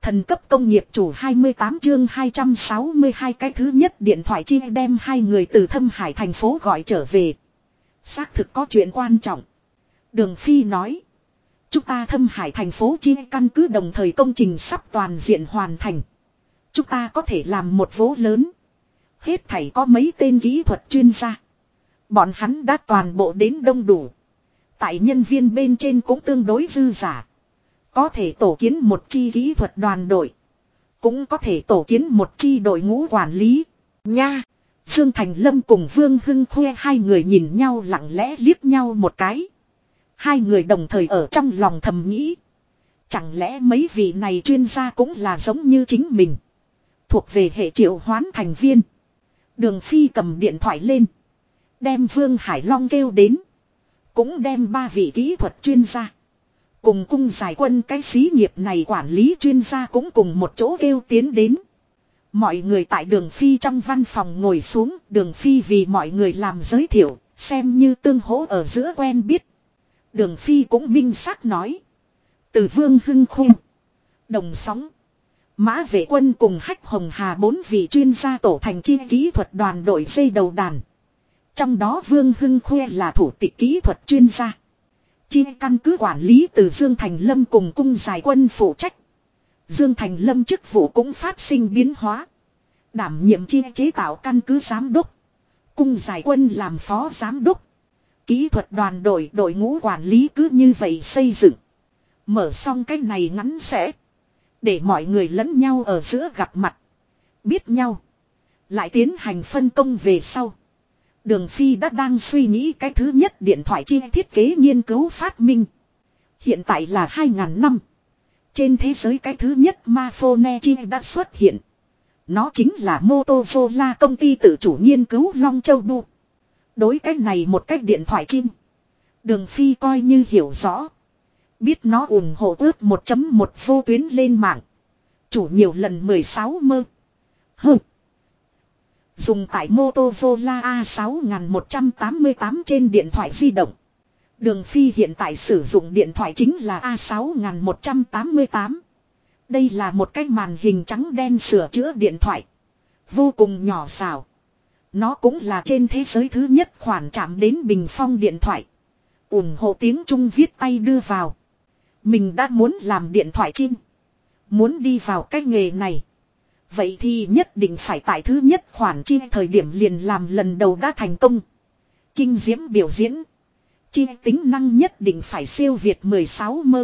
Thần cấp công nghiệp chủ 28 chương 262 cái thứ nhất điện thoại chia đem hai người từ Thâm Hải thành phố gọi trở về. Xác thực có chuyện quan trọng. Đường Phi nói. Chúng ta Thâm Hải thành phố chia căn cứ đồng thời công trình sắp toàn diện hoàn thành. Chúng ta có thể làm một vố lớn. Hết thảy có mấy tên kỹ thuật chuyên gia. Bọn hắn đã toàn bộ đến đông đủ. Tại nhân viên bên trên cũng tương đối dư giả. Có thể tổ kiến một chi kỹ thuật đoàn đội. Cũng có thể tổ kiến một chi đội ngũ quản lý. Nha! Dương Thành Lâm cùng Vương Hưng Khuê hai người nhìn nhau lặng lẽ liếc nhau một cái. Hai người đồng thời ở trong lòng thầm nghĩ. Chẳng lẽ mấy vị này chuyên gia cũng là giống như chính mình. Thuộc về hệ triệu hoán thành viên. Đường Phi cầm điện thoại lên. Đem Vương Hải Long kêu đến. Cũng đem ba vị kỹ thuật chuyên gia. Cùng cung giải quân cái xí nghiệp này quản lý chuyên gia cũng cùng một chỗ kêu tiến đến. Mọi người tại Đường Phi trong văn phòng ngồi xuống. Đường Phi vì mọi người làm giới thiệu. Xem như tương hỗ ở giữa quen biết. Đường Phi cũng minh xác nói. Từ Vương Hưng Khuyên. Đồng Sóng. Mã Vệ Quân cùng Hách Hồng Hà bốn vị chuyên gia tổ thành chi kỹ thuật đoàn đội dây đầu đàn. Trong đó Vương Hưng Khuê là thủ tịch kỹ thuật chuyên gia. Chi căn cứ quản lý từ Dương Thành Lâm cùng cung giải quân phụ trách. Dương Thành Lâm chức vụ cũng phát sinh biến hóa. Đảm nhiệm chi chế tạo căn cứ giám đốc. Cung giải quân làm phó giám đốc. Kỹ thuật đoàn đội đội ngũ quản lý cứ như vậy xây dựng. Mở xong cái này ngắn sẽ. Để mọi người lẫn nhau ở giữa gặp mặt. Biết nhau. Lại tiến hành phân công về sau. Đường Phi đã đang suy nghĩ cái thứ nhất điện thoại chi thiết kế nghiên cứu phát minh. Hiện tại là 2000 năm. Trên thế giới cái thứ nhất smartphone chi đã xuất hiện. Nó chính là Motorola công ty tự chủ nghiên cứu Long Châu Bu. Đối cái này một cái điện thoại chi. Đường Phi coi như hiểu rõ. Biết nó ủng hộ ước 1.1 vô tuyến lên mạng. Chủ nhiều lần 16 mơ. Dùng tại Motorola A6188 trên điện thoại di động. Đường Phi hiện tại sử dụng điện thoại chính là A6188. Đây là một cái màn hình trắng đen sửa chữa điện thoại. Vô cùng nhỏ xào. Nó cũng là trên thế giới thứ nhất khoản chạm đến bình phong điện thoại. Ủng hộ tiếng Trung viết tay đưa vào. Mình đã muốn làm điện thoại chim. Muốn đi vào cái nghề này. Vậy thì nhất định phải tại thứ nhất khoản chi thời điểm liền làm lần đầu đã thành công. Kinh diễm biểu diễn. Chi tính năng nhất định phải siêu việt 16 mơ.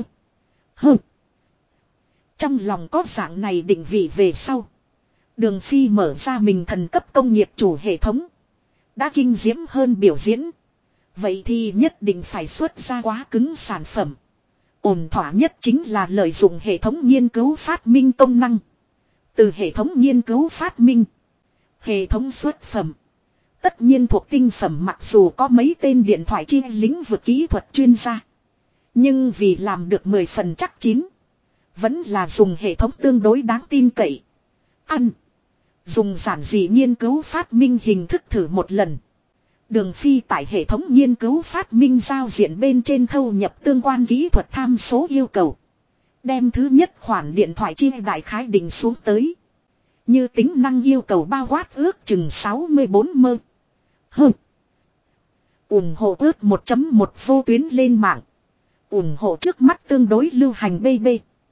Trong lòng có dạng này định vị về sau. Đường Phi mở ra mình thần cấp công nghiệp chủ hệ thống. Đã kinh diễm hơn biểu diễn. Vậy thì nhất định phải xuất ra quá cứng sản phẩm. Ổn thỏa nhất chính là lợi dụng hệ thống nghiên cứu phát minh công năng. Từ hệ thống nghiên cứu phát minh. Hệ thống xuất phẩm. Tất nhiên thuộc tinh phẩm mặc dù có mấy tên điện thoại chi lĩnh vực kỹ thuật chuyên gia. Nhưng vì làm được 10 phần chắc chín. Vẫn là dùng hệ thống tương đối đáng tin cậy. Dùng giản dị nghiên cứu phát minh hình thức thử một lần. Đường Phi tại hệ thống nghiên cứu phát minh giao diện bên trên thâu nhập tương quan kỹ thuật tham số yêu cầu. Đem thứ nhất khoản điện thoại chi đại khái định xuống tới. Như tính năng yêu cầu bao quát ước chừng 64 mơ. Ủng hộ ước 1.1 vô tuyến lên mạng. Ủng hộ trước mắt tương đối lưu hành BB.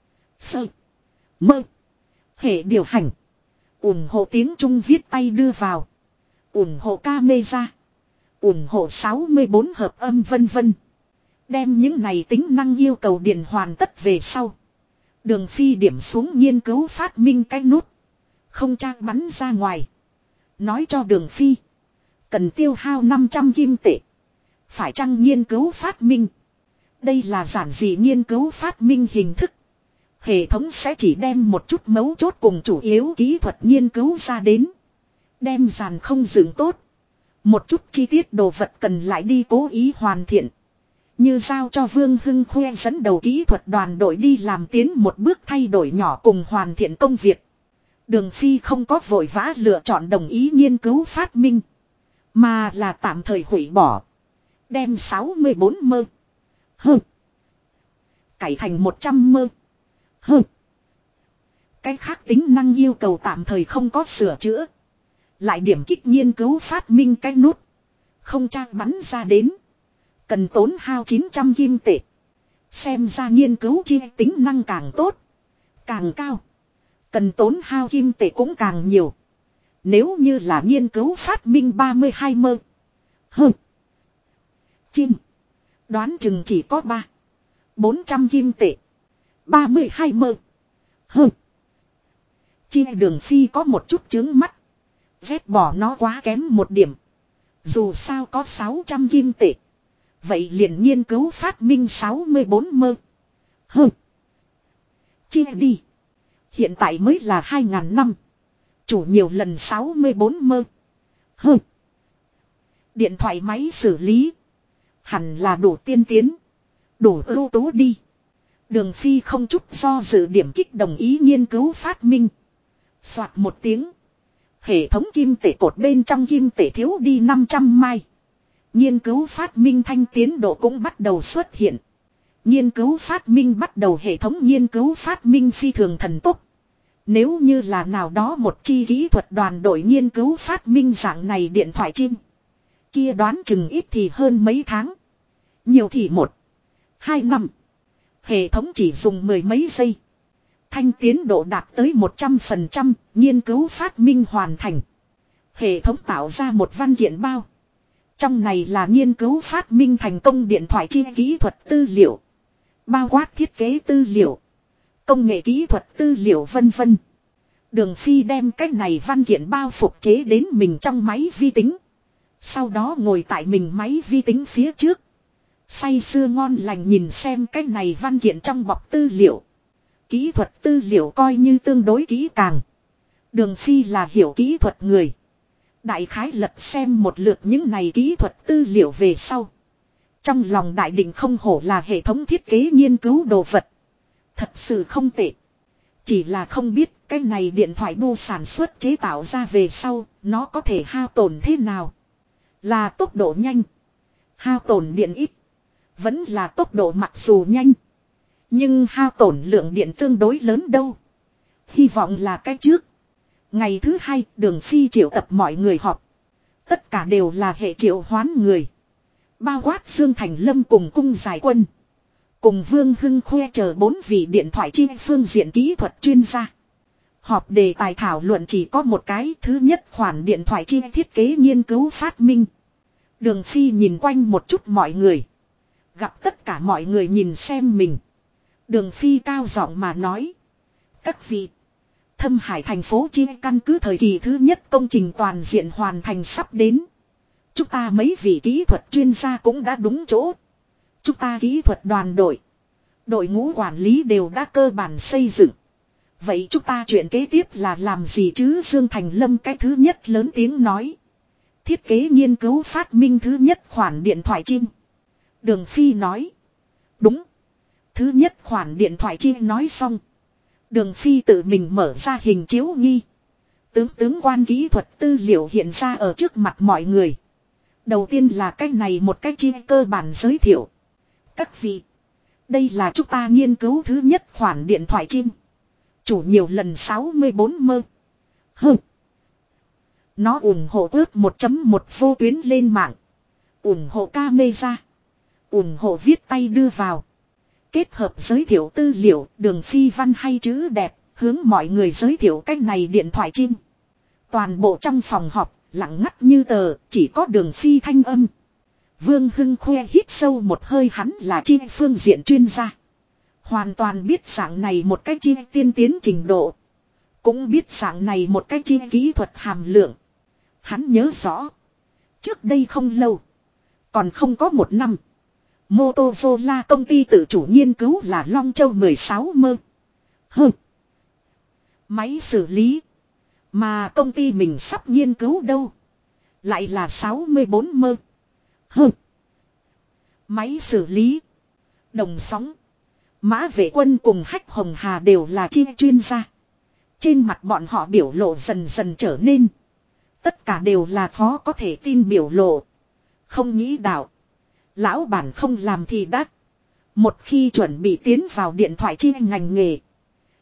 Mơ. Hệ điều hành. Ủng hộ tiếng Trung viết tay đưa vào. Ủng hộ camera. Ủng hộ 64 hợp âm vân vân. Đem những này tính năng yêu cầu điền hoàn tất về sau. Đường Phi điểm xuống nghiên cứu phát minh cái nút. Không trang bắn ra ngoài. Nói cho Đường Phi. Cần tiêu hao 500 kim tệ. Phải chăng nghiên cứu phát minh. Đây là giản dị nghiên cứu phát minh hình thức. Hệ thống sẽ chỉ đem một chút mấu chốt cùng chủ yếu kỹ thuật nghiên cứu ra đến. Đem dàn không dựng tốt. Một chút chi tiết đồ vật cần lại đi cố ý hoàn thiện. Như giao cho Vương Hưng Khuê dẫn đầu kỹ thuật đoàn đội đi làm tiến một bước thay đổi nhỏ cùng hoàn thiện công việc. Đường Phi không có vội vã lựa chọn đồng ý nghiên cứu phát minh. Mà là tạm thời hủy bỏ. Đem 64 mơ. Cải thành 100 mơ. Cái khác tính năng yêu cầu tạm thời không có sửa chữa. Lại điểm kích nghiên cứu phát minh cái nút. Không trang bắn ra đến. Cần tốn hao 900 kim tệ. Xem ra nghiên cứu chi tính năng càng tốt. Càng cao. Cần tốn hao kim tệ cũng càng nhiều. Nếu như là nghiên cứu phát minh 32 mơ. Chim. Đoán chừng chỉ có 400 kim tệ. 32 mơ. Chi Đường Phi có một chút chướng mắt. Ghét bỏ nó quá kém một điểm. Dù sao có 600 kim tệ. Vậy liền nghiên cứu phát minh 64 mơ. Chia đi. Hiện tại mới là 2000 năm. Chủ nhiều lần 64 mơ. Điện thoại máy xử lý. Hẳn là đủ tiên tiến. Đủ ưu tú đi. Đường Phi không chút do dự điểm kích đồng ý nghiên cứu phát minh. Soạt một tiếng. Hệ thống kim tệ cột bên trong kim tệ thiếu đi 500 mai. Nghiên cứu phát minh thanh tiến độ cũng bắt đầu xuất hiện. Nghiên cứu phát minh bắt đầu hệ thống nghiên cứu phát minh phi thường thần tốc. Nếu như là nào đó một chi kỹ thuật đoàn đội nghiên cứu phát minh dạng này điện thoại chim. Kia đoán chừng ít thì hơn mấy tháng. Nhiều thì 1-2 năm. Hệ thống chỉ dùng 10 mấy giây. Thanh tiến độ đạt tới 100%, nghiên cứu phát minh hoàn thành. Hệ thống tạo ra một văn kiện bao. Trong này là nghiên cứu phát minh thành công điện thoại chi kỹ thuật tư liệu. Bao quát thiết kế tư liệu. Công nghệ kỹ thuật tư liệu vân vân. Đường Phi đem cái này văn kiện bao phục chế đến mình trong máy vi tính. Sau đó ngồi tại mình máy vi tính phía trước. Say sưa ngon lành nhìn xem cái này văn kiện trong bọc tư liệu. Kỹ thuật tư liệu coi như tương đối kỹ càng. Đường Phi là hiểu kỹ thuật người. Đại khái lật xem một lượt những này kỹ thuật tư liệu về sau. Trong lòng đại định không hổ là hệ thống thiết kế nghiên cứu đồ vật. Thật sự không tệ. Chỉ là không biết cái này điện thoại bu sản xuất chế tạo ra về sau, nó có thể hao tổn thế nào. Là tốc độ nhanh. Hao tổn điện ít. Vẫn là tốc độ mặc dù nhanh. Nhưng hao tổn lượng điện tương đối lớn đâu. Hy vọng là cái trước. Ngày thứ hai, Đường Phi triệu tập mọi người họp. Tất cả đều là hệ triệu hoán người. Bao quát Dương Thành Lâm cùng cung giải quân. Cùng Vương Hưng khoe chờ 4 vị điện thoại chi phương diện kỹ thuật chuyên gia. Họp đề tài thảo luận chỉ có một cái. Thứ nhất khoản điện thoại chi thiết kế nghiên cứu phát minh. Đường Phi nhìn quanh một chút mọi người. Gặp tất cả mọi người nhìn xem mình. Đường Phi cao giọng mà nói. Các vị. Thâm Hải thành phố chi căn cứ thời kỳ thứ nhất công trình toàn diện hoàn thành sắp đến. Chúng ta mấy vị kỹ thuật chuyên gia cũng đã đúng chỗ. Chúng ta kỹ thuật đoàn đội. Đội ngũ quản lý đều đã cơ bản xây dựng. Vậy chúng ta chuyện kế tiếp là làm gì chứ? Dương Thành Lâm cái thứ nhất lớn tiếng nói. Thiết kế nghiên cứu phát minh thứ nhất khoản điện thoại chim. Đường Phi nói. Đúng. Thứ nhất khoản điện thoại chim nói xong. Đường Phi tự mình mở ra hình chiếu nghi. Tướng quan kỹ thuật tư liệu hiện ra ở trước mặt mọi người. Đầu tiên là cái này một cái chi cơ bản giới thiệu. Các vị. Đây là chúng ta nghiên cứu thứ nhất khoản điện thoại chim. Chủ nhiều lần 64 mơ. Nó ủng hộ ước 1.1 vô tuyến lên mạng. Ủng hộ camera. Ủng hộ viết tay đưa vào. Kết hợp giới thiệu tư liệu, Đường Phi văn hay chữ đẹp, hướng mọi người giới thiệu cách này điện thoại chim. Toàn bộ trong phòng họp, lặng ngắt như tờ, chỉ có Đường Phi thanh âm. Vương Hưng khoe hít sâu một hơi, hắn là chi phương diện chuyên gia. Hoàn toàn biết dạng này một cách chi tiên tiến trình độ. Cũng biết dạng này một cách chi kỹ thuật hàm lượng. Hắn nhớ rõ. Trước đây không lâu. Còn không có một năm. Motorola công ty tự chủ nghiên cứu là Long Châu 16 mơ. Máy xử lý. Mà công ty mình sắp nghiên cứu đâu. Lại là 64 mơ. Máy xử lý. Đồng sóng. Mã Vệ Quân cùng Hách Hồng Hà đều là chuyên gia. Trên mặt bọn họ biểu lộ dần dần trở nên. Tất cả đều là khó có thể tin biểu lộ. Không nghĩ đạo. Lão bản không làm thì đắt. Một khi chuẩn bị tiến vào điện thoại chi ngành nghề.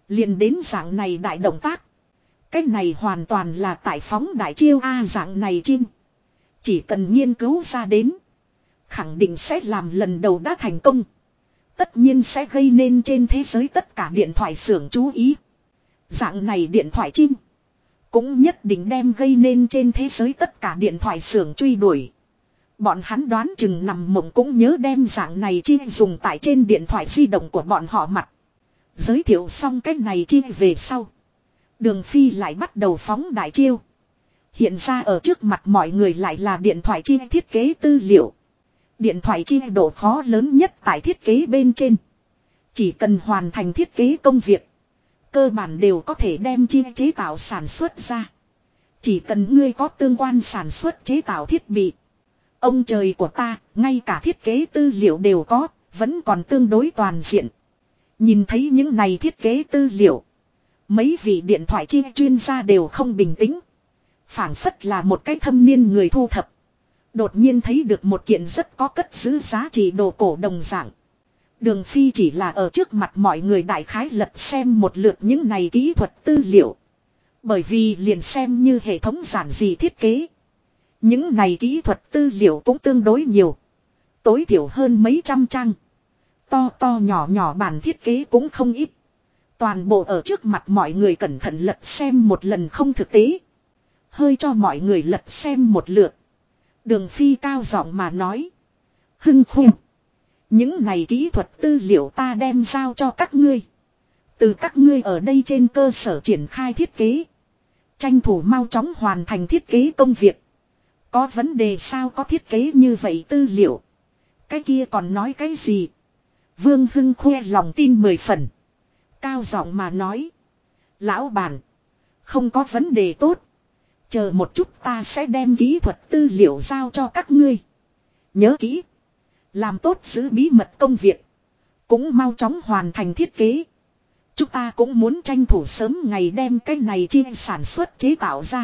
Liền đến dạng này đại động tác. Cái này hoàn toàn là tại phóng đại chiêu dạng này chim. Chỉ cần nghiên cứu ra đến. Khẳng định sẽ làm lần đầu đã thành công. Tất nhiên sẽ gây nên trên thế giới tất cả điện thoại xưởng chú ý. Dạng này điện thoại chim. Cũng nhất định đem gây nên trên thế giới tất cả điện thoại xưởng truy đuổi. Bọn hắn đoán chừng nằm mộng cũng nhớ đem dạng này chi dùng tại trên điện thoại di động của bọn họ mặt. Giới thiệu xong cái này chi về sau. Đường Phi lại bắt đầu phóng đại chiêu. Hiện ra ở trước mặt mọi người lại là điện thoại chi thiết kế tư liệu. Điện thoại chi độ khó lớn nhất tại thiết kế bên trên. Chỉ cần hoàn thành thiết kế công việc. Cơ bản đều có thể đem chi chế tạo sản xuất ra. Chỉ cần ngươi có tương quan sản xuất chế tạo thiết bị. Ông trời của ta, ngay cả thiết kế tư liệu đều có, vẫn còn tương đối toàn diện. Nhìn thấy những này thiết kế tư liệu. Mấy vị điện thoại chi chuyên gia đều không bình tĩnh. Phảng phất là một cái thâm niên người thu thập. Đột nhiên thấy được một kiện rất có cất giữ giá trị đồ cổ đồng dạng. Đường Phi chỉ là ở trước mặt mọi người đại khái lật xem một lượt những này kỹ thuật tư liệu. Bởi vì liền xem như hệ thống giản dị thiết kế. Những này kỹ thuật tư liệu cũng tương đối nhiều. Tối thiểu hơn mấy trăm trang. To to nhỏ nhỏ bản thiết kế cũng không ít. Toàn bộ ở trước mặt mọi người cẩn thận lật xem một lần không thực tế. Hơi cho mọi người lật xem một lượt. Đường Phi cao giọng mà nói. Hưng khuyên. Những này kỹ thuật tư liệu ta đem giao cho các ngươi. Từ các ngươi ở đây trên cơ sở triển khai thiết kế. Tranh thủ mau chóng hoàn thành thiết kế công việc. Có vấn đề sao có thiết kế như vậy tư liệu. Cái kia còn nói cái gì. Vương Hưng khoe lòng tin 10 phần. Cao giọng mà nói. Lão bản. Không có vấn đề tốt. Chờ một chút ta sẽ đem kỹ thuật tư liệu giao cho các ngươi. Nhớ kỹ. Làm tốt giữ bí mật công việc. Cũng mau chóng hoàn thành thiết kế. Chúng ta cũng muốn tranh thủ sớm ngày đem cái này chi sản xuất chế tạo ra.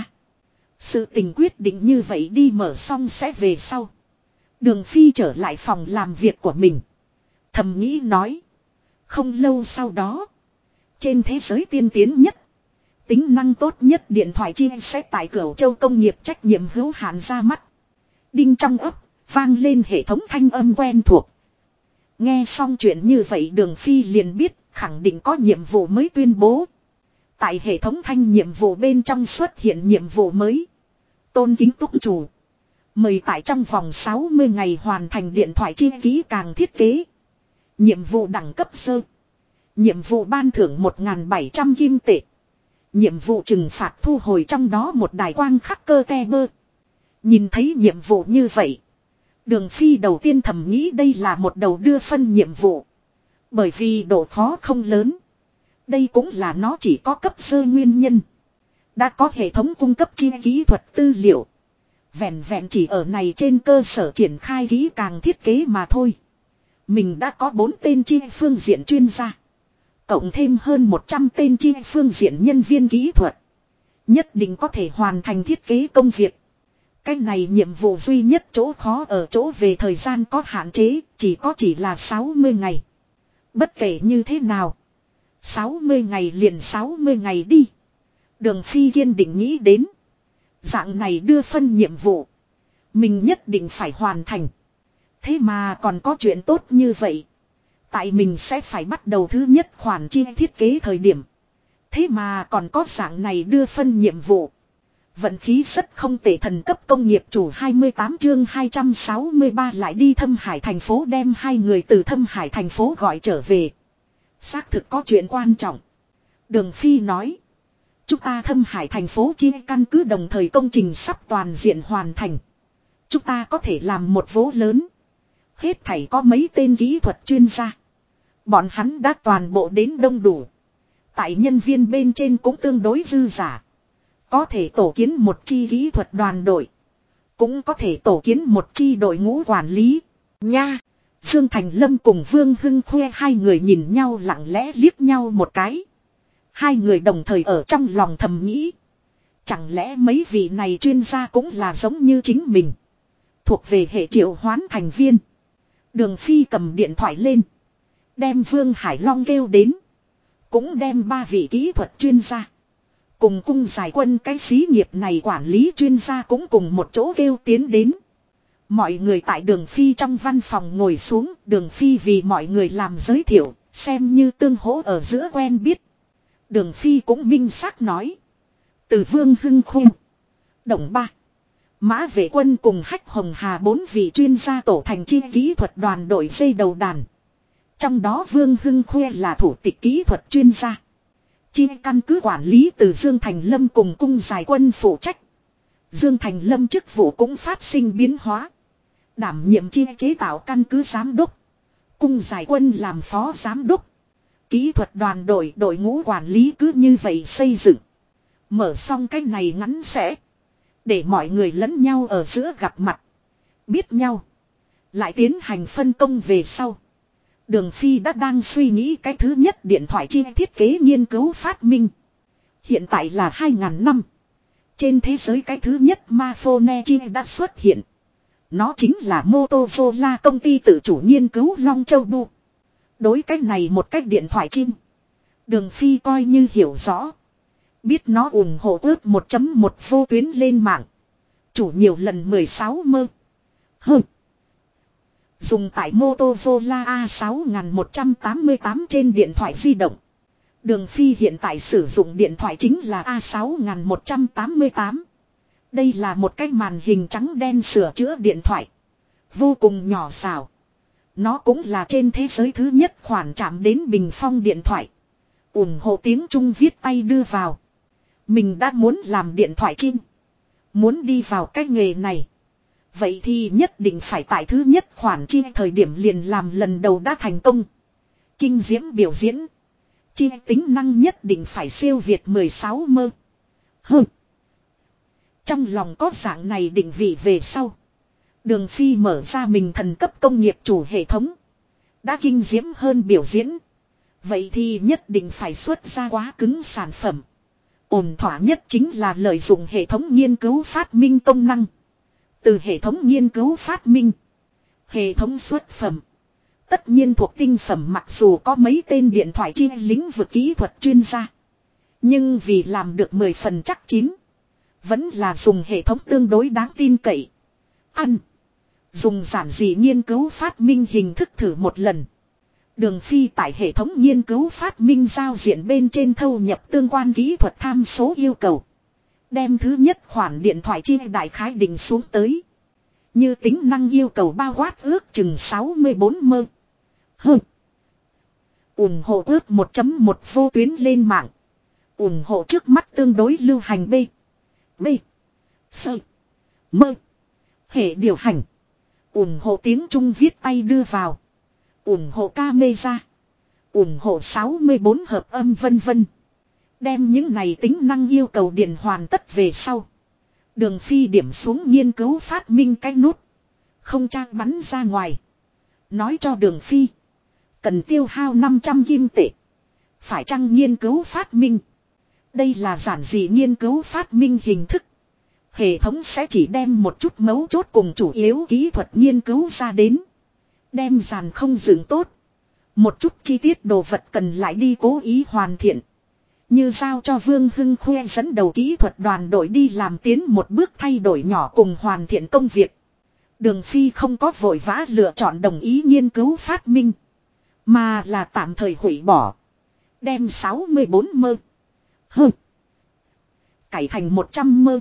Sự tình quyết định như vậy đi mở xong sẽ về sau. Đường Phi trở lại phòng làm việc của mình. Thầm nghĩ nói. Không lâu sau đó. Trên thế giới tiên tiến nhất. Tính năng tốt nhất điện thoại chi sẽ tại Cửu Châu công nghiệp trách nhiệm hữu hạn ra mắt. Đinh trong ấp. Vang lên hệ thống thanh âm quen thuộc. Nghe xong chuyện như vậy Đường Phi liền biết khẳng định có nhiệm vụ mới tuyên bố. Tại hệ thống thanh nhiệm vụ bên trong xuất hiện nhiệm vụ mới. Tôn kính túc chủ. Mời tại trong vòng 60 ngày hoàn thành điện thoại chi ký càng thiết kế. Nhiệm vụ đẳng cấp sơ. Nhiệm vụ ban thưởng 1.700 kim tệ. Nhiệm vụ trừng phạt thu hồi trong đó một đài quang khắc cơ te bơ. Nhìn thấy nhiệm vụ như vậy. Đường Phi đầu tiên thầm nghĩ đây là một đầu đưa phân nhiệm vụ. Bởi vì độ khó không lớn. Đây cũng là nó chỉ có cấp sơ nguyên nhân. Đã có hệ thống cung cấp chi kỹ thuật tư liệu. Vẹn vẹn chỉ ở này trên cơ sở triển khai kỹ càng thiết kế mà thôi. Mình đã có 4 tên chi phương diện chuyên gia. Cộng thêm hơn 100 tên chi phương diện nhân viên kỹ thuật. Nhất định có thể hoàn thành thiết kế công việc. Cái này nhiệm vụ duy nhất chỗ khó ở chỗ về thời gian có hạn chế, chỉ là 60 ngày. Bất kể như thế nào. 60 ngày liền 60 ngày đi. Đường Phi kiên định nghĩ đến. Dạng này đưa phân nhiệm vụ. Mình nhất định phải hoàn thành. Thế mà còn có chuyện tốt như vậy. Tại mình sẽ phải bắt đầu thứ nhất khoản chi thiết kế thời điểm. Thế mà còn có dạng này đưa phân nhiệm vụ. Vận khí rất không tệ thần cấp công nghiệp chủ 28 chương 263 lại đi Thâm Hải thành phố đem 2 người từ Thâm Hải thành phố gọi trở về. Xác thực có chuyện quan trọng. Đường Phi nói. Chúng ta Thâm Hải thành phố chi căn cứ đồng thời công trình sắp toàn diện hoàn thành. Chúng ta có thể làm một vố lớn. Hết thảy có mấy tên kỹ thuật chuyên gia. Bọn hắn đã toàn bộ đến đông đủ. Tại nhân viên bên trên cũng tương đối dư giả. Có thể tổ kiến một chi kỹ thuật đoàn đội. Cũng có thể tổ kiến một chi đội ngũ quản lý. Nha! Dương Thành Lâm cùng Vương Hưng khoe 2 người nhìn nhau lặng lẽ liếc nhau một cái. 2 người đồng thời ở trong lòng thầm nghĩ. Chẳng lẽ mấy vị này chuyên gia cũng là giống như chính mình. Thuộc về hệ triệu hoán thành viên. Đường Phi cầm điện thoại lên. Đem Vương Hải Long kêu đến. Cũng đem 3 vị kỹ thuật chuyên gia. Cùng cung giải quân cái xí nghiệp này quản lý chuyên gia cũng cùng một chỗ kêu tiến đến. Mọi người tại Đường Phi trong văn phòng ngồi xuống. Đường Phi vì mọi người làm giới thiệu. Xem như tương hỗ ở giữa quen biết. Đường Phi cũng minh xác nói. Từ Vương Hưng Khuyên. Đồng Ba. Mã Vệ Quân cùng Hách Hồng Hà 4 vị chuyên gia tổ thành chi kỹ thuật đoàn đội dây đầu đàn. Trong đó Vương Hưng Khuê là thủ tịch kỹ thuật chuyên gia. Chi căn cứ quản lý từ Dương Thành Lâm cùng cung giải quân phụ trách. Dương Thành Lâm chức vụ cũng phát sinh biến hóa. Đảm nhiệm chi chế tạo căn cứ giám đốc. Cung giải quân làm phó giám đốc. Kỹ thuật đoàn đội đội ngũ quản lý cứ như vậy xây dựng. Mở xong cái này ngắn sẽ. Để mọi người lẫn nhau ở giữa gặp mặt. Biết nhau. Lại tiến hành phân công về sau. Đường Phi đã đang suy nghĩ cái thứ nhất điện thoại chi thiết kế nghiên cứu phát minh. Hiện tại là 2000 năm. Trên thế giới cái thứ nhất Mafone chi đã xuất hiện. Nó chính là Motorola công ty tự chủ nghiên cứu Long Châu Bu. Đối cách này một cách điện thoại chim. Đường Phi coi như hiểu rõ. Biết nó ủng hộ ước 1.1 vô tuyến lên mạng. Chủ nhiều lần 16 mơ. Hơn. Dùng tại Motorola A6188 trên điện thoại di động. Đường Phi hiện tại sử dụng điện thoại chính là A6188. Đây là một cái màn hình trắng đen sửa chữa điện thoại. Vô cùng nhỏ xào. Nó cũng là trên thế giới thứ nhất khoản chạm đến bình phong điện thoại. Ủng hộ tiếng Trung viết tay đưa vào. Mình đã muốn làm điện thoại chim. Muốn đi vào cái nghề này. Vậy thì nhất định phải tại thứ nhất khoản chi thời điểm liền làm lần đầu đã thành công. Kinh diễm biểu diễn. Chi tính năng nhất định phải siêu việt 16 mơ. Hừ. Trong lòng có dạng này định vị về sau. Đường Phi mở ra mình thần cấp công nghiệp chủ hệ thống. Đã kinh diễm hơn biểu diễn. Vậy thì nhất định phải xuất ra quá cứng sản phẩm. Ổn thỏa nhất chính là lợi dụng hệ thống nghiên cứu phát minh công năng. Từ hệ thống nghiên cứu phát minh. Hệ thống xuất phẩm. Tất nhiên thuộc tinh phẩm mặc dù có mấy tên điện thoại chi lĩnh vực kỹ thuật chuyên gia. Nhưng vì làm được 10 phần chắc chín. Vẫn là dùng hệ thống tương đối đáng tin cậy. Dùng giản dị nghiên cứu phát minh hình thức thử một lần. Đường Phi tại hệ thống nghiên cứu phát minh giao diện bên trên thâu nhập tương quan kỹ thuật tham số yêu cầu. Đem thứ nhất khoản điện thoại chi đại khái định xuống tới. Như tính năng yêu cầu bao quát ước chừng 64 mơ. Ủng hộ ước 1.1 vô tuyến lên mạng. Ủng hộ trước mắt tương đối lưu hành B. Sơ. Mơ. Hệ điều hành. Ủng hộ tiếng Trung viết tay đưa vào. Ủng hộ camera. Ủng hộ 64 hợp âm vân vân. Đem những này tính năng yêu cầu điền hoàn tất về sau. Đường Phi điểm xuống nghiên cứu phát minh cái nút. Không trang bắn ra ngoài. Nói cho Đường Phi. Cần tiêu hao 500 kim tệ. Phải chăng nghiên cứu phát minh. Đây là giản dị nghiên cứu phát minh hình thức. Hệ thống sẽ chỉ đem một chút mấu chốt cùng chủ yếu kỹ thuật nghiên cứu ra đến. Đem dàn không dựng tốt. Một chút chi tiết đồ vật cần lại đi cố ý hoàn thiện. Như giao cho Vương Hưng Khuê dẫn đầu kỹ thuật đoàn đội đi làm tiến một bước thay đổi nhỏ cùng hoàn thiện công việc. Đường Phi không có vội vã lựa chọn đồng ý nghiên cứu phát minh. Mà là tạm thời hủy bỏ. Đem 64 mơ. Cải thành 100 mơ.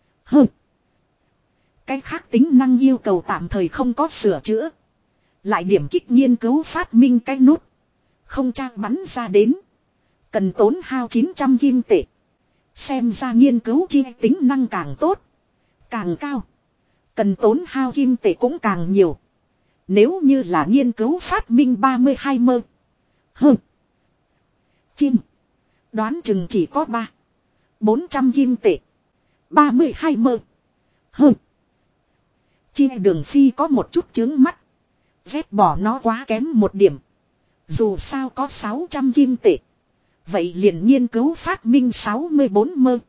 Cái khác tính năng yêu cầu tạm thời không có sửa chữa. Lại điểm kích nghiên cứu phát minh cái nút. Không trang bắn ra đến. Cần tốn hao 900 kim tệ. Xem ra nghiên cứu chi tính năng càng tốt. Càng cao. Cần tốn hao kim tệ cũng càng nhiều. Nếu như là nghiên cứu phát minh 32 mơ. Chim. Đoán chừng chỉ có 400 kim tệ. 32 mơ. Chi Đường Phi có một chút chướng mắt. Ghét bỏ nó quá kém một điểm. Dù sao có 600 kim tệ. Vậy liền nghiên cứu phát minh 64 mơ.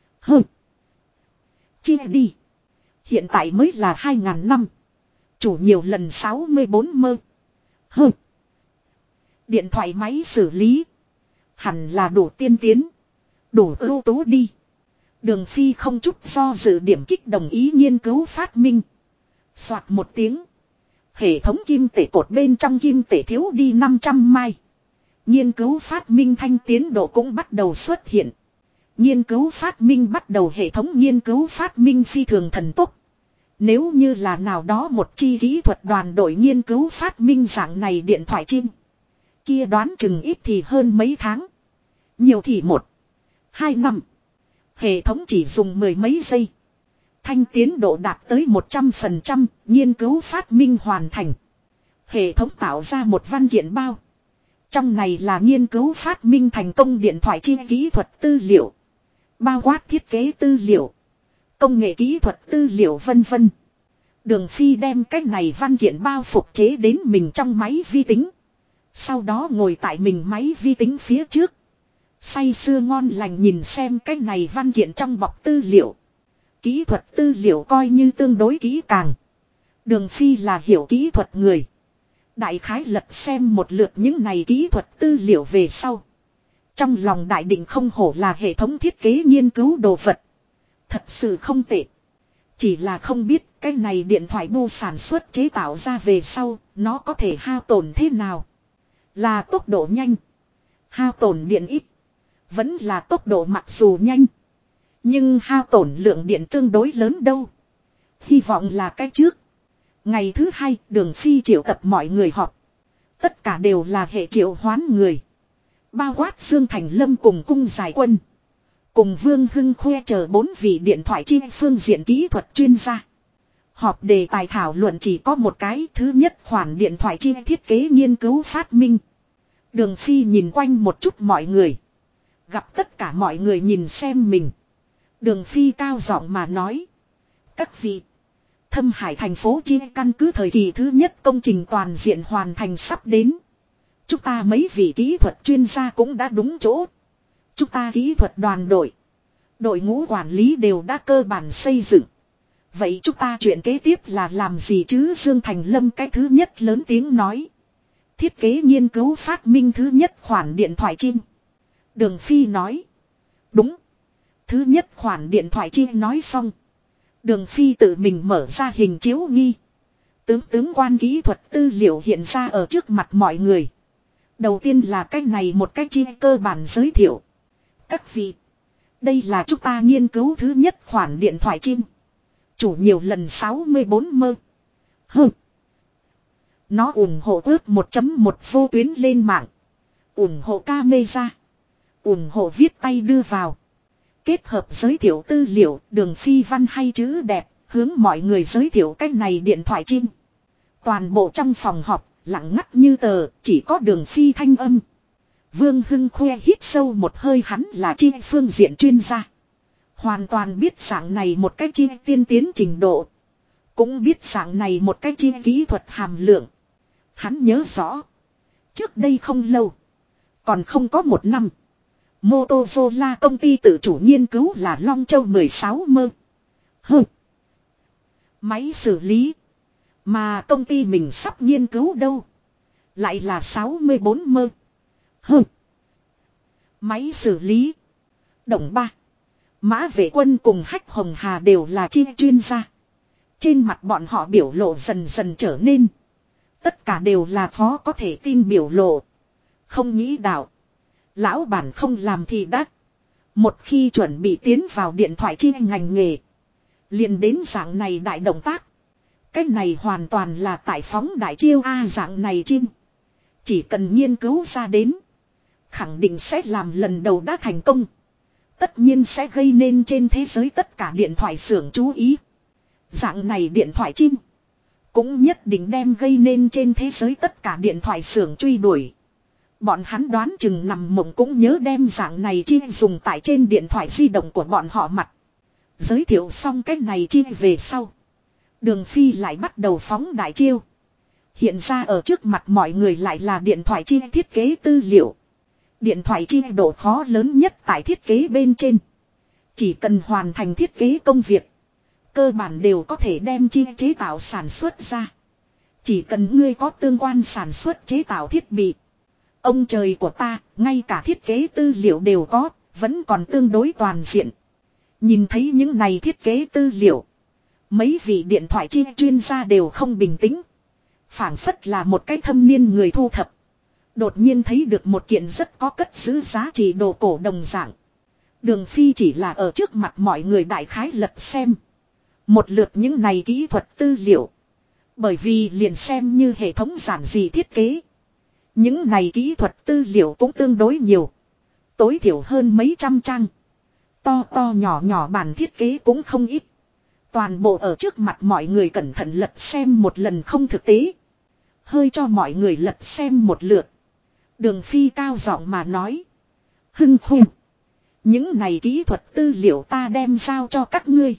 Chia đi. Hiện tại mới là 2000 năm. Chủ nhiều lần 64 mơ. Điện thoại máy xử lý. Hẳn là đủ tiên tiến. Đủ ưu tú đi. Đường Phi không chút do dự điểm kích đồng ý nghiên cứu phát minh. Soạt một tiếng. Hệ thống kim tể cột bên trong kim tể thiếu đi 500 mai. Nghiên cứu phát minh thanh tiến độ cũng bắt đầu xuất hiện. Nghiên cứu phát minh bắt đầu hệ thống nghiên cứu phát minh phi thường thần tốc. Nếu như là nào đó một chi kỹ thuật đoàn đội nghiên cứu phát minh dạng này điện thoại chim. Kia đoán chừng ít thì hơn mấy tháng. Nhiều thì 1-2 năm. Hệ thống chỉ dùng 10 mấy giây. Thanh tiến độ đạt tới 100%, nghiên cứu phát minh hoàn thành. Hệ thống tạo ra một văn kiện bao. Trong này là nghiên cứu phát minh thành công điện thoại chi kỹ thuật tư liệu. Bao quát thiết kế tư liệu. Công nghệ kỹ thuật tư liệu vân vân. Đường Phi đem cái này văn kiện bao phục chế đến mình trong máy vi tính. Sau đó ngồi tại mình máy vi tính phía trước. Say sưa ngon lành nhìn xem cái này văn kiện trong bọc tư liệu. Kỹ thuật tư liệu coi như tương đối kỹ càng. Đường Phi là hiểu kỹ thuật người. Đại khái lật xem một lượt những này kỹ thuật tư liệu về sau. Trong lòng đại định không hổ là hệ thống thiết kế nghiên cứu đồ vật. Thật sự không tệ. Chỉ là không biết cái này điện thoại bu sản xuất chế tạo ra về sau, nó có thể hao tổn thế nào. Là tốc độ nhanh. Hao tổn điện ít. Vẫn là tốc độ mặc dù nhanh. Nhưng hao tổn lượng điện tương đối lớn đâu. Hy vọng là cái trước. Ngày thứ hai, Đường Phi triệu tập mọi người họp. Tất cả đều là hệ triệu hoán người. Bao quát Dương Thành Lâm cùng cung giải quân. Cùng Vương Hưng khoe chờ 4 vị điện thoại chi phương diện kỹ thuật chuyên gia. Họp đề tài thảo luận chỉ có một cái. Thứ nhất khoản điện thoại chi thiết kế nghiên cứu phát minh. Đường Phi nhìn quanh một chút mọi người. Gặp tất cả mọi người nhìn xem mình. Đường Phi cao giọng mà nói. Các vị. Thâm Hải thành phố chi căn cứ thời kỳ thứ nhất công trình toàn diện hoàn thành sắp đến. Chúng ta mấy vị kỹ thuật chuyên gia cũng đã đúng chỗ. Chúng ta kỹ thuật đoàn đội. Đội ngũ quản lý đều đã cơ bản xây dựng. Vậy chúng ta chuyện kế tiếp là làm gì chứ? Dương Thành Lâm cái thứ nhất lớn tiếng nói. Thiết kế nghiên cứu phát minh thứ nhất khoản điện thoại chim. Đường Phi nói. Đúng. Thứ nhất khoản điện thoại chim nói xong. Đường Phi tự mình mở ra hình chiếu nghi. Tướng quan kỹ thuật tư liệu hiện ra ở trước mặt mọi người. Đầu tiên là cái này một cái chi cơ bản giới thiệu. Các vị. Đây là chúng ta nghiên cứu thứ nhất khoản điện thoại chim. Chủ nhiều lần 64 mơ. Nó ủng hộ ước 1.1 vô tuyến lên mạng. Ủng hộ camera. Ủng hộ viết tay đưa vào. Kết hợp giới thiệu tư liệu, Đường Phi văn hay chữ đẹp, hướng mọi người giới thiệu cách này điện thoại chim. Toàn bộ trong phòng họp, lặng ngắt như tờ, chỉ có Đường Phi thanh âm. Vương Hưng khoe hít sâu một hơi, hắn là chi phương diện chuyên gia. Hoàn toàn biết dạng này một cách chi tiên tiến trình độ. Cũng biết dạng này một cách chi kỹ thuật hàm lượng. Hắn nhớ rõ. Trước đây không lâu. Còn không có 1 năm. Motorola công ty tự chủ nghiên cứu là Long Châu 16 mơ. Máy xử lý. Mà công ty mình sắp nghiên cứu đâu. Lại là 64 mơ. Máy xử lý. Động 3. Mã Vệ Quân cùng Hách Hồng Hà đều là chuyên gia. Trên mặt bọn họ biểu lộ dần dần trở nên. Tất cả đều là khó có thể tin biểu lộ. Không nghĩ đạo. Lão bản không làm thì đắt. Một khi chuẩn bị tiến vào điện thoại chi ngành nghề. Liền đến dạng này đại động tác. Cái này hoàn toàn là tại phóng đại chiêu dạng này chim. Chỉ cần nghiên cứu ra đến. Khẳng định sẽ làm lần đầu đã thành công. Tất nhiên sẽ gây nên trên thế giới tất cả điện thoại xưởng chú ý. Dạng này điện thoại chim. Cũng nhất định đem gây nên trên thế giới tất cả điện thoại xưởng truy đuổi. Bọn hắn đoán chừng nằm mộng cũng nhớ đem dạng này chi dùng tại trên điện thoại di động của bọn họ mặt. Giới thiệu xong cái này chi về sau. Đường Phi lại bắt đầu phóng đại chiêu. Hiện ra ở trước mặt mọi người lại là điện thoại chi thiết kế tư liệu. Điện thoại chi độ khó lớn nhất tại thiết kế bên trên. Chỉ cần hoàn thành thiết kế công việc. Cơ bản đều có thể đem chi chế tạo sản xuất ra. Chỉ cần ngươi có tương quan sản xuất chế tạo thiết bị. Ông trời của ta, ngay cả thiết kế tư liệu đều có, vẫn còn tương đối toàn diện. Nhìn thấy những này thiết kế tư liệu. Mấy vị điện thoại chuyên gia đều không bình tĩnh. Phảng phất là một cái thâm niên người thu thập. Đột nhiên thấy được một kiện rất có cất giữ giá trị đồ cổ đồng dạng. Đường Phi chỉ là ở trước mặt mọi người đại khái lật xem. Một lượt những này kỹ thuật tư liệu. Bởi vì liền xem như hệ thống giản dị thiết kế. Những này kỹ thuật tư liệu cũng tương đối nhiều. Tối thiểu hơn mấy trăm trang. To to nhỏ nhỏ bản thiết kế cũng không ít. Toàn bộ ở trước mặt mọi người cẩn thận lật xem một lần không thực tế. Hơi cho mọi người lật xem một lượt. Đường Phi cao giọng mà nói. Hưng khuyên. Những này kỹ thuật tư liệu ta đem giao cho các ngươi.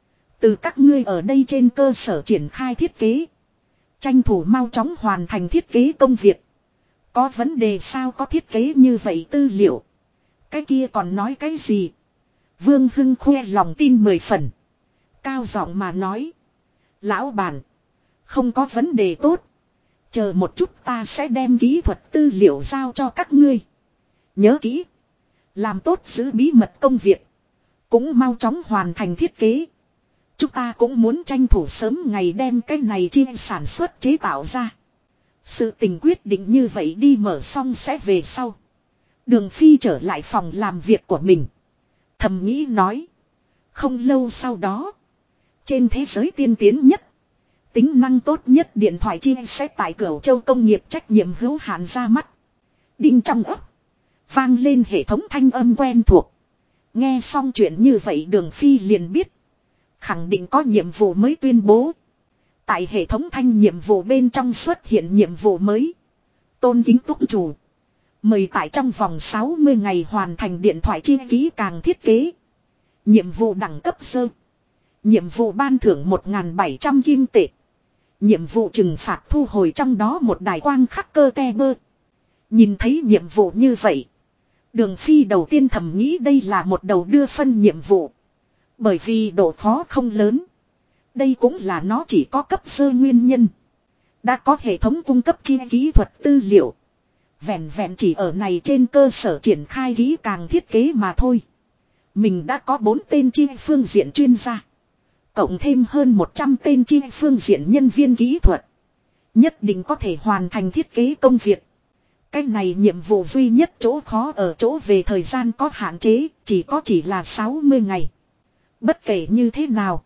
Từ các ngươi ở đây trên cơ sở triển khai thiết kế. Tranh thủ mau chóng hoàn thành thiết kế công việc. Có vấn đề sao có thiết kế như vậy tư liệu. Cái kia còn nói cái gì. Vương Hưng khoe lòng tin 10 phần. Cao giọng mà nói. Lão bản. Không có vấn đề tốt. Chờ một chút ta sẽ đem kỹ thuật tư liệu giao cho các ngươi. Nhớ kỹ. Làm tốt giữ bí mật công việc. Cũng mau chóng hoàn thành thiết kế. Chúng ta cũng muốn tranh thủ sớm ngày đem cái này chia sản xuất chế tạo ra. Sự tình quyết định như vậy đi mở xong sẽ về sau. Đường Phi trở lại phòng làm việc của mình. Thầm nghĩ nói. Không lâu sau đó. Trên thế giới tiên tiến nhất. Tính năng tốt nhất điện thoại chia sẽ tại Cửu Châu công nghiệp trách nhiệm hữu hạn ra mắt. Đinh trong ấp. Vang lên hệ thống thanh âm quen thuộc. Nghe xong chuyện như vậy Đường Phi liền biết. Khẳng định có nhiệm vụ mới tuyên bố. Tại hệ thống thanh nhiệm vụ bên trong xuất hiện nhiệm vụ mới. Tôn kính túc chủ. Mời tại trong vòng 60 ngày hoàn thành điện thoại chi ký càng thiết kế. Nhiệm vụ đẳng cấp sơ. Nhiệm vụ ban thưởng 1.700 kim tệ. Nhiệm vụ trừng phạt thu hồi trong đó một đài quang khắc cơ te bơ. Nhìn thấy nhiệm vụ như vậy. Đường Phi đầu tiên thầm nghĩ đây là một đầu đưa phân nhiệm vụ. Bởi vì độ khó không lớn. Đây cũng là nó chỉ có cấp sơ nguyên nhân. Đã có hệ thống cung cấp chi kỹ thuật tư liệu. Vẹn vẹn chỉ ở này trên cơ sở triển khai kỹ càng thiết kế mà thôi. Mình đã có 4 tên chi phương diện chuyên gia. Cộng thêm hơn 100 tên chi phương diện nhân viên kỹ thuật. Nhất định có thể hoàn thành thiết kế công việc. Cái này nhiệm vụ duy nhất chỗ khó ở chỗ về thời gian có hạn chế, chỉ là 60 ngày. Bất kể như thế nào.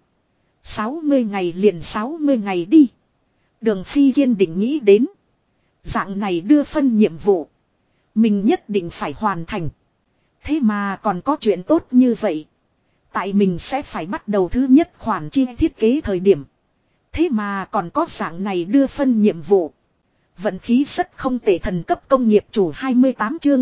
60 ngày liền 60 ngày đi. Đường Phi kiên định nghĩ đến. Dạng này đưa phân nhiệm vụ. Mình nhất định phải hoàn thành. Thế mà còn có chuyện tốt như vậy. Tại mình sẽ phải bắt đầu thứ nhất khoản chi thiết kế thời điểm. Thế mà còn có dạng này đưa phân nhiệm vụ. Vận khí rất không tệ thần cấp công nghiệp chủ 28 chương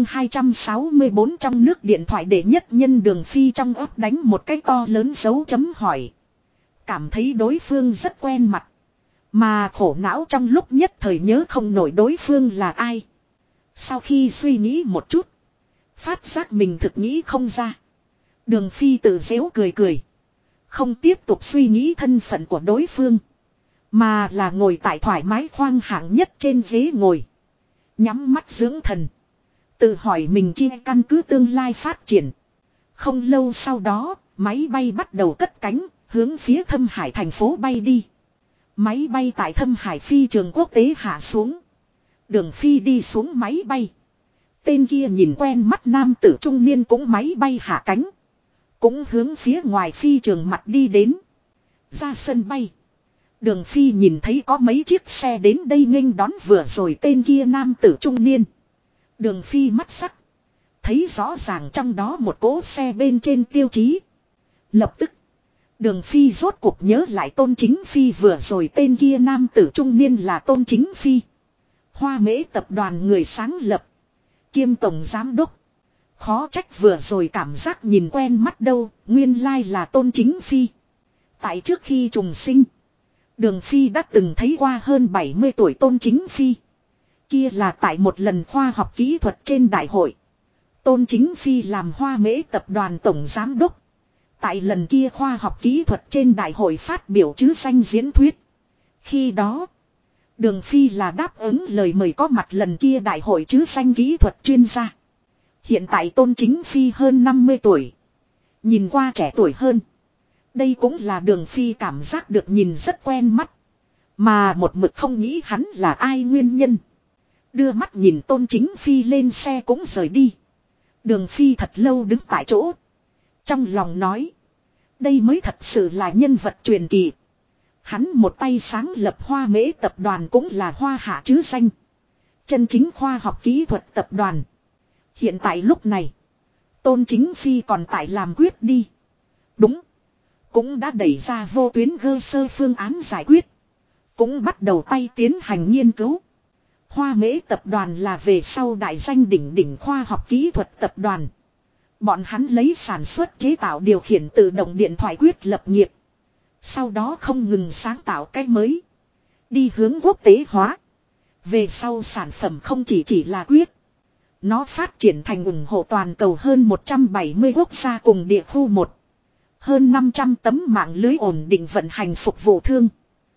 264 trong nước điện thoại đệ nhất nhân Đường Phi trong ấp đánh một cái to lớn dấu chấm hỏi. Cảm thấy đối phương rất quen mặt. Mà khổ não trong lúc nhất thời nhớ không nổi đối phương là ai. Sau khi suy nghĩ một chút. Phát giác mình thực nghĩ không ra. Đường Phi tự giễu cười cười. Không tiếp tục suy nghĩ thân phận của đối phương. Mà là ngồi tại thoải mái khoang hạng nhất trên ghế ngồi. Nhắm mắt dưỡng thần. Tự hỏi mình chi căn cứ tương lai phát triển. Không lâu sau đó, máy bay bắt đầu cất cánh, hướng phía Thâm Hải thành phố bay đi. Máy bay tại Thâm Hải phi trường quốc tế hạ xuống. Đường Phi đi xuống máy bay. Tên kia nhìn quen mắt nam tử trung niên cũng máy bay hạ cánh. Cũng hướng phía ngoài phi trường mặt đi đến. Ra sân bay. Đường Phi nhìn thấy có mấy chiếc xe đến đây nghênh đón vừa rồi tên kia nam tử trung niên. Đường Phi mắt sắc. Thấy rõ ràng trong đó một cỗ xe bên trên tiêu chí. Lập tức. Đường Phi rốt cuộc nhớ lại Tôn Chính Phi vừa rồi tên kia nam tử trung niên là Tôn Chính Phi. Hoa Mễ tập đoàn người sáng lập. Kiêm tổng giám đốc. Khó trách vừa rồi cảm giác nhìn quen mắt đâu, nguyên lai là Tôn Chính Phi. Tại trước khi trùng sinh. Đường Phi đã từng thấy qua hơn 70 tuổi Tôn Chính Phi. Kia là tại một lần khoa học kỹ thuật trên đại hội. Tôn Chính Phi làm Hoa Mễ tập đoàn tổng giám đốc. Tại lần kia khoa học kỹ thuật trên đại hội phát biểu chứ danh diễn thuyết. Khi đó, Đường Phi là đáp ứng lời mời có mặt lần kia đại hội chứ danh kỹ thuật chuyên gia. Hiện tại Tôn Chính Phi hơn 50 tuổi. Nhìn qua trẻ tuổi hơn. Đây cũng là Đường Phi cảm giác được nhìn rất quen mắt. Mà một mực không nghĩ hắn là ai nguyên nhân. Đưa mắt nhìn Tôn Chính Phi lên xe cũng rời đi. Đường Phi thật lâu đứng tại chỗ. Trong lòng nói. Đây mới thật sự là nhân vật truyền kỳ. Hắn một tay sáng lập Hoa Mễ tập đoàn cũng là hoa hạ chứ danh. Chân chính khoa học kỹ thuật tập đoàn. Hiện tại lúc này. Tôn Chính Phi còn tại làm quyết đi. Đúng. Cũng đã đẩy ra vô tuyến cơ sơ phương án giải quyết. Cũng bắt đầu tay tiến hành nghiên cứu. Hoa Mễ tập đoàn là về sau đại danh đỉnh đỉnh khoa học kỹ thuật tập đoàn. Bọn hắn lấy sản xuất chế tạo điều khiển tự động điện thoại quyết lập nghiệp. Sau đó không ngừng sáng tạo cái mới. Đi hướng quốc tế hóa. Về sau sản phẩm không chỉ là quyết. Nó phát triển thành ủng hộ toàn cầu hơn 170 quốc gia cùng địa khu một. Hơn 500 tấm mạng lưới ổn định vận hành phục vụ thương.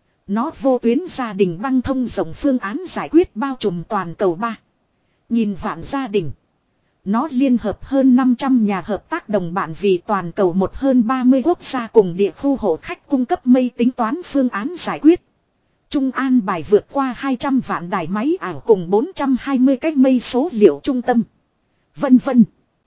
Nó vô tuyến gia đình băng thông rộng phương án giải quyết bao trùm toàn cầu 3. Nhìn vạn gia đình. Nó liên hợp hơn 500 nhà hợp tác đồng bạn vì toàn cầu một hơn 30 quốc gia cùng địa khu hộ khách cung cấp mây tính toán phương án giải quyết. Trung an bài vượt qua 200 vạn đài máy ảo cùng 420 cái mây số liệu trung tâm. Vân vân.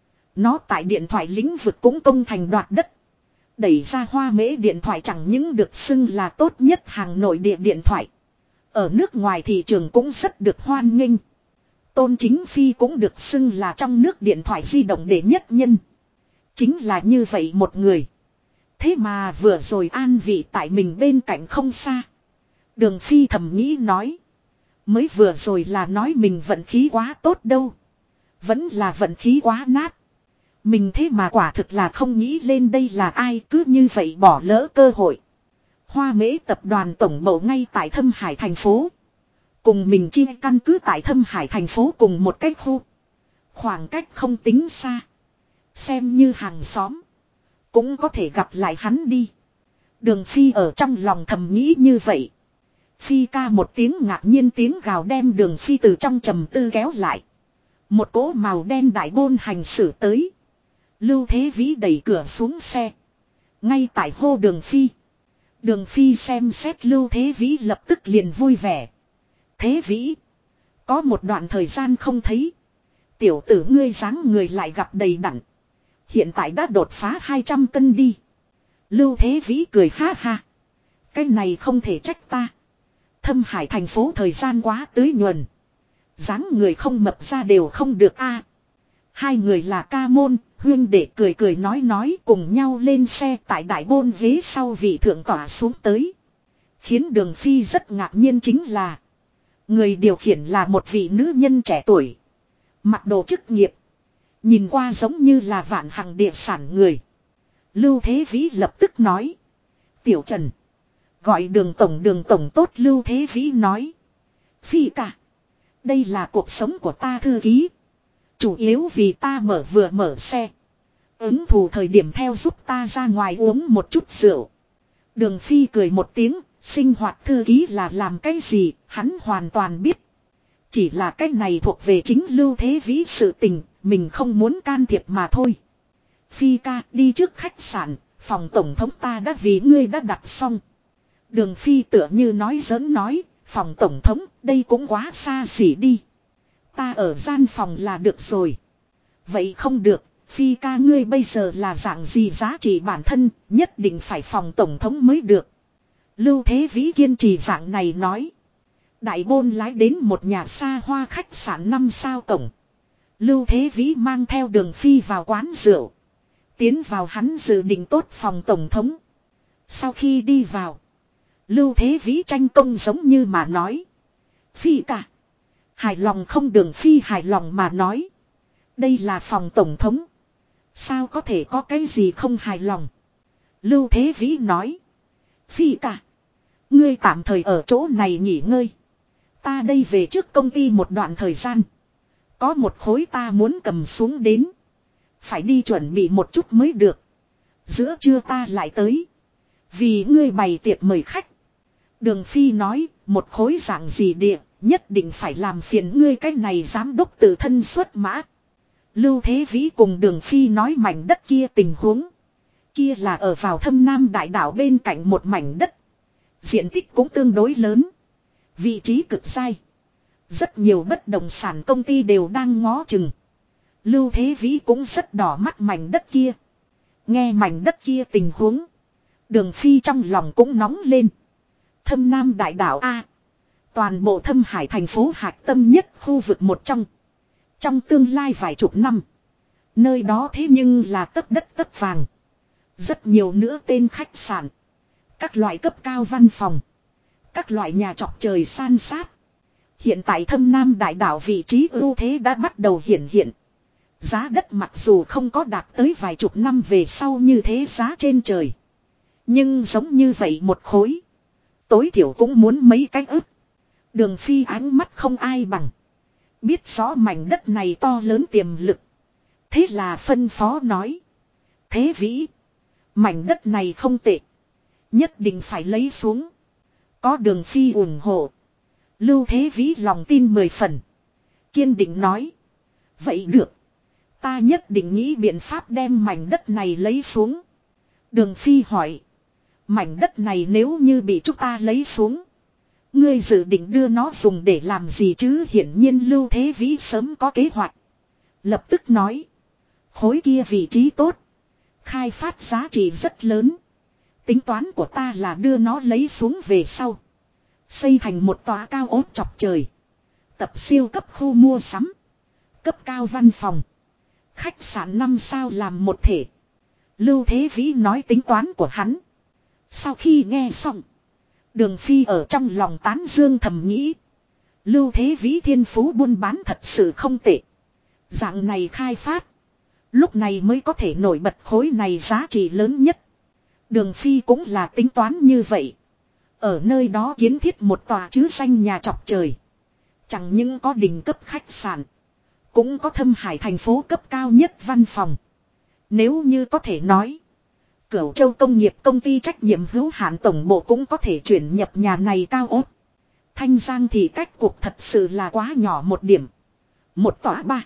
Nó tại điện thoại lĩnh vực cũng công thành đoạt đất. Đẩy ra Hoa Mễ điện thoại chẳng những được xưng là tốt nhất hàng nội địa điện thoại. Ở nước ngoài thị trường cũng rất được hoan nghênh. Tôn Chính Phi cũng được xưng là trong nước điện thoại di động đệ nhất nhân. Chính là như vậy một người. Thế mà vừa rồi an vị tại mình bên cạnh không xa. Đường Phi thầm nghĩ nói. Mới vừa rồi là nói mình vận khí quá tốt đâu. Vẫn là vận khí quá nát. Mình thế mà quả thực là không nghĩ lên đây là ai, cứ như vậy bỏ lỡ cơ hội. Hoa Mễ tập đoàn tổng bộ ngay tại Thâm Hải thành phố. Cùng mình chi căn cứ tại Thâm Hải thành phố cùng một cái khu. Khoảng cách không tính xa. Xem như hàng xóm. Cũng có thể gặp lại hắn đi. Đường Phi ở trong lòng thầm nghĩ như vậy. Phi ca một tiếng ngạc nhiên tiếng gào đem Đường Phi từ trong trầm tư kéo lại. Một cỗ màu đen đại bôn hành xử tới. Lưu Thế Vĩ đẩy cửa xuống xe. Ngay tại hô Đường Phi. Đường Phi xem xét Lưu Thế Vĩ lập tức liền vui vẻ. Thế Vĩ. Có một đoạn thời gian không thấy. Tiểu tử ngươi dáng người lại gặp đầy đặn. Hiện tại đã đột phá 200 cân đi. Lưu Thế Vĩ cười ha ha. Cái này không thể trách ta. Thâm Hải thành phố thời gian quá tưới nhuần. Dáng người không mập ra đều không được a. Hai người là ca môn, huyên đệ cười cười nói cùng nhau lên xe tại đại bôn ghế sau vị thượng tỏa xuống tới. Khiến Đường Phi rất ngạc nhiên chính là. Người điều khiển là một vị nữ nhân trẻ tuổi. Mặc đồ chức nghiệp. Nhìn qua giống như là Vạn Hằng địa sản người. Lưu Thế Vĩ lập tức nói. Tiểu Trần. Gọi đường tổng tốt Lưu Thế Vĩ nói. Phi ca. Đây là cuộc sống của ta thư ký. Chủ yếu vì ta vừa mở xe. Ứng thù thời điểm theo giúp ta ra ngoài uống một chút rượu. Đường Phi cười một tiếng. Sinh hoạt thư ký là làm cái gì hắn hoàn toàn biết. Chỉ là cái này thuộc về chính Lưu Thế Vĩ sự tình. Mình không muốn can thiệp mà thôi. Phi ca đi trước khách sạn. Phòng tổng thống ta đã vì ngươi đã đặt xong. Đường Phi tựa như nói giỡn nói. Phòng tổng thống đây cũng quá xa xỉ đi. Ta ở gian phòng là được rồi. Vậy không được. Phi ca ngươi bây giờ là dạng gì giá trị bản thân. Nhất định phải phòng tổng thống mới được. Lưu Thế Vĩ kiên trì dạng này nói. Đại bôn lái đến một nhà xa hoa khách sạn 5 sao cổng. Lưu Thế Vĩ mang theo Đường Phi vào quán rượu. Tiến vào hắn dự định tốt phòng tổng thống. Sau khi đi vào. Lưu Thế Vĩ tranh công giống như mà nói. Phi ca. Hài lòng không? Đường Phi hài lòng mà nói. Đây là phòng tổng thống. Sao có thể có cái gì không hài lòng? Lưu Thế Vĩ nói. Phi ca. Ngươi tạm thời ở chỗ này nghỉ ngơi. Ta đây về trước công ty một đoạn thời gian. Có một khối ta muốn cầm xuống đến. Phải đi chuẩn bị một chút mới được. Giữa trưa ta lại tới. Vì ngươi bày tiệc mời khách. Đường Phi nói một khối dạng gì địa, nhất định phải làm phiền ngươi cái này giám đốc tự thân xuất mã. Lưu Thế Vĩ cùng Đường Phi nói mảnh đất kia tình huống. Kia là ở vào Thâm Nam Đại Đảo bên cạnh một mảnh đất. Diện tích cũng tương đối lớn. Vị trí cực sai. Rất nhiều bất động sản công ty đều đang ngó chừng. Lưu Thế Vĩ cũng rất đỏ mắt mảnh đất kia. Nghe mảnh đất kia tình huống. Đường Phi trong lòng cũng nóng lên. Thâm Nam Đại Đảo A. Toàn bộ Thâm Hải thành phố hạch tâm nhất khu vực một trong. Trong tương lai vài chục năm. Nơi đó thế nhưng là tấp đất tấp vàng. Rất nhiều nữa tên khách sạn. Các loại cấp cao văn phòng. Các loại nhà trọc trời san sát. Hiện tại Thâm Nam Đại Đảo vị trí ưu thế đã bắt đầu hiện hiện. Giá đất mặc dù không có đạt tới vài chục năm về sau như thế giá trên trời. Nhưng giống như vậy một khối. Tối thiểu cũng muốn mấy cái ức. Đường Phi ánh mắt không ai bằng. Biết rõ mảnh đất này to lớn tiềm lực. Thế là phân phó nói. Thế Vĩ. Mảnh đất này không tệ. Nhất định phải lấy xuống. Có Đường Phi ủng hộ. Lưu Thế Vĩ lòng tin 10 phần. Kiên định nói. Vậy được. Ta nhất định nghĩ biện pháp đem mảnh đất này lấy xuống. Đường Phi hỏi. Mảnh đất này nếu như bị chúng ta lấy xuống. Ngươi dự định đưa nó dùng để làm gì chứ? Hiển nhiên Lưu Thế Vĩ sớm có kế hoạch. Lập tức nói. Khối kia vị trí tốt. Khai phát giá trị rất lớn. Tính toán của ta là đưa nó lấy xuống về sau. Xây thành một tòa cao ốt chọc trời. Tập siêu cấp khu mua sắm. Cấp cao văn phòng. Khách sạn 5 sao làm một thể. Lưu Thế Vĩ nói tính toán của hắn. Sau khi nghe xong. Đường Phi ở trong lòng tán dương thầm nghĩ. Lưu Thế Vĩ thiên phú buôn bán thật sự không tệ. Dạng này khai phát. Lúc này mới có thể nổi bật khối này giá trị lớn nhất. Đường Phi cũng là tính toán như vậy. Ở nơi đó kiến thiết một tòa chứ danh nhà trọc trời. Chẳng những có đỉnh cấp khách sạn. Cũng có Thâm Hải thành phố cấp cao nhất văn phòng. Nếu như có thể nói. Cửu Châu Công nghiệp công ty trách nhiệm hữu hạn tổng bộ cũng có thể chuyển nhập nhà này cao ốt. Thanh Giang thì cách cuộc thật sự là quá nhỏ một điểm. Một tòa 3,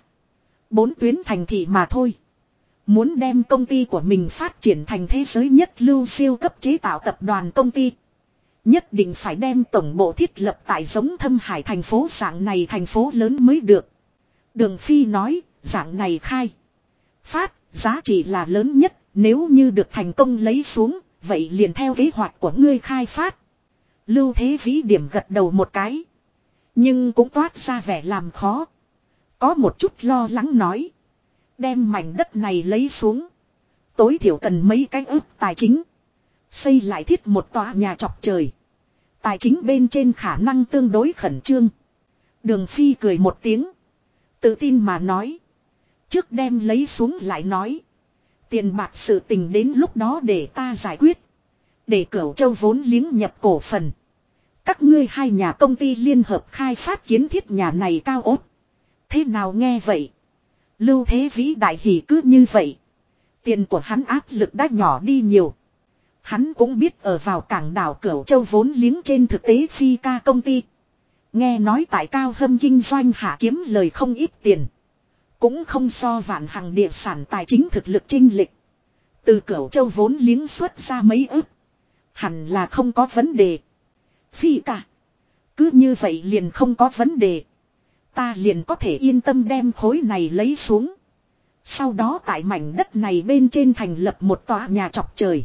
4 tuyến thành thị mà thôi. Muốn đem công ty của mình phát triển thành thế giới nhất lưu siêu cấp chế tạo tập đoàn công ty. Nhất định phải đem tổng bộ thiết lập tại giống Thâm Hải thành phố dạng này thành phố lớn mới được. Đường Phi nói, dạng này khai phát, giá trị là lớn nhất, nếu như được thành công lấy xuống, vậy liền theo kế hoạch của ngươi khai phát. Lưu Thế Vĩ điểm gật đầu một cái. Nhưng cũng toát ra vẻ làm khó. Có một chút lo lắng nói. Đem mảnh đất này lấy xuống. Tối thiểu cần mấy cái ức tài chính. Xây lại thiết một tòa nhà trọc trời. Tài chính bên trên khả năng tương đối khẩn trương. Đường Phi cười một tiếng. Tự tin mà nói. Trước đem lấy xuống lại nói. Tiền bạc sự tình đến lúc đó để ta giải quyết. Để Cửu Châu vốn liếng nhập cổ phần. Các ngươi hai nhà công ty liên hợp khai phát kiến thiết nhà này cao ốt. Thế nào nghe vậy? Lưu Thế Vĩ đại hỉ cứ như vậy. Tiền của hắn áp lực đã nhỏ đi nhiều. Hắn cũng biết ở vào cảng đảo Cửu Châu vốn liếng trên thực tế phi ca công ty. Nghe nói tại Cao Hâm kinh doanh hạ kiếm lời không ít tiền. Cũng không so Vạn Hằng địa sản tài chính thực lực chênh lệch. Từ Cửu Châu vốn liếng xuất ra mấy ức. Hẳn là không có vấn đề. Phi ca. Cứ như vậy liền không có vấn đề. Ta liền có thể yên tâm đem khối này lấy xuống. Sau đó tại mảnh đất này bên trên thành lập một tòa nhà trọc trời.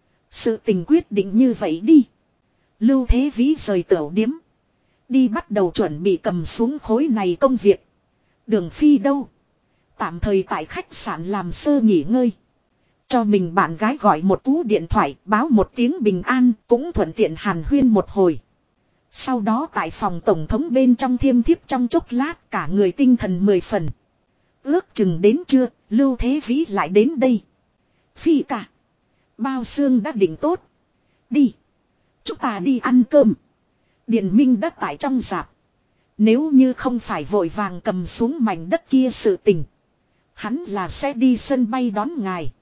Sự tình quyết định như vậy đi. Lưu Thế Vĩ rời tửu điếm. Đi bắt đầu chuẩn bị cầm xuống khối này công việc. Đường Phi đâu? Tạm thời tại khách sạn làm sơ nghỉ ngơi. Cho mình bạn gái gọi một cú điện thoại báo một tiếng bình an cũng thuận tiện hàn huyên một hồi. Sau đó tại phòng tổng thống bên trong thiêm thiếp trong chốc lát cả người tinh thần 10 phần. Ước chừng đến trưa, Lưu Thế Vĩ lại đến đây. Phi ca. Bao xương đã định tốt. Đi. Chúng ta đi ăn cơm. Điền Minh đã tại trong rạp. Nếu như không phải vội vàng cầm xuống mảnh đất kia sự tình. Hắn là sẽ đi sân bay đón ngài.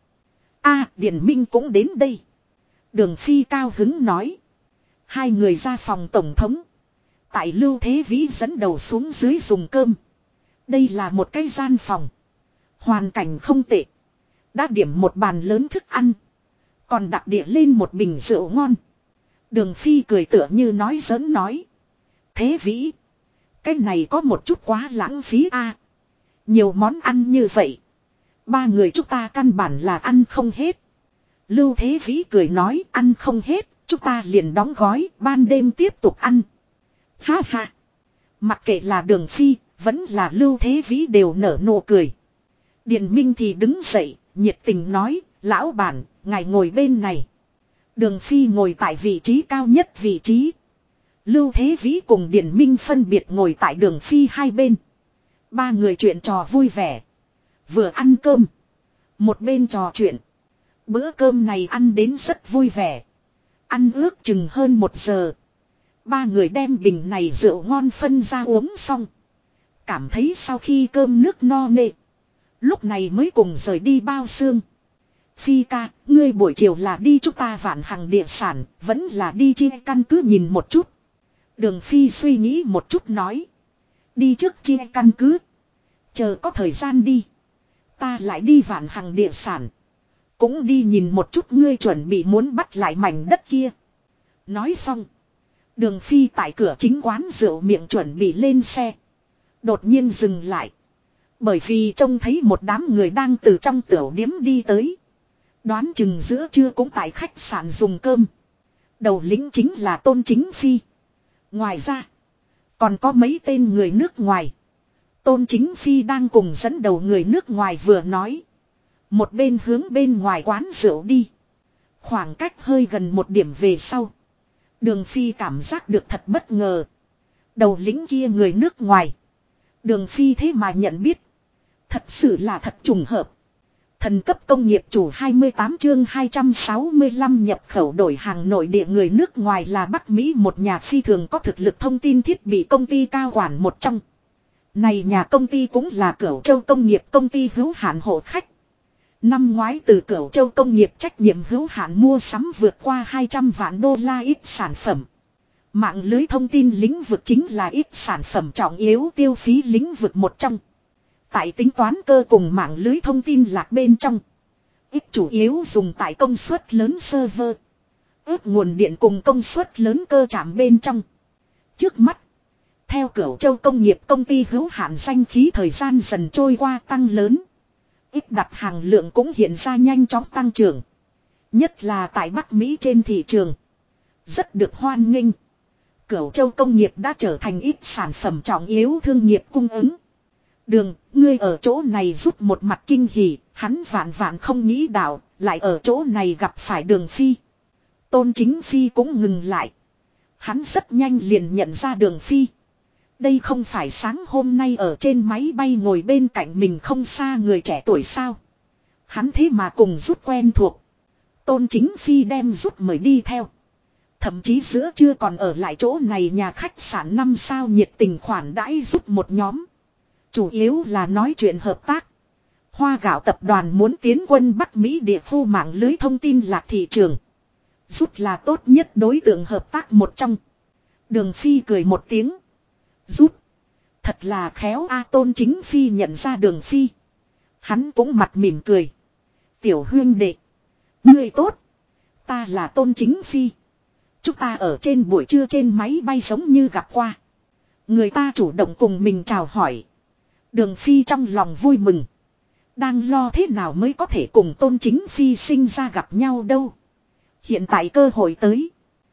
Điền Minh cũng đến đây. Đường Phi cao hứng nói. Hai người ra phòng tổng thống. Tại Lưu Thế Vĩ dẫn đầu xuống dưới dùng cơm. Đây là một cái gian phòng. Hoàn cảnh không tệ. Đã điểm một bàn lớn thức ăn. Còn đặc địa lên một bình rượu ngon. Đường Phi cười tựa như nói giỡn nói. Thế Vĩ. Cái này có một chút quá lãng phí a. Nhiều món ăn như vậy. Ba người chúng ta căn bản là ăn không hết. Lưu Thế Vĩ cười nói ăn không hết. Chúng ta liền đóng gói ban đêm tiếp tục ăn. Ha ha. Mặc kệ là Đường Phi vẫn là Lưu Thế Vĩ đều nở nụ cười. Điền Minh thì đứng dậy nhiệt tình nói. Lão bản ngài ngồi bên này. Đường Phi ngồi tại vị trí cao nhất vị trí. Lưu Thế Vĩ cùng Điền Minh phân biệt ngồi tại Đường Phi hai bên. Ba người chuyện trò vui vẻ. Vừa ăn cơm. Một bên trò chuyện. Bữa cơm này ăn đến rất vui vẻ. Ăn ước chừng hơn 1 giờ. Ba người đem bình này rượu ngon phân ra uống xong. Cảm thấy sau khi cơm nước no nê. Lúc này mới cùng rời đi bao xương. Phi ca, ngươi buổi chiều là đi chúng ta Vạn Hằng địa sản, vẫn là đi chi căn cứ nhìn một chút. Đường Phi suy nghĩ một chút nói. Đi trước chi căn cứ. Chờ có thời gian đi. Ta lại đi Vạn Hằng địa sản. Cũng đi nhìn một chút ngươi chuẩn bị muốn bắt lại mảnh đất kia. Nói xong. Đường Phi tại cửa chính quán rượu miệng chuẩn bị lên xe. Đột nhiên dừng lại. Bởi vì trông thấy một đám người đang từ trong tiểu điếm đi tới. Đoán chừng giữa trưa cũng tại khách sạn dùng cơm. Đầu lĩnh chính là Tôn Chính Phi. Ngoài ra. Còn có mấy tên người nước ngoài. Tôn Chính Phi đang cùng dẫn đầu người nước ngoài vừa nói. Một bên hướng bên ngoài quán rượu đi. Khoảng cách hơi gần một điểm về sau. Đường Phi cảm giác được thật bất ngờ. Đầu lĩnh kia người nước ngoài. Đường Phi thế mà nhận biết. Thật sự là thật trùng hợp. Thần cấp công nghiệp chủ 28 chương 265 nhập khẩu đổi hàng nội địa người nước ngoài là Bắc Mỹ một nhà phi thường có thực lực thông tin thiết bị công ty cao quản một trong. Này nhà công ty cũng là Cửu Châu công nghiệp công ty hữu hạn hộ khách. Năm ngoái từ Cửu Châu công nghiệp trách nhiệm hữu hạn mua sắm vượt qua 200 vạn đô la ít sản phẩm. Mạng lưới thông tin lĩnh vực chính là ít sản phẩm trọng yếu tiêu phí lĩnh vực một trong. Tại tính toán cơ cùng mạng lưới thông tin lạc bên trong. Ít chủ yếu dùng tại công suất lớn server. Ước nguồn điện cùng công suất lớn cơ trạm bên trong. Trước mắt. Theo Cửu Châu công nghiệp công ty hữu hạn danh khí thời gian dần trôi qua tăng lớn. Ít đặt hàng lượng cũng hiện ra nhanh chóng tăng trưởng. Nhất là tại Bắc Mỹ trên thị trường. Rất được hoan nghênh. Cửu Châu công nghiệp đã trở thành ít sản phẩm trọng yếu thương nghiệp cung ứng. Đường, ngươi ở chỗ này rút một mặt kinh hỉ, hắn vạn vạn không nghĩ đạo, lại ở chỗ này gặp phải Đường Phi. Tôn Chính Phi cũng ngừng lại. Hắn rất nhanh liền nhận ra Đường Phi. Đây không phải sáng hôm nay ở trên máy bay ngồi bên cạnh mình không xa người trẻ tuổi sao. Hắn thế mà cùng rút quen thuộc. Tôn Chính Phi đem rút mời đi theo. Thậm chí giữa trưa còn ở lại chỗ này nhà khách sạn 5 sao nhiệt tình khoản đãi rút một nhóm. Chủ yếu là nói chuyện hợp tác. Hoa gạo tập đoàn muốn tiến quân Bắc Mỹ địa khu mạng lưới thông tin lạc thị trường. Rút là tốt nhất đối tượng hợp tác một trong. Đường Phi cười một tiếng. Rút. Thật là khéo a. Tôn Chính Phi nhận ra Đường Phi. Hắn cũng mặt mỉm cười. Tiểu huynh đệ. Ngươi tốt. Ta là Tôn Chính Phi. Chúng ta ở trên buổi trưa trên máy bay giống như gặp qua. Người ta chủ động cùng mình chào hỏi. Đường Phi trong lòng vui mừng. Đang lo thế nào mới có thể cùng Tôn Chính Phi sinh ra gặp nhau đâu. Hiện tại cơ hội tới.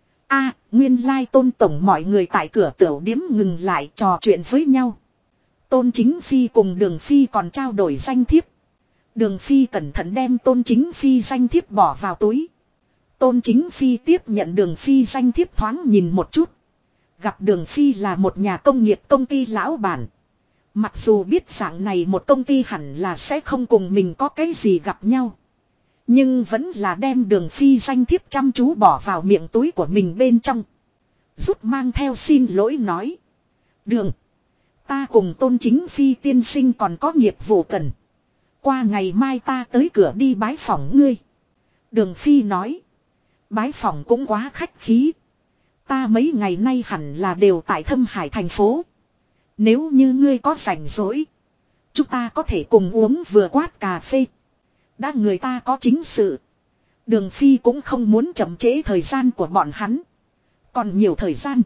Nguyên lai Tôn tổng mọi người tại cửa tiểu điếm ngừng lại trò chuyện với nhau. Tôn Chính Phi cùng Đường Phi còn trao đổi danh thiếp. Đường Phi cẩn thận đem Tôn Chính Phi danh thiếp bỏ vào túi. Tôn Chính Phi tiếp nhận Đường Phi danh thiếp thoáng nhìn một chút. Gặp Đường Phi là một nhà công nghiệp công ty lão bản. Mặc dù biết dạng này một công ty hẳn là sẽ không cùng mình có cái gì gặp nhau. Nhưng vẫn là đem Đường Phi danh thiếp chăm chú bỏ vào miệng túi của mình bên trong. Rút mang theo xin lỗi nói. Đường. Ta cùng Tôn Chính Phi tiên sinh còn có nghiệp vụ cần. Qua ngày mai ta tới cửa đi bái phỏng ngươi. Đường Phi nói. Bái phỏng cũng quá khách khí. Ta mấy ngày nay hẳn là đều tại Thâm Hải thành phố. Nếu như ngươi có rảnh rỗi, chúng ta có thể cùng uống vừa quát cà phê. Đã người ta có chính sự. Đường Phi cũng không muốn chậm trễ thời gian của bọn hắn. Còn nhiều thời gian.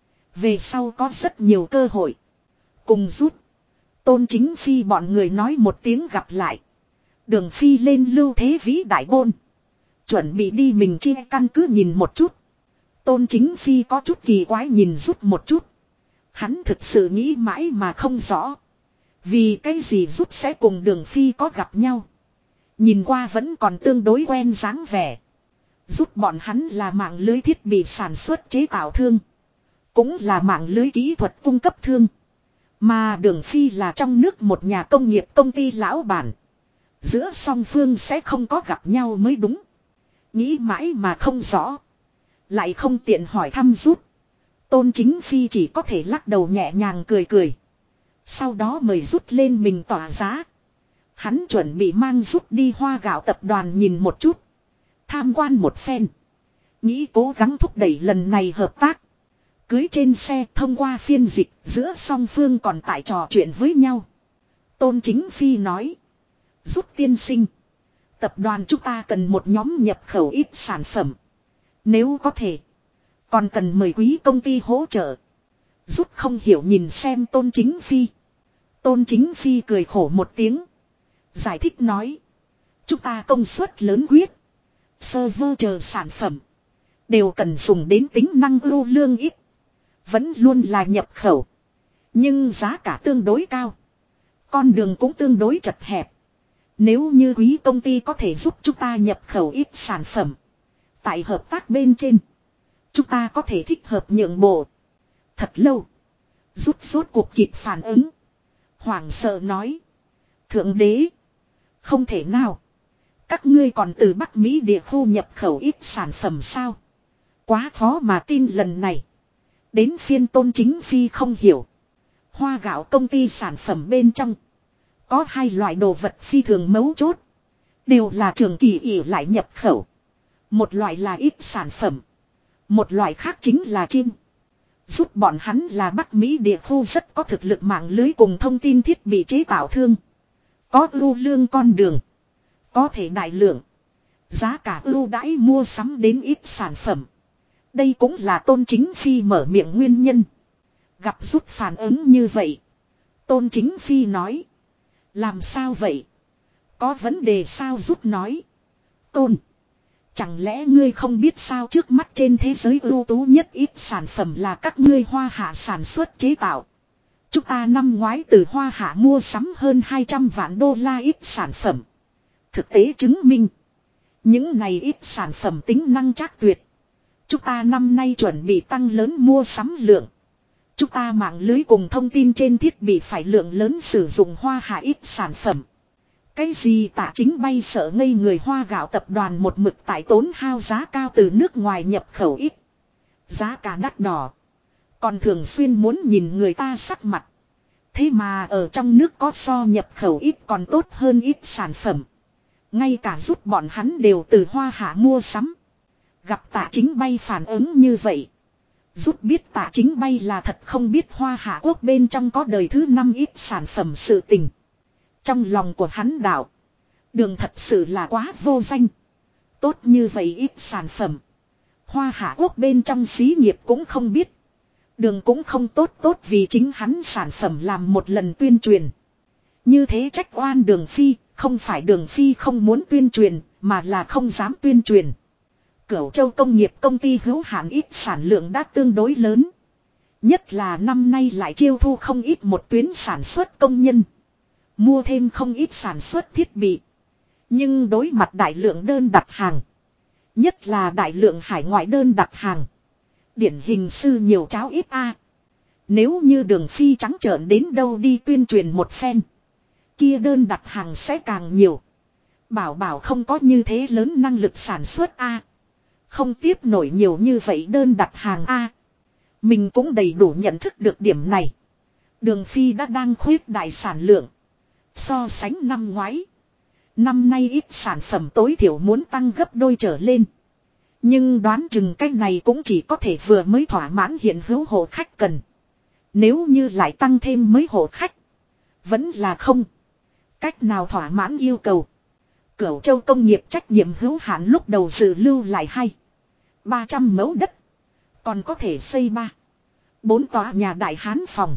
Về sau có rất nhiều cơ hội. Cùng rút. Tôn Chính Phi bọn người nói một tiếng gặp lại. Đường Phi lên lưu thế vĩ đại bôn. Chuẩn bị đi mình chia căn cứ nhìn một chút. Tôn Chính Phi có chút kỳ quái nhìn rút một chút. Hắn thực sự nghĩ mãi mà không rõ. Vì cái gì rút sẽ cùng Đường Phi có gặp nhau. Nhìn qua vẫn còn tương đối quen dáng vẻ. Rút bọn hắn là mạng lưới thiết bị sản xuất chế tạo thương. Cũng là mạng lưới kỹ thuật cung cấp thương. Mà Đường Phi là trong nước một nhà công nghiệp công ty lão bản. Giữa song phương sẽ không có gặp nhau mới đúng. Nghĩ mãi mà không rõ. Lại không tiện hỏi thăm rút. Tôn Chính Phi chỉ có thể lắc đầu nhẹ nhàng cười cười. Sau đó mời rút lên mình tỏa giá. Hắn chuẩn bị mang rút đi Hoa Gạo tập đoàn nhìn một chút. Tham quan một phen. Nghĩ cố gắng thúc đẩy lần này hợp tác. Cưới trên xe thông qua phiên dịch giữa song phương còn tại trò chuyện với nhau. Tôn Chính Phi nói. Rút tiên sinh. Tập đoàn chúng ta cần một nhóm nhập khẩu ít sản phẩm. Nếu có thể. Còn cần mời quý công ty hỗ trợ. Rút không hiểu nhìn xem Tôn Chính Phi. Tôn Chính Phi cười khổ một tiếng. Giải thích nói. Chúng ta công suất lớn quyết. Server chờ sản phẩm. Đều cần dùng đến tính năng ưu lương ít. Vẫn luôn là nhập khẩu. Nhưng giá cả tương đối cao. Con đường cũng tương đối chật hẹp. Nếu như quý công ty có thể giúp chúng ta nhập khẩu ít sản phẩm. Tại hợp tác bên trên. Chúng ta có thể thích hợp nhượng bộ. Thật lâu. Rút cuộc kịp phản ứng. Hoảng sợ nói. Thượng đế. Không thể nào. Các ngươi còn từ Bắc Mỹ địa khu nhập khẩu ít sản phẩm sao. Quá khó mà tin lần này. Đến phiên Tôn Chính Phi không hiểu. Hoa Gạo công ty sản phẩm bên trong. Có hai loại đồ vật phi thường mấu chốt. Đều là trường kỳ ỉ lại nhập khẩu. Một loại là ít sản phẩm. Một loại khác chính là chim. Giúp bọn hắn là Bắc Mỹ địa khu rất có thực lực mạng lưới cùng thông tin thiết bị chế tạo thương. Có ưu lương con đường. Có thể đại lượng. Giá cả ưu đãi mua sắm đến ít sản phẩm. Đây cũng là Tôn Chính Phi mở miệng nguyên nhân. Gặp rút phản ứng như vậy. Tôn Chính Phi nói. Làm sao vậy? Có vấn đề sao rút nói. Tôn. Chẳng lẽ ngươi không biết sao trước mắt trên thế giới ưu tú nhất ít sản phẩm là các ngươi Hoa Hạ sản xuất chế tạo. Chúng ta năm ngoái từ Hoa Hạ mua sắm hơn 200 vạn đô la ít sản phẩm. Thực tế chứng minh. Những này ít sản phẩm tính năng chắc tuyệt. Chúng ta năm nay chuẩn bị tăng lớn mua sắm lượng. Chúng ta mạng lưới cùng thông tin trên thiết bị phải lượng lớn sử dụng Hoa Hạ ít sản phẩm. Cái gì Tạ Chính Bay sợ ngây người Hoa Gạo tập đoàn một mực tại tốn hao giá cao từ nước ngoài nhập khẩu ít. Giá cả đắt đỏ. Còn thường xuyên muốn nhìn người ta sắc mặt. Thế mà ở trong nước có so nhập khẩu ít còn tốt hơn ít sản phẩm. Ngay cả giúp bọn hắn đều từ Hoa Hạ mua sắm. Gặp Tạ Chính Bay phản ứng như vậy. Giúp biết Tạ Chính Bay là thật không biết Hoa Hạ quốc bên trong có đời thứ 5 ít sản phẩm sự tình. Trong lòng của hắn đạo. Đường thật sự là quá vô danh. Tốt như vậy ít sản phẩm. Hoa Hạ quốc bên trong xí nghiệp cũng không biết. Đường cũng không tốt vì chính hắn sản phẩm làm một lần tuyên truyền. Như thế trách oan Đường Phi. Không phải Đường Phi không muốn tuyên truyền. Mà là không dám tuyên truyền. Cửu Châu công nghiệp công ty hữu hạn ít sản lượng đã tương đối lớn. Nhất là năm nay lại chiêu thu không ít một tuyến sản xuất công nhân. Mua thêm không ít sản xuất thiết bị. Nhưng đối mặt đại lượng đơn đặt hàng. Nhất là đại lượng hải ngoại đơn đặt hàng. Điển hình sư nhiều cháo ít a. Nếu như Đường Phi trắng trợn đến đâu đi tuyên truyền một phen. Kia đơn đặt hàng sẽ càng nhiều. Bảo không có như thế lớn năng lực sản xuất a. Không tiếp nổi nhiều như vậy đơn đặt hàng a. Mình cũng đầy đủ nhận thức được điểm này. Đường Phi đã đang khuyết đại sản lượng. So sánh năm ngoái. Năm nay ít sản phẩm tối thiểu muốn tăng gấp đôi trở lên. Nhưng đoán chừng cái này cũng chỉ có thể vừa mới thỏa mãn hiện hữu hộ khách cần. Nếu như lại tăng thêm mấy hộ khách. Vẫn là không. Cách nào thỏa mãn yêu cầu. Cửu Châu công nghiệp trách nhiệm hữu hạn lúc đầu dự lưu lại 300 mẫu đất. Còn có thể xây 4 tòa nhà đại hán phòng.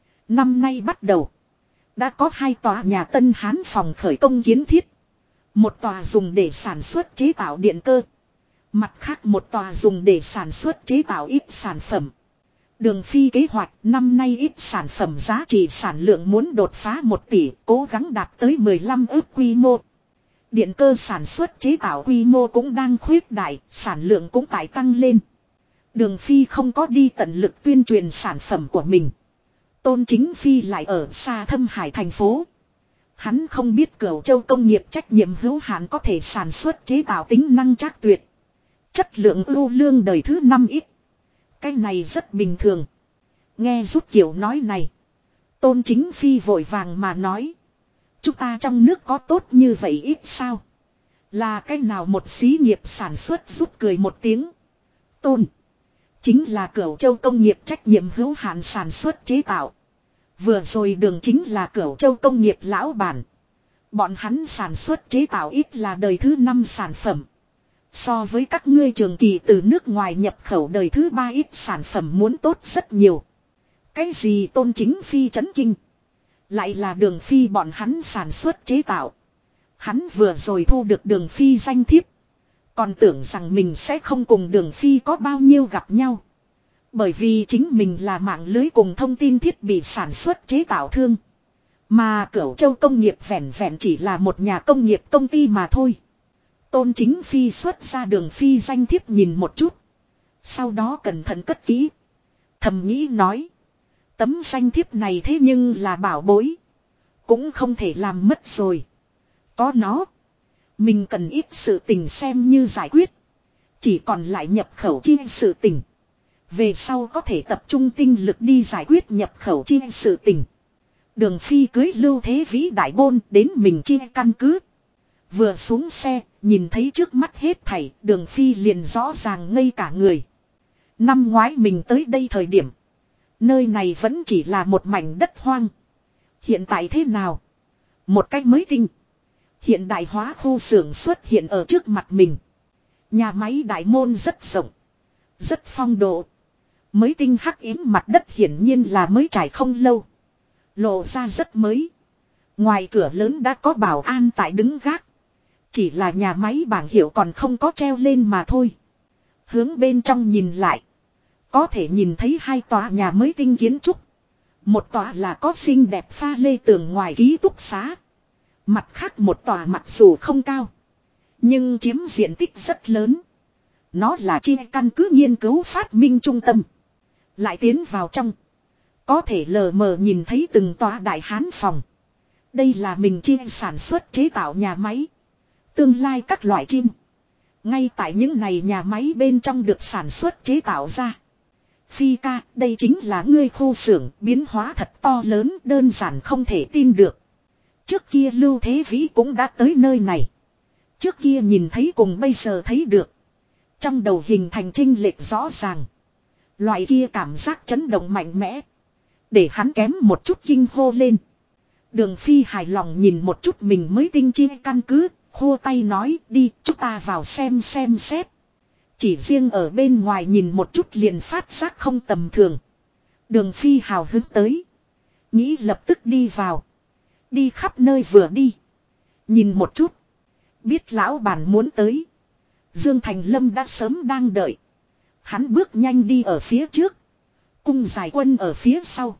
Năm nay bắt đầu. Đã có 2 tòa nhà tân hán phòng khởi công kiến thiết. Một tòa dùng để sản xuất chế tạo điện cơ. Mặt khác một tòa dùng để sản xuất chế tạo ít sản phẩm. Đường Phi kế hoạch năm nay ít sản phẩm giá trị sản lượng muốn đột phá 1 tỷ, cố gắng đạt tới 15 ức quy mô. Điện cơ sản xuất chế tạo quy mô cũng đang khuyết đại, sản lượng cũng tại tăng lên. Đường Phi không có đi tận lực tuyên truyền sản phẩm của mình. Tôn Chính Phi lại ở xa Thâm Hải thành phố. Hắn không biết Cửu Châu công nghiệp trách nhiệm hữu hạn có thể sản xuất chế tạo tính năng trác tuyệt. Chất lượng ưu lương đời thứ 5 ít. Cái này rất bình thường. Nghe rút kiểu nói này. Tôn Chính Phi vội vàng mà nói. Chúng ta trong nước có tốt như vậy ít sao? Là cái nào một xí nghiệp sản xuất rút cười một tiếng. Tôn. Chính là Cửu Châu công nghiệp trách nhiệm hữu hạn sản xuất chế tạo. Vừa rồi Đường chính là Cửu Châu công nghiệp lão bản. Bọn hắn sản xuất chế tạo ít là đời thứ 5 sản phẩm. So với các ngươi trường kỳ từ nước ngoài nhập khẩu đời thứ 3 ít sản phẩm muốn tốt rất nhiều. Cái gì Tôn Chính Phi chấn kinh. Lại là Đường Phi bọn hắn sản xuất chế tạo. Hắn vừa rồi thu được Đường Phi danh thiếp. Còn tưởng rằng mình sẽ không cùng Đường Phi có bao nhiêu gặp nhau. Bởi vì chính mình là mạng lưới cùng thông tin thiết bị sản xuất chế tạo thương. Mà Cửu Châu công nghiệp vẹn vẹn chỉ là một nhà công nghiệp công ty mà thôi. Tôn Chính Phi xuất ra Đường Phi danh thiếp nhìn một chút. Sau đó cẩn thận cất kỹ. Thầm nghĩ nói. Tấm danh thiếp này thế nhưng là bảo bối. Cũng không thể làm mất rồi. Có nó. Mình cần ít sự tình xem như giải quyết. Chỉ còn lại nhập khẩu chi sự tình. Về sau có thể tập trung tinh lực đi giải quyết nhập khẩu chi sự tình. Đường Phi cưới Lưu Thế Vĩ đại bôn đến mình chi căn cứ. Vừa xuống xe, nhìn thấy trước mắt hết thảy, Đường Phi liền rõ ràng ngây cả người. Năm ngoái mình tới đây thời điểm. Nơi này vẫn chỉ là một mảnh đất hoang. Hiện tại thế nào? Một cách mới tinh. Hiện đại hóa khu xưởng xuất hiện ở trước mặt mình. Nhà máy đại môn rất rộng. Rất phong độ. Mới tinh hắc yếm mặt đất hiển nhiên là mới trải không lâu. Lộ ra rất mới. Ngoài cửa lớn đã có bảo an tại đứng gác. Chỉ là nhà máy bảng hiệu còn không có treo lên mà thôi. Hướng bên trong nhìn lại. Có thể nhìn thấy 2 tòa nhà mới tinh kiến trúc. Một tòa là có xinh đẹp pha lê tường ngoài ký túc xá. Mặt khác một tòa mặc dù không cao. Nhưng chiếm diện tích rất lớn. Nó là chi căn cứ nghiên cứu phát minh trung tâm. Lại tiến vào trong. Có thể lờ mờ nhìn thấy từng tòa đại hán phòng. Đây là mình chi sản xuất chế tạo nhà máy. Tương lai các loại chim. Ngay tại những này nhà máy bên trong được sản xuất chế tạo ra. Phi ca, đây chính là ngươi khu xưởng biến hóa thật to lớn đơn giản không thể tin được. Trước kia Lưu Thế Vĩ cũng đã tới nơi này. Trước kia nhìn thấy cùng bây giờ thấy được. Trong đầu hình thành chênh lệch rõ ràng. Loại kia cảm giác chấn động mạnh mẽ. Để hắn kém một chút kinh hô lên. Đường Phi hài lòng nhìn một chút mình mới tinh chi căn cứ. Khua tay nói đi chúng ta vào xem xét. Chỉ riêng ở bên ngoài nhìn một chút liền phát giác không tầm thường. Đường Phi hào hứng tới. Nghĩ lập tức đi vào. Đi khắp nơi vừa đi. Nhìn một chút. Biết lão bản muốn tới. Dương Thành Lâm đã sớm đang đợi. Hắn bước nhanh đi ở phía trước. Cung giải quân ở phía sau.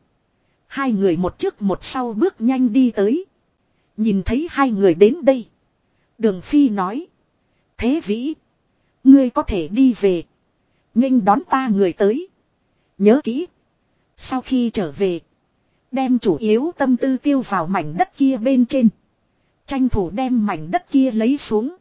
2 người một trước một sau bước nhanh đi tới. Nhìn thấy 2 người đến đây. Đường Phi nói. Thế Vĩ. Ngươi có thể đi về. Nghênh đón ta người tới. Nhớ kỹ. Sau khi trở về. Đem chủ yếu tâm tư tiêu vào mảnh đất kia bên trên. Tranh thủ đem mảnh đất kia lấy xuống.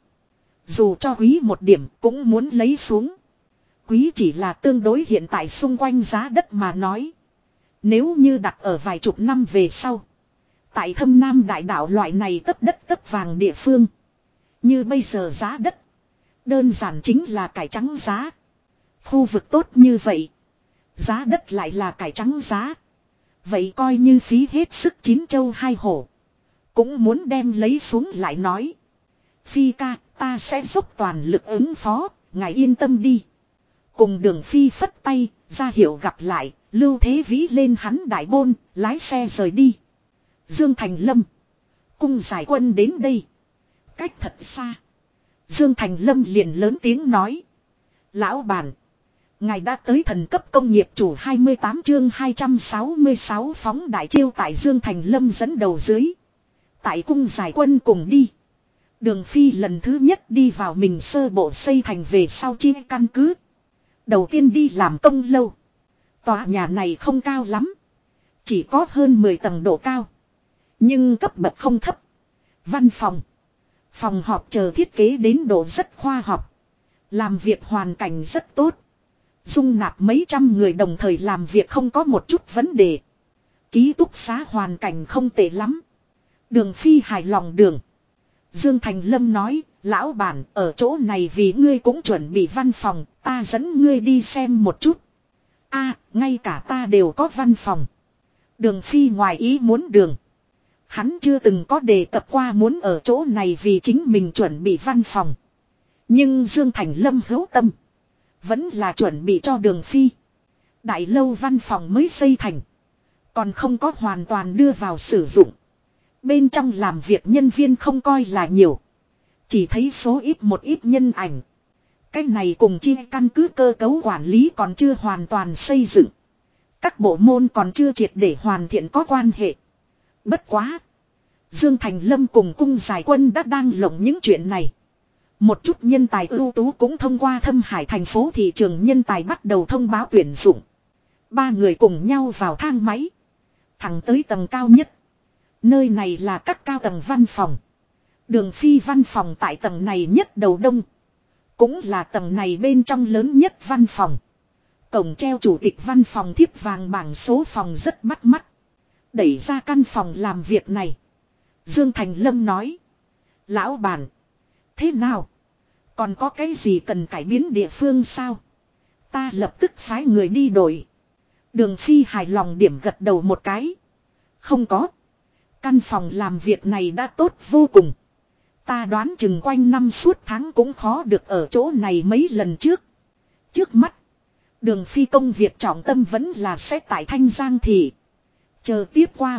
Dù cho quý một điểm cũng muốn lấy xuống. Quý chỉ là tương đối hiện tại xung quanh giá đất mà nói. Nếu như đặt ở vài chục năm về sau. Tại Thâm Nam đại đảo loại này tấp đất tấp vàng địa phương. Như bây giờ giá đất. Đơn giản chính là cải trắng giá. Khu vực tốt như vậy. Giá đất lại là cải trắng giá. Vậy coi như phí hết sức chín châu hai hổ. Cũng muốn đem lấy xuống lại nói. Phi ca, ta sẽ dốc toàn lực ứng phó, ngài yên tâm đi. Cùng Đường Phi phất tay, ra hiệu gặp lại, Lưu Thế Vĩ lên hắn đại bôn, lái xe rời đi. Dương Thành Lâm. Cung giải quân đến đây. Cách thật xa. Dương Thành Lâm liền lớn tiếng nói. Lão bản. Ngài đã tới thần cấp công nghiệp chủ 28 chương 266 phóng đại chiêu tại Dương Thành Lâm dẫn đầu dưới. Tại cung giải quân cùng đi. Đường Phi lần thứ nhất đi vào mình sơ bộ xây thành về sau chi căn cứ. Đầu tiên đi làm công lâu. Tòa nhà này không cao lắm. Chỉ có hơn 10 tầng độ cao. Nhưng cấp bậc không thấp. Văn phòng. Phòng họp chờ thiết kế đến độ rất khoa học. Làm việc hoàn cảnh rất tốt. Dung nạp mấy trăm người đồng thời làm việc không có một chút vấn đề. Ký túc xá hoàn cảnh không tệ lắm. Đường Phi hài lòng đường. Dương Thành Lâm nói, lão bản ở chỗ này vì ngươi cũng chuẩn bị văn phòng, ta dẫn ngươi đi xem một chút. Ngay cả ta đều có văn phòng. Đường Phi ngoài ý muốn đường. Hắn chưa từng có đề cập qua muốn ở chỗ này vì chính mình chuẩn bị văn phòng. Nhưng Dương Thành Lâm hữu tâm. Vẫn là chuẩn bị cho Đường Phi. Đại lâu văn phòng mới xây thành. Còn không có hoàn toàn đưa vào sử dụng. Bên trong làm việc nhân viên không coi là nhiều. Chỉ thấy số ít một ít nhân ảnh. Cái này cùng chi căn cứ cơ cấu quản lý còn chưa hoàn toàn xây dựng. Các bộ môn còn chưa triệt để hoàn thiện có quan hệ. Bất quá. Dương Thành Lâm cùng cung giải quân đã đang lộng những chuyện này. Một chút nhân tài ưu tú cũng thông qua Thâm Hải thành phố thị trường nhân tài bắt đầu thông báo tuyển dụng. Ba người cùng nhau vào thang máy. Thẳng tới tầng cao nhất. Nơi này là các cao tầng văn phòng. Đường Phi văn phòng tại tầng này nhất đầu đông. Cũng là tầng này bên trong lớn nhất văn phòng. Cổng treo chủ tịch văn phòng thiếp vàng bảng số phòng rất bắt mắt. Đẩy ra căn phòng làm việc này. Dương Thành Lâm nói. Lão bản. Thế nào? Còn có cái gì cần cải biến địa phương sao? Ta lập tức phái người đi đổi. Đường Phi hài lòng điểm gật đầu một cái. Không có. Căn phòng làm việc này đã tốt vô cùng. Ta đoán chừng quanh năm suốt tháng cũng khó được ở chỗ này mấy lần trước. Trước mắt. Đường Phi công việc trọng tâm vẫn là sẽ tại Thanh Giang Thị. Chờ tiếp qua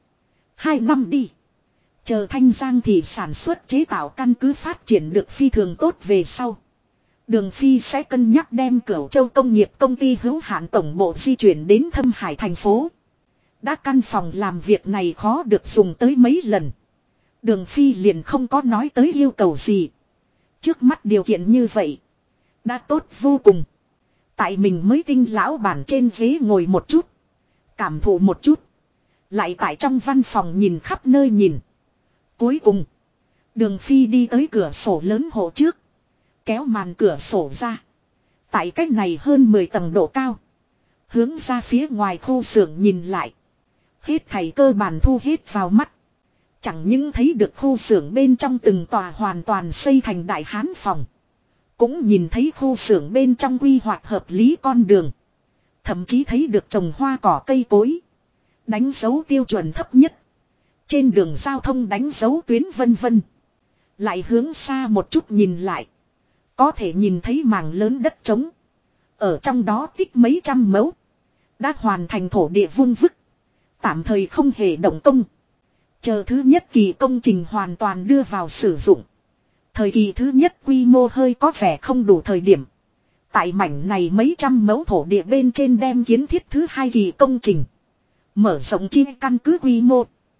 1-2 năm đi. Chờ Thanh Giang Thị sản xuất chế tạo căn cứ phát triển được phi thường tốt về sau. Đường Phi sẽ cân nhắc đem Cửu Châu công nghiệp công ty hữu hạn tổng bộ di chuyển đến Thâm Hải thành phố. Đã căn phòng làm việc này khó được dùng tới mấy lần. Đường Phi liền không có nói tới yêu cầu gì. Trước mắt điều kiện như vậy. Đã tốt vô cùng. Tại mình mới tinh lão bản trên ghế ngồi một chút. Cảm thụ một chút. Lại tại trong văn phòng nhìn khắp nơi nhìn. Cuối cùng. Đường Phi đi tới cửa sổ lớn hộ trước. Kéo màn cửa sổ ra. Tại cách này hơn 10 tầng độ cao. Hướng ra phía ngoài khu xưởng nhìn lại. Hết thảy cơ bản thu hết vào mắt. Chẳng những thấy được khu xưởng bên trong từng tòa hoàn toàn xây thành đại hán phòng. Cũng nhìn thấy khu xưởng bên trong quy hoạch hợp lý con đường. Thậm chí thấy được trồng hoa cỏ cây cối. Đánh dấu tiêu chuẩn thấp nhất. Trên đường giao thông đánh dấu tuyến vân vân. Lại hướng xa một chút nhìn lại. Có thể nhìn thấy mảng lớn đất trống. Ở trong đó tích mấy trăm mẫu. Đã hoàn thành thổ địa vung vức. Tạm thời không hề động công. Chờ thứ nhất kỳ công trình hoàn toàn đưa vào sử dụng. Thời kỳ thứ nhất quy mô hơi có vẻ không đủ thời điểm. Tại mảnh này mấy trăm mẫu thổ địa bên trên đem kiến thiết thứ hai kỳ công trình. Mở rộng chi căn cứ quy mô.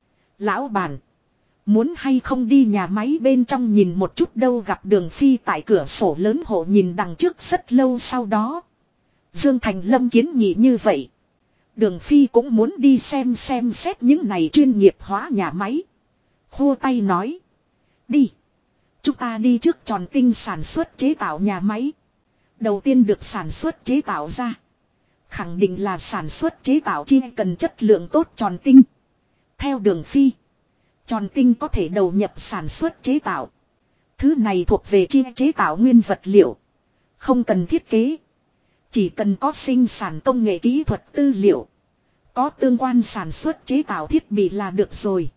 Lão bản. Muốn hay không đi nhà máy bên trong nhìn một chút đâu gặp Đường Phi tại cửa sổ lớn hộ nhìn đằng trước rất lâu sau đó. Dương Thành Lâm kiến nghị như vậy. Đường Phi cũng muốn đi xem xét những này chuyên nghiệp hóa nhà máy. Khua tay nói. Đi. Chúng ta đi trước Tròn Tinh sản xuất chế tạo nhà máy. Đầu tiên được sản xuất chế tạo ra. Khẳng định là sản xuất chế tạo chi cần chất lượng tốt Tròn Tinh. Theo Đường Phi. Tròn Tinh có thể đầu nhập sản xuất chế tạo. Thứ này thuộc về chế tạo nguyên vật liệu. Không cần thiết kế. Chỉ cần có sinh sản công nghệ kỹ thuật tư liệu. Có tương quan sản xuất chế tạo thiết bị là được rồi.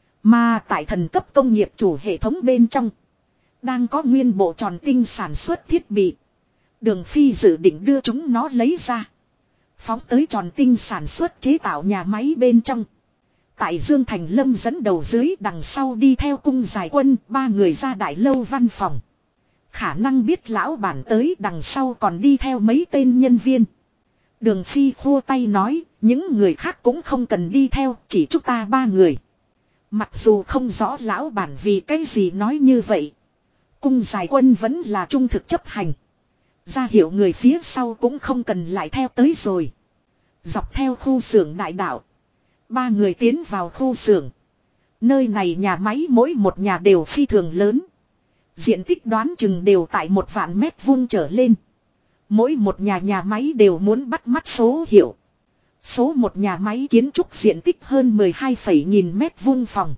Mà tại thần cấp công nghiệp chủ hệ thống bên trong. Đang có nguyên bộ tròn tinh sản xuất thiết bị. Đường Phi dự định đưa chúng nó lấy ra. Phóng tới tròn tinh sản xuất chế tạo nhà máy bên trong. Tại Dương Thành Lâm dẫn đầu dưới đằng sau đi theo cung giải quân 3 người ra đại lâu văn phòng. Khả năng biết lão bản tới đằng sau còn đi theo mấy tên nhân viên. Đường Phi khô tay nói, những người khác cũng không cần đi theo, chỉ chúng ta 3 người. Mặc dù không rõ lão bản vì cái gì nói như vậy. Cung giải quân vẫn là trung thực chấp hành. Ra hiệu người phía sau cũng không cần lại theo tới rồi. Dọc theo khu xưởng đại đạo. 3 người tiến vào khu xưởng. Nơi này nhà máy mỗi một nhà đều phi thường lớn. Diện tích đoán chừng đều tại 1.000 mét vuông trở lên. Mỗi một nhà máy đều muốn bắt mắt số hiệu. Số một nhà máy kiến trúc diện tích hơn 12,000 mét vuông phòng.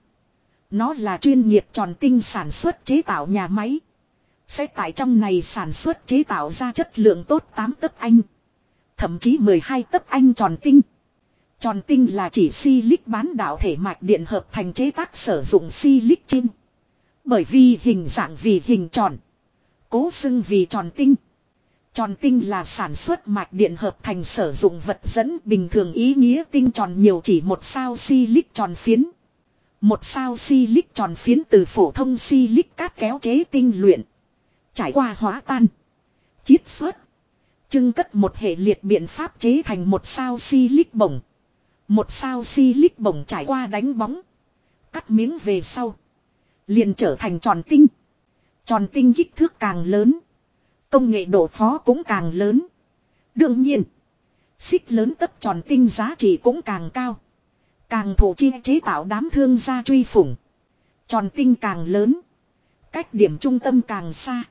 Nó là chuyên nghiệp tròn tinh sản xuất chế tạo nhà máy. Sẽ tại trong này sản xuất chế tạo ra chất lượng tốt 8 tấc anh. Thậm chí 12 tấc anh tròn tinh. Tròn tinh là chỉ silic bán đảo thể mạch điện hợp thành chế tác sử dụng silic chim. Bởi vì hình dạng vì hình tròn. Cố xưng vì tròn tinh. Tròn tinh là sản xuất mạch điện hợp thành sử dụng vật dẫn bình thường ý nghĩa tinh tròn nhiều chỉ một sao silic tròn phiến. Một sao silic tròn phiến từ phổ thông silic cát kéo chế tinh luyện. Trải qua hóa tan. Chiết xuất. Trưng cất một hệ liệt biện pháp chế thành một sao silic bổng. Một sao silic bổng trải qua đánh bóng. Cắt miếng về sau. Liền trở thành tròn tinh. Tròn tinh kích thước càng lớn. Công nghệ độ khó cũng càng lớn. Đương nhiên. Xích lớn tấc tròn tinh giá trị cũng càng cao. Càng thụ chi chế tạo đám thương gia truy phủng. Tròn tinh càng lớn. Cách điểm trung tâm càng xa.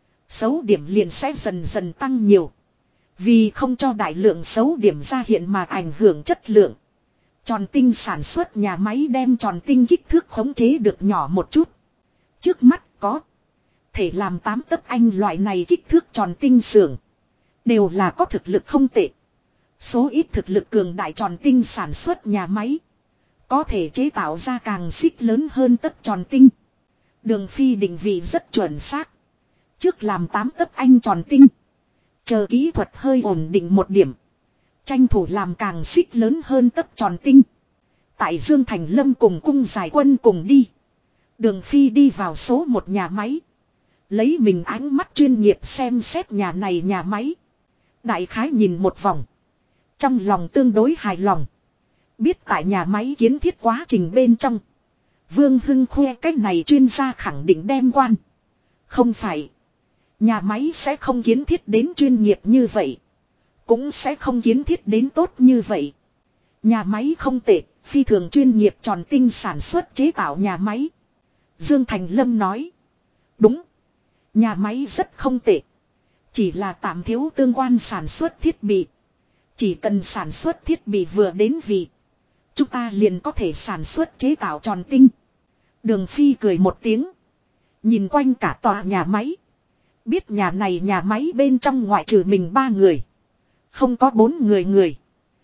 Xấu điểm liền sẽ dần dần tăng nhiều. Vì không cho đại lượng xấu điểm ra hiện mà ảnh hưởng chất lượng. Tròn tinh sản xuất nhà máy đem tròn tinh kích thước khống chế được nhỏ một chút. Trước mắt có thể làm 8 tấc anh loại này kích thước tròn tinh xưởng. Đều là có thực lực không tệ. Số ít thực lực cường đại tròn tinh sản xuất nhà máy. Có thể chế tạo ra càng xích lớn hơn tấc tròn tinh. Đường Phi định vị rất chuẩn xác. Trước làm 8 tấc anh tròn tinh. Chờ kỹ thuật hơi ổn định một điểm. Tranh thủ làm càng xích lớn hơn tấc tròn tinh. Tại Dương Thành Lâm cùng cung giải quân cùng đi. Đường Phi đi vào số một nhà máy. Lấy mình ánh mắt chuyên nghiệp xem xét nhà này nhà máy. Đại khái nhìn một vòng. Trong lòng tương đối hài lòng. Biết tại nhà máy kiến thiết quá trình bên trong. Vương Hưng khoe cách này chuyên gia khẳng định đem quan. Không phải. Nhà máy sẽ không kiến thiết đến chuyên nghiệp như vậy. Cũng sẽ không kiến thiết đến tốt như vậy. Nhà máy không tệ, phi thường chuyên nghiệp tròn tinh sản xuất chế tạo nhà máy. Dương Thành Lâm nói. Đúng. Nhà máy rất không tệ. Chỉ là tạm thiếu tương quan sản xuất thiết bị. Chỉ cần sản xuất thiết bị vừa đến vị. Chúng ta liền có thể sản xuất chế tạo tròn tinh. Đường Phi cười một tiếng. Nhìn quanh cả tòa nhà máy. Biết nhà này nhà máy bên trong ngoại trừ mình 3 người. Không có 4 người.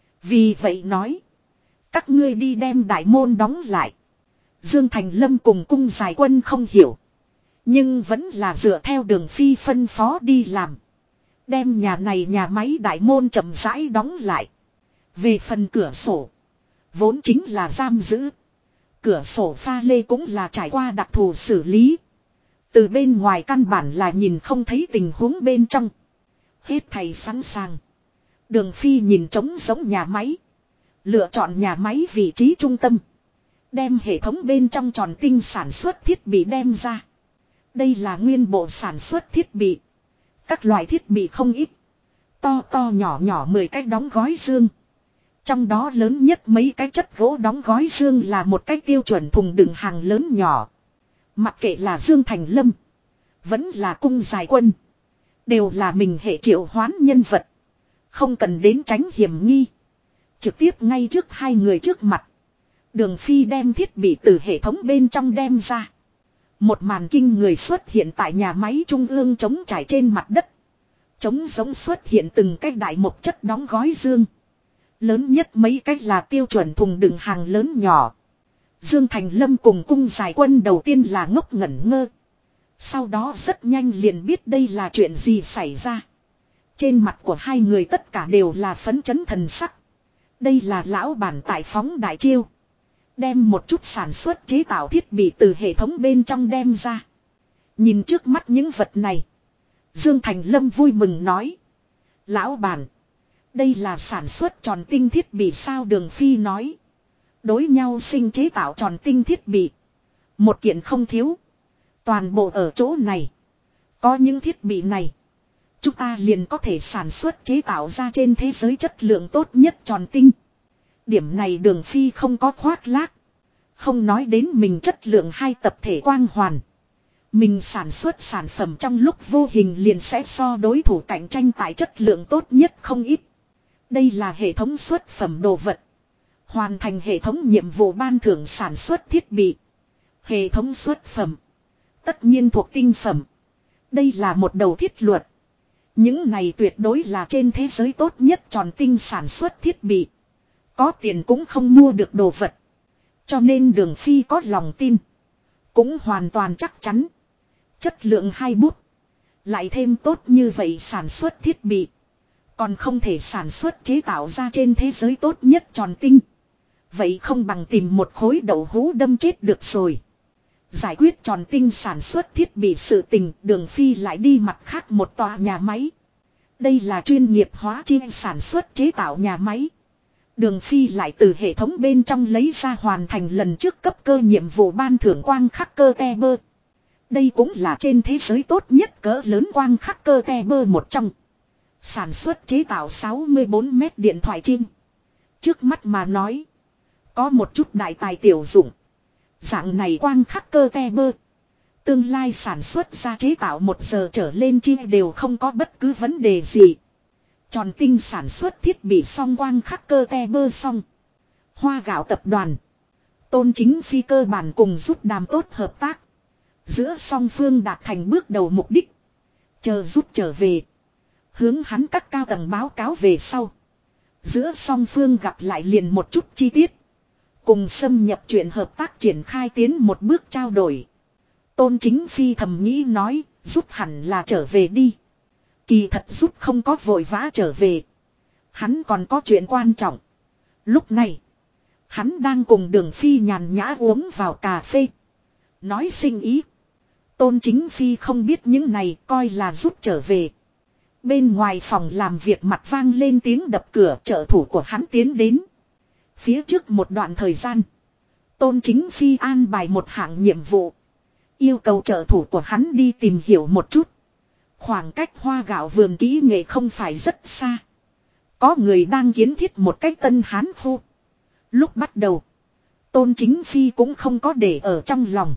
Vì vậy nói. Các ngươi đi đem đại môn đóng lại. Dương Thành Lâm cùng cung giải quân không hiểu. Nhưng vẫn là dựa theo Đường Phi phân phó đi làm. Đem nhà này nhà máy đại môn chậm rãi đóng lại. Về phần cửa sổ. Vốn chính là giam giữ. Cửa sổ pha lê cũng là trải qua đặc thù xử lý. Từ bên ngoài căn bản là nhìn không thấy tình huống bên trong. Hết thầy sẵn sàng. Đường Phi nhìn trống giống nhà máy. Lựa chọn nhà máy vị trí trung tâm. Đem hệ thống bên trong tròn tinh sản xuất thiết bị đem ra. Đây là nguyên bộ sản xuất thiết bị. Các loại thiết bị không ít. To to nhỏ nhỏ 10 cái đóng gói dương. Trong đó lớn nhất mấy cái chất gỗ đóng gói dương là một cái tiêu chuẩn thùng đựng hàng lớn nhỏ. Mặc kệ là Dương Thành Lâm. Vẫn là cung giải quân. Đều là mình hệ triệu hoán nhân vật. Không cần đến tránh hiểm nghi. Trực tiếp ngay trước 2 người trước mặt. Đường Phi đem thiết bị từ hệ thống bên trong đem ra. Một màn kinh người xuất hiện tại nhà máy trung ương trống trải trên mặt đất. Trống giống xuất hiện từng cái đại một chất đóng gói dương. Lớn nhất mấy cách là tiêu chuẩn thùng đựng hàng lớn nhỏ. Dương Thành Lâm cùng cung giải quân đầu tiên là ngốc ngẩn ngơ. Sau đó rất nhanh liền biết đây là chuyện gì xảy ra. Trên mặt của hai người tất cả đều là phấn chấn thần sắc. Đây là lão bản tại phóng đại chiêu. Đem một chút sản xuất chế tạo thiết bị từ hệ thống bên trong đem ra. Nhìn trước mắt những vật này. Dương Thành Lâm vui mừng nói. Lão bản. Đây là sản xuất tròn tinh thiết bị sao Đường Phi nói. Đối nhau sinh chế tạo tròn tinh thiết bị. Một kiện không thiếu. Toàn bộ ở chỗ này. Có những thiết bị này. Chúng ta liền có thể sản xuất chế tạo ra trên thế giới chất lượng tốt nhất tròn tinh. Điểm này Đường Phi không có khoác lác. Không nói đến mình chất lượng hai tập thể quang hoàn. Mình sản xuất sản phẩm trong lúc vô hình liền sẽ so đối thủ cạnh tranh tại chất lượng tốt nhất không ít. Đây là hệ thống xuất phẩm đồ vật. Hoàn thành hệ thống nhiệm vụ ban thưởng sản xuất thiết bị. Hệ thống xuất phẩm. Tất nhiên thuộc tinh phẩm. Đây là một đầu thiết luật. Những này tuyệt đối là trên thế giới tốt nhất tròn tinh sản xuất thiết bị. Có tiền cũng không mua được đồ vật. Cho nên Đường Phi có lòng tin. Cũng hoàn toàn chắc chắn. Chất lượng hai bút. Lại thêm tốt như vậy sản xuất thiết bị. Còn không thể sản xuất chế tạo ra trên thế giới tốt nhất tròn tinh. Vậy không bằng tìm một khối đậu hũ đâm chết được rồi. Giải quyết tròn tinh sản xuất thiết bị sự tình, Đường Phi lại đi mặt khác một tòa nhà máy. Đây là chuyên nghiệp hóa chi sản xuất chế tạo nhà máy. Đường Phi lại từ hệ thống bên trong lấy ra hoàn thành lần trước cấp cơ nhiệm vụ ban thưởng quang khắc cơ te bơ. Đây cũng là trên thế giới tốt nhất cỡ lớn quang khắc cơ te bơ một trong. Sản xuất chế tạo 64 mét điện thoại chim. Trước mắt mà nói. Có một chút đại tài tiểu dụng. Dạng này quang khắc cơ te bơ. Tương lai sản xuất ra chế tạo 1 giờ trở lên chi đều không có bất cứ vấn đề gì. Tròn tinh sản xuất thiết bị song quang khắc cơ te bơ xong. Hoa gạo tập đoàn. Tôn Chính Phi cơ bản cùng rút đàm tốt hợp tác. Giữa song phương đạt thành bước đầu mục đích. Chờ rút trở về. Hướng hắn các cao tầng báo cáo về sau. Giữa song phương gặp lại liền một chút chi tiết. Cùng xâm nhập chuyện hợp tác triển khai tiến một bước trao đổi. Tôn Chính Phi thầm nghĩ nói, rút hẳn là trở về đi. Kỳ thật rút không có vội vã trở về. Hắn còn có chuyện quan trọng. Lúc này, hắn đang cùng Đường Phi nhàn nhã uống vào cà phê. Nói sinh ý. Tôn Chính Phi không biết những này coi là rút trở về. Bên ngoài phòng làm việc mặt vang lên tiếng đập cửa, trợ thủ của hắn tiến đến. Phía trước một đoạn thời gian, Tôn Chính Phi an bài một hạng nhiệm vụ. Yêu cầu trợ thủ của hắn đi tìm hiểu một chút. Khoảng cách hoa gạo vườn kỹ nghệ không phải rất xa. Có người đang kiến thiết một cách tân hán khu. Lúc bắt đầu, Tôn Chính Phi cũng không có để ở trong lòng.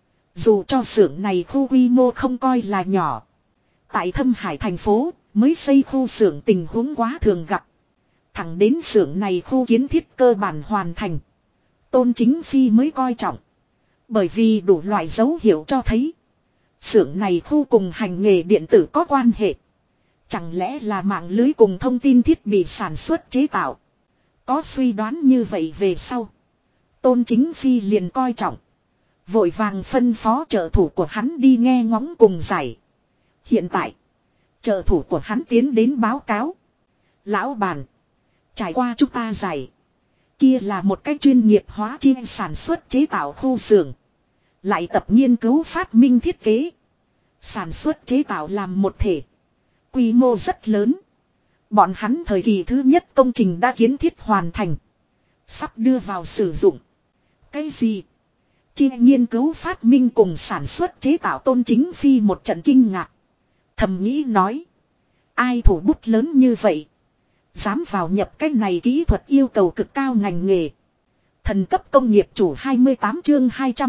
Dù cho xưởng này khu quy mô không coi là nhỏ. Tại Thâm Hải thành phố, mới xây khu xưởng tình huống quá thường gặp. Thẳng đến xưởng này khu kiến thiết cơ bản hoàn thành. Tôn Chính Phi mới coi trọng. Bởi vì đủ loại dấu hiệu cho thấy. Xưởng này khu cùng hành nghề điện tử có quan hệ. Chẳng lẽ là mạng lưới cùng thông tin thiết bị sản xuất chế tạo. Có suy đoán như vậy về sau. Tôn Chính Phi liền coi trọng. Vội vàng phân phó trợ thủ của hắn đi nghe ngóng cùng giải. Hiện tại, trợ thủ của hắn tiến đến báo cáo. Lão bản, trải qua chúng ta giải. Kia là một cách chuyên nghiệp hóa chi sản xuất chế tạo khu xưởng. Lại tập nghiên cứu phát minh thiết kế. Sản xuất chế tạo làm một thể. Quy mô rất lớn. Bọn hắn thời kỳ thứ nhất công trình đã kiến thiết hoàn thành. Sắp đưa vào sử dụng. Cái gì? Chi nghiên cứu phát minh cùng sản xuất chế tạo Tôn Chính Phi một trận kinh ngạc. Thầm nghĩ nói. Ai thủ bút lớn như vậy? Dám vào nhập cái này kỹ thuật yêu cầu cực cao ngành nghề. Thần cấp công nghiệp chủ 28 chương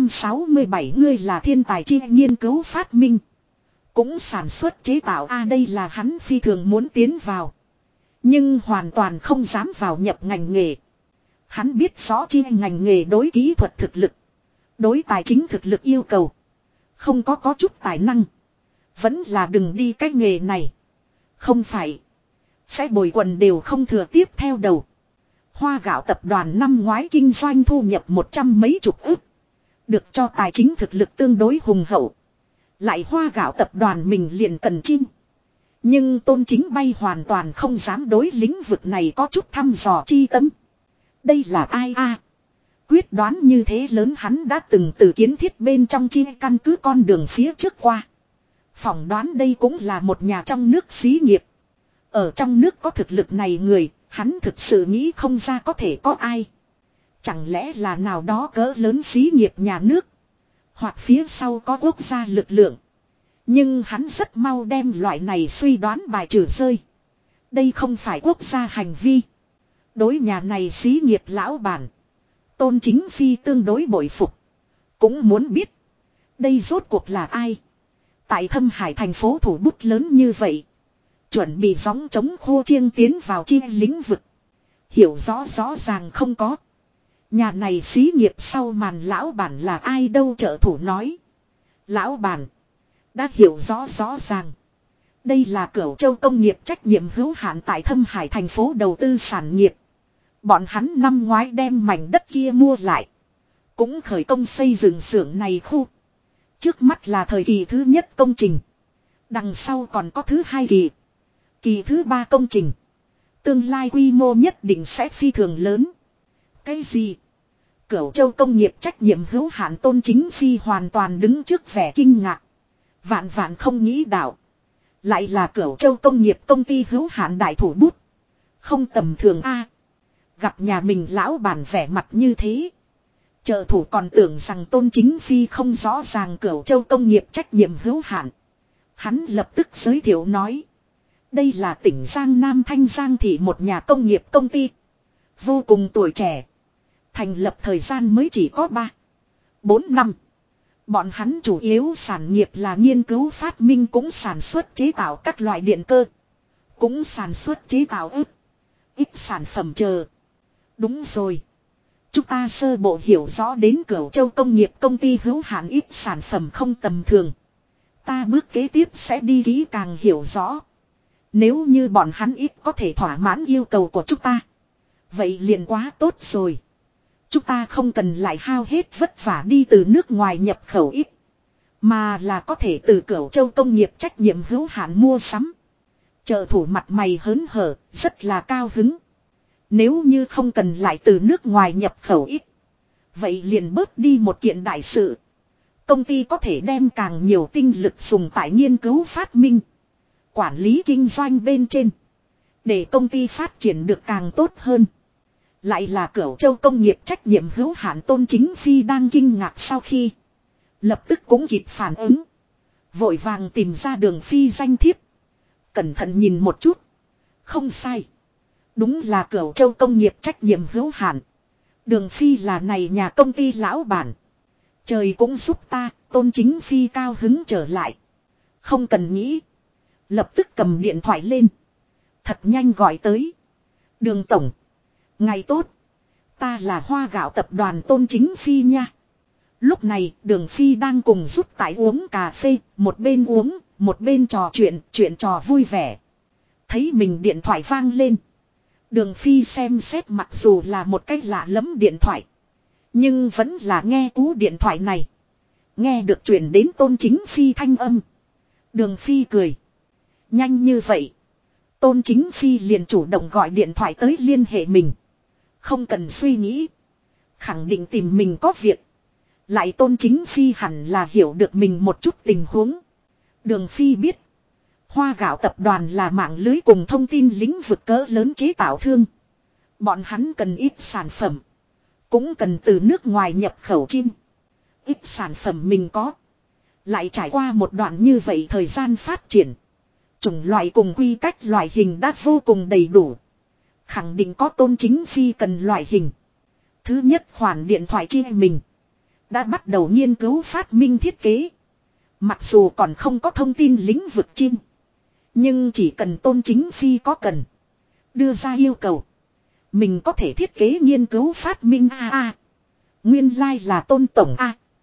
267 ngươi là thiên tài chi nghiên cứu phát minh. Cũng sản xuất chế tạo đây là hắn phi thường muốn tiến vào. Nhưng hoàn toàn không dám vào nhập ngành nghề. Hắn biết rõ chi ngành nghề đối kỹ thuật thực lực. Đối tài chính thực lực yêu cầu. Không có chút tài năng. Vẫn là đừng đi cái nghề này. Không phải. Sẽ bồi quần đều không thừa tiếp theo đầu. Hoa gạo tập đoàn năm ngoái kinh doanh thu nhập 100 mấy chục ức. Được cho tài chính thực lực tương đối hùng hậu. Lại hoa gạo tập đoàn mình liền cần chinh. Nhưng Tôn Chính Bay hoàn toàn không dám đối lĩnh vực này có chút thăm dò chi tâm. Đây là ai a? Quyết đoán như thế lớn hắn đã từng từ kiến thiết bên trong chi căn cứ con đường phía trước qua. Phỏng đoán đây cũng là một nhà trong nước xí nghiệp. Ở trong nước có thực lực này người, hắn thực sự nghĩ không ra có thể có ai. Chẳng lẽ là nào đó cỡ lớn xí nghiệp nhà nước. Hoặc phía sau có quốc gia lực lượng. Nhưng hắn rất mau đem loại này suy đoán bài trừ rơi. Đây không phải quốc gia hành vi. Đối nhà này xí nghiệp lão bản. Tôn Chính Phi tương đối bội phục. Cũng muốn biết. Đây rốt cuộc là ai. Tại Thâm Hải thành phố thủ bút lớn như vậy. Chuẩn bị gióng chống khô chiêng tiến vào chi lĩnh vực. Hiểu rõ rõ ràng không có. Nhà này xí nghiệp sau màn lão bản là ai đâu, trợ thủ nói. Lão bản. Đã hiểu rõ rõ ràng. Đây là Cửu Châu công nghiệp trách nhiệm hữu hạn tại Thâm Hải thành phố đầu tư sản nghiệp. Bọn hắn năm ngoái đem mảnh đất kia mua lại. Cũng khởi công xây dựng xưởng này khu. Trước mắt là thời kỳ thứ nhất công trình. Đằng sau còn có thứ hai kỳ. Kỳ thứ ba công trình. Tương lai quy mô nhất định sẽ phi thường lớn. Cái gì? Cửu Châu công nghiệp trách nhiệm hữu hạn Tôn Chính Phi hoàn toàn đứng trước vẻ kinh ngạc. Vạn vạn không nghĩ đạo. Lại là Cửu Châu công nghiệp công ty hữu hạn đại thủ bút. Không tầm thường a. Gặp nhà mình lão bản vẻ mặt như thế. Trợ thủ còn tưởng rằng Tôn Chính Phi không rõ ràng Cửu Châu công nghiệp trách nhiệm hữu hạn. Hắn lập tức giới thiệu nói. Đây là tỉnh Giang Nam Thanh Giang thị một nhà công nghiệp công ty. Vô cùng tuổi trẻ. Thành lập thời gian mới chỉ có 4 năm. Bọn hắn chủ yếu sản nghiệp là nghiên cứu phát minh, cũng sản xuất chế tạo các loại điện cơ. Cũng sản xuất chế tạo ít sản phẩm chờ. Đúng rồi. Chúng ta sơ bộ hiểu rõ đến Cửu Châu công nghiệp công ty hữu hạn ít sản phẩm không tầm thường. Ta bước kế tiếp sẽ đi kỹ càng hiểu rõ. Nếu như bọn hắn ít có thể thỏa mãn yêu cầu của chúng ta. Vậy liền quá tốt rồi. Chúng ta không cần lại hao hết vất vả đi từ nước ngoài nhập khẩu ít. Mà là có thể từ Cửu Châu công nghiệp trách nhiệm hữu hạn mua sắm. Trợ thủ mặt mày hớn hở, rất là cao hứng. Nếu như không cần lại từ nước ngoài nhập khẩu ít. Vậy liền bớt đi một kiện đại sự. Công ty có thể đem càng nhiều tinh lực dùng tại nghiên cứu phát minh. Quản lý kinh doanh bên trên. Để công ty phát triển được càng tốt hơn. Lại là Cửu Châu công nghiệp trách nhiệm hữu hạn Tôn Chính Phi đang kinh ngạc sau khi. Lập tức cũng kịp phản ứng. Vội vàng tìm ra Đường Phi danh thiếp. Cẩn thận nhìn một chút. Không sai. Đúng là Cửu Châu công nghiệp trách nhiệm hữu hạn. Đường Phi là này nhà công ty lão bản. Trời cũng giúp ta, Tôn Chính Phi cao hứng trở lại. Không cần nghĩ. Lập tức cầm điện thoại lên. Thật nhanh gọi tới. Đường tổng. Ngày tốt. Ta là Hoa gạo tập đoàn Tôn Chính Phi nha. Lúc này Đường Phi đang cùng giúp tại uống cà phê. Một bên uống, một bên trò chuyện trò vui vẻ. Thấy mình điện thoại vang lên. Đường Phi xem xét, mặc dù là một cách lạ lẫm điện thoại. Nhưng vẫn là nghe cú điện thoại này. Nghe được truyền đến Tôn Chính Phi thanh âm. Đường Phi cười. Nhanh như vậy. Tôn Chính Phi liền chủ động gọi điện thoại tới liên hệ mình. Không cần suy nghĩ. Khẳng định tìm mình có việc. Lại Tôn Chính Phi hẳn là hiểu được mình một chút tình huống. Đường Phi biết. Hoa gạo tập đoàn là mạng lưới cùng thông tin lĩnh vực cỡ lớn chế tạo thương. Bọn hắn cần ít sản phẩm. Cũng cần từ nước ngoài nhập khẩu chim. Ít sản phẩm mình có. Lại trải qua một đoạn như vậy thời gian phát triển. Chủng loại cùng quy cách loại hình đã vô cùng đầy đủ. Khẳng định có Tôn Chính Phi cần loại hình. Thứ nhất khoản điện thoại chia mình. Đã bắt đầu nghiên cứu phát minh thiết kế. Mặc dù còn không có thông tin lĩnh vực chim. Nhưng chỉ cần Tôn Chính Phi có cần. Đưa ra yêu cầu. Mình có thể thiết kế nghiên cứu phát minh nguyên lai là Tôn Tổng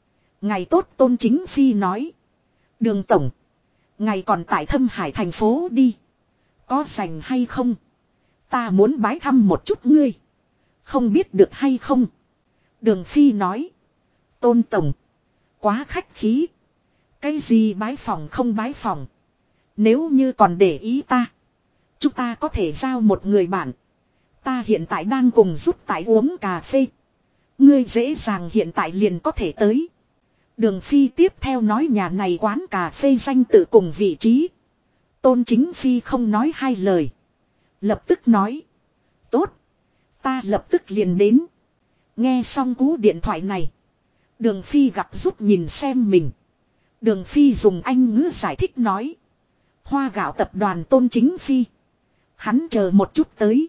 Ngày tốt, Tôn Chính Phi nói. Đường tổng. Ngày còn tại Thâm Hải thành phố đi. Có rảnh hay không? Ta muốn bái thăm một chút ngươi. Không biết được hay không? Đường Phi nói. Tôn tổng. Quá khách khí. Cái gì bái phòng không bái phòng. Nếu như còn để ý ta. Chúng ta có thể giao một người bạn. Ta hiện tại đang cùng giúp tại uống cà phê. Ngươi dễ dàng hiện tại liền có thể tới. Đường Phi tiếp theo nói nhà này quán cà phê danh tự cùng vị trí. Tôn Chính Phi không nói hai lời. Lập tức nói. Tốt. Ta lập tức liền đến. Nghe xong cú điện thoại này. Đường Phi gặp rút nhìn xem mình. Đường Phi dùng Anh ngữ giải thích nói. Hoa gạo tập đoàn Tôn Chính Phi. Hắn chờ một chút tới.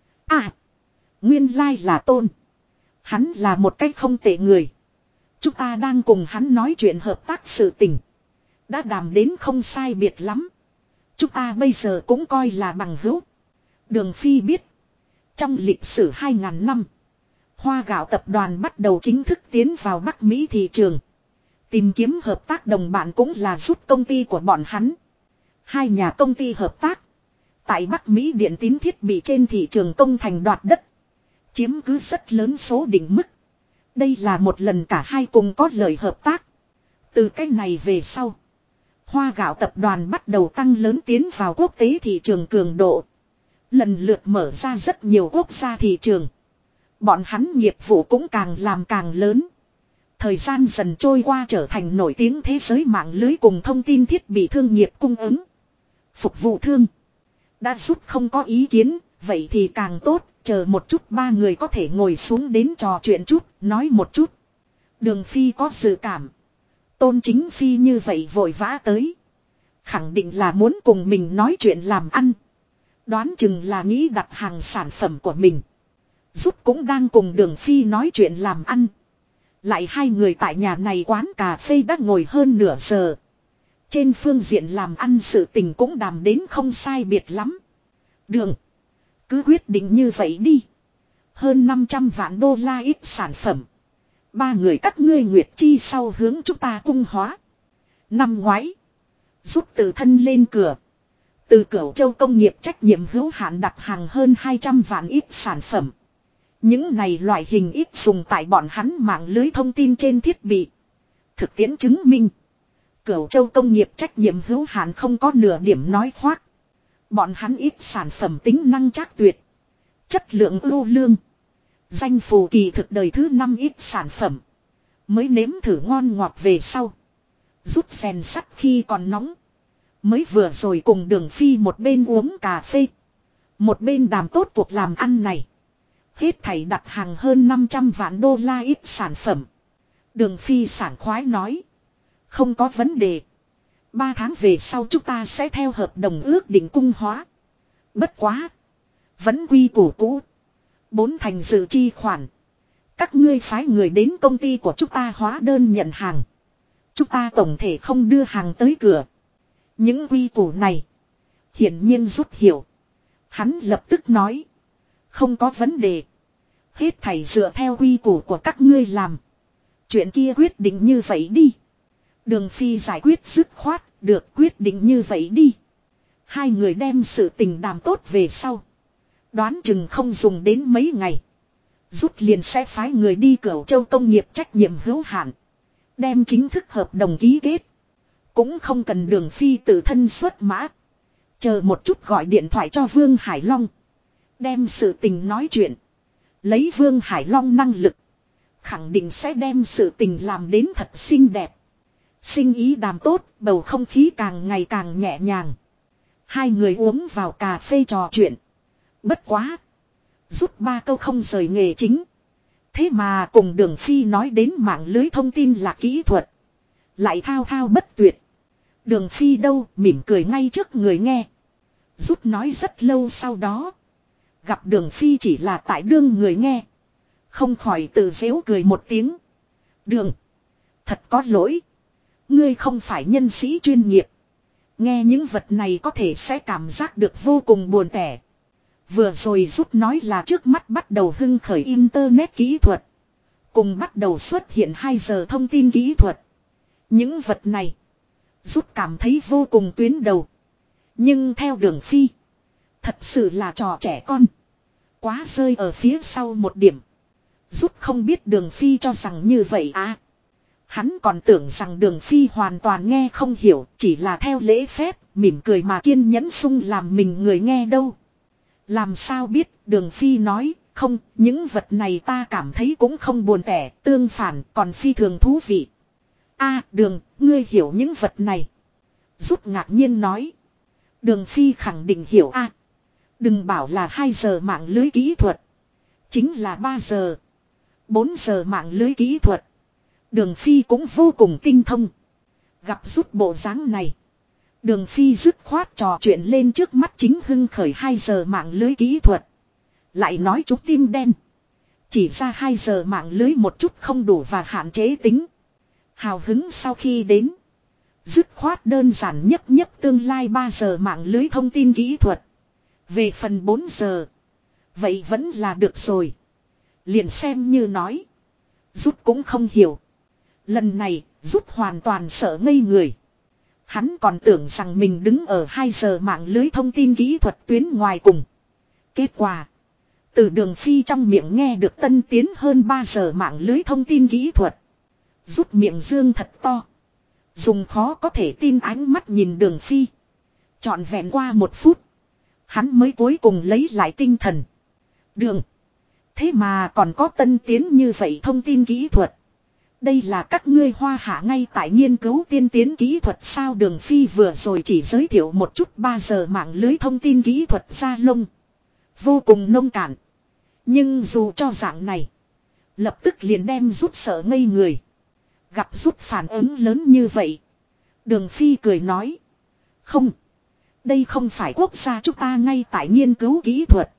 À. Nguyên lai là Tôn. Hắn là một cách không tệ người. Chúng ta đang cùng hắn nói chuyện hợp tác sự tình. Đã đàm đến không sai biệt lắm. Chúng ta bây giờ cũng coi là bằng hữu. Đường Phi biết. Trong lịch sử 2.000 năm. Hoa gạo tập đoàn bắt đầu chính thức tiến vào Bắc Mỹ thị trường. Tìm kiếm hợp tác đồng bạn cũng là giúp công ty của bọn hắn. Hai nhà công ty hợp tác. Tại Bắc Mỹ điện tín thiết bị trên thị trường công thành đoạt đất. Chiếm cứ rất lớn số đỉnh mức. Đây là một lần cả hai cùng có lợi hợp tác. Từ cái này về sau. Hoa gạo tập đoàn bắt đầu tăng lớn tiến vào quốc tế thị trường cường độ. Lần lượt mở ra rất nhiều quốc gia thị trường. Bọn hắn nghiệp vụ cũng càng làm càng lớn. Thời gian dần trôi qua trở thành nổi tiếng thế giới mạng lưới cùng thông tin thiết bị thương nghiệp cung ứng. Phục vụ thương. Đã giúp không có ý kiến, vậy thì càng tốt, chờ một chút ba người có thể ngồi xuống đến trò chuyện chút, nói một chút. Đường Phi có dự cảm. Tôn Chính Phi như vậy vội vã tới. Khẳng định là muốn cùng mình nói chuyện làm ăn. Đoán chừng là nghĩ đặt hàng sản phẩm của mình. Giúp cũng đang cùng Đường Phi nói chuyện làm ăn. Lại hai người tại nhà này quán cà phê đã ngồi hơn nửa giờ. Trên phương diện làm ăn sự tình cũng đàm đến không sai biệt lắm. Đường. Cứ quyết định như vậy đi. Hơn 500 vạn đô la ít sản phẩm. Ba người các ngươi nguyệt chi sau hướng chúng ta cung hóa. Năm ngoái. Giúp tự thân lên cửa. Từ Cửu Châu công nghiệp trách nhiệm hữu hạn đặt hàng hơn 200 vạn ít sản phẩm. Những này loại hình ít dùng tại bọn hắn mạng lưới thông tin trên thiết bị. Thực tiễn chứng minh. Cửu Châu công nghiệp trách nhiệm hữu hạn không có nửa điểm nói khoác. Bọn hắn ít sản phẩm tính năng chắc tuyệt. Chất lượng ưu lương. Danh phù kỳ thực đời thứ 5 ít sản phẩm. Mới nếm thử ngon ngọt về sau. Rút rèn sắt khi còn nóng. Mới vừa rồi cùng Đường Phi một bên uống cà phê. Một bên đàm tốt cuộc làm ăn này. Hết thảy đặt hàng hơn 500 vạn đô la ít sản phẩm. Đường Phi sảng khoái nói. Không có vấn đề. 3 tháng về sau chúng ta sẽ theo hợp đồng ước định cung hóa. Bất quá. Vẫn quy củ cũ. 4 thành dự chi khoản. Các ngươi phái người đến công ty của chúng ta hóa đơn nhận hàng. Chúng ta tổng thể không đưa hàng tới cửa. Những quy củ này. Hiển nhiên rút hiểu. Hắn lập tức nói. Không có vấn đề. Hết thảy dựa theo quy củ của các ngươi làm. Chuyện kia quyết định như vậy đi. Đường Phi giải quyết dứt khoát. Được quyết định như vậy đi. Hai người đem sự tình đàm tốt về sau. Đoán chừng không dùng đến mấy ngày. Rút liền sẽ phái người đi Cửu Châu công nghiệp trách nhiệm hữu hạn. Đem chính thức hợp đồng ký kết. Cũng không cần Đường Phi tự thân xuất mã. Chờ một chút gọi điện thoại cho Vương Hải Long. Đem sự tình nói chuyện. Lấy Vương Hải Long năng lực. Khẳng định sẽ đem sự tình làm đến thật xinh đẹp. Sinh ý đàm tốt, bầu không khí càng ngày càng nhẹ nhàng. Hai người uống vào cà phê trò chuyện. Bất quá. Rút 3 câu không rời nghề chính. Thế mà cùng Đường Phi nói đến mạng lưới thông tin là kỹ thuật. Lại thao thao bất tuyệt. Đường Phi đâu mỉm cười ngay trước người nghe. Rút nói rất lâu sau đó. Gặp Đường Phi chỉ là tại đương người nghe. Không khỏi tự giễu cười một tiếng. Đường. Thật có lỗi. Ngươi không phải nhân sĩ chuyên nghiệp. Nghe những vật này có thể sẽ cảm giác được vô cùng buồn tẻ. Vừa rồi Rút nói là trước mắt bắt đầu hưng khởi internet kỹ thuật. Cùng bắt đầu xuất hiện 2 giờ thông tin kỹ thuật. Những vật này. Rút cảm thấy vô cùng tuyến đầu. Nhưng theo Đường Phi. Thật sự là trò trẻ con. Quá rơi ở phía sau một điểm. Rút không biết Đường Phi cho rằng như vậy à. Hắn còn tưởng rằng Đường Phi hoàn toàn nghe không hiểu. Chỉ là theo lễ phép. Mỉm cười mà kiên nhẫn sung làm mình người nghe đâu. Làm sao biết Đường Phi nói. Không, những vật này ta cảm thấy cũng không buồn tẻ. Tương phản còn phi thường thú vị. A Đường, ngươi hiểu những vật này. Rút ngạc nhiên nói. Đường Phi khẳng định hiểu a. Đừng bảo là 2 giờ mạng lưới kỹ thuật. Chính là 3 giờ. 4 giờ mạng lưới kỹ thuật. Đường Phi cũng vô cùng tinh thông. Gặp rút bộ dáng này. Đường Phi dứt khoát trò chuyện lên trước mắt chính hưng khởi 2 giờ mạng lưới kỹ thuật. Lại nói chúng tim đen. Chỉ ra 2 giờ mạng lưới một chút không đủ và hạn chế tính. Hào hứng sau khi đến. Dứt khoát đơn giản nhất tương lai 3 giờ mạng lưới thông tin kỹ thuật. Về phần 4 giờ. Vậy vẫn là được rồi. Liền xem như nói. Rút cũng không hiểu. Lần này rút hoàn toàn sợ ngây người. Hắn còn tưởng rằng mình đứng ở 2 giờ mạng lưới thông tin kỹ thuật tuyến ngoài cùng. Kết quả. Từ Đường Phi trong miệng nghe được tân tiến hơn 3 giờ mạng lưới thông tin kỹ thuật. Rút miệng dương thật to. Dùng khó có thể tin ánh mắt nhìn Đường Phi. Trọn vẹn qua 1 phút. Hắn mới cuối cùng lấy lại tinh thần. Đường. Thế mà còn có tân tiến như vậy thông tin kỹ thuật. Đây là các ngươi Hoa Hạ ngay tại nghiên cứu tiên tiến kỹ thuật sao. Đường Phi vừa rồi chỉ giới thiệu một chút 3 giờ mạng lưới thông tin kỹ thuật ra lông. Vô cùng nông cạn. Nhưng dù cho dạng này. Lập tức liền đem rút sợ ngây người. Gặp rút phản ứng lớn như vậy. Đường Phi cười nói. Không. Đây không phải quốc gia chúng ta ngay tại nghiên cứu kỹ thuật.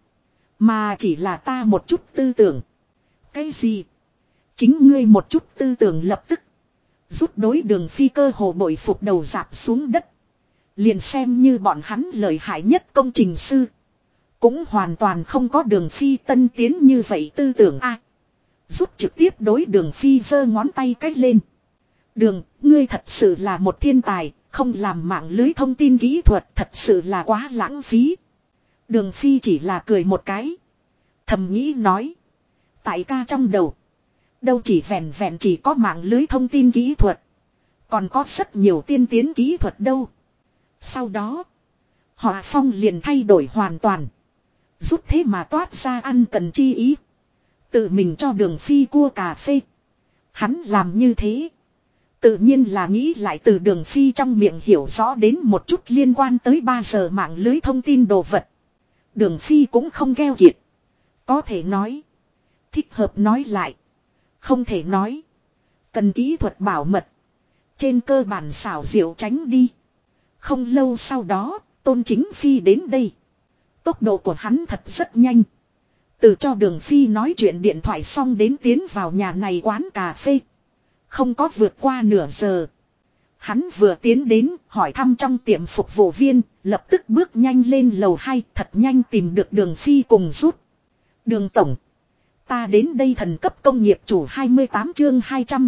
Mà chỉ là ta một chút tư tưởng. Cái gì? Chính ngươi một chút tư tưởng lập tức. Rút đối Đường Phi cơ hồ bội phục đầu dạp xuống đất. Liền xem như bọn hắn lợi hại nhất công trình sư. Cũng hoàn toàn không có Đường Phi tân tiến như vậy tư tưởng a. Rút trực tiếp đối Đường Phi giơ ngón tay cách lên. Đường, ngươi thật sự là một thiên tài, không làm mạng lưới thông tin kỹ thuật thật sự là quá lãng phí. Đường Phi chỉ là cười một cái. Thầm nghĩ nói. Tại ca trong đầu. Đâu chỉ vẹn vẹn chỉ có mạng lưới thông tin kỹ thuật. Còn có rất nhiều tiên tiến kỹ thuật đâu. Sau đó. Họa phong liền thay đổi hoàn toàn. Rút thế mà toát ra ăn cần chi ý. Tự mình cho Đường Phi cua cà phê. Hắn làm như thế. Tự nhiên là nghĩ lại từ Đường Phi trong miệng hiểu rõ đến một chút liên quan tới 3 giờ mạng lưới thông tin đồ vật. Đường Phi cũng không keo kiệt. Có thể nói. Thích hợp nói lại. Không thể nói. Cần kỹ thuật bảo mật. Trên cơ bản xảo diệu tránh đi. Không lâu sau đó, Tôn Chính Phi đến đây. Tốc độ của hắn thật rất nhanh. Từ cho Đường Phi nói chuyện điện thoại xong đến tiến vào nhà này quán cà phê. Không có vượt qua nửa giờ. Hắn vừa tiến đến hỏi thăm trong tiệm phục vụ viên, lập tức bước nhanh lên lầu 2 thật nhanh tìm được Đường Phi cùng rút. Đường tổng. Ta đến đây thần cấp công nghiệp chủ 28 chương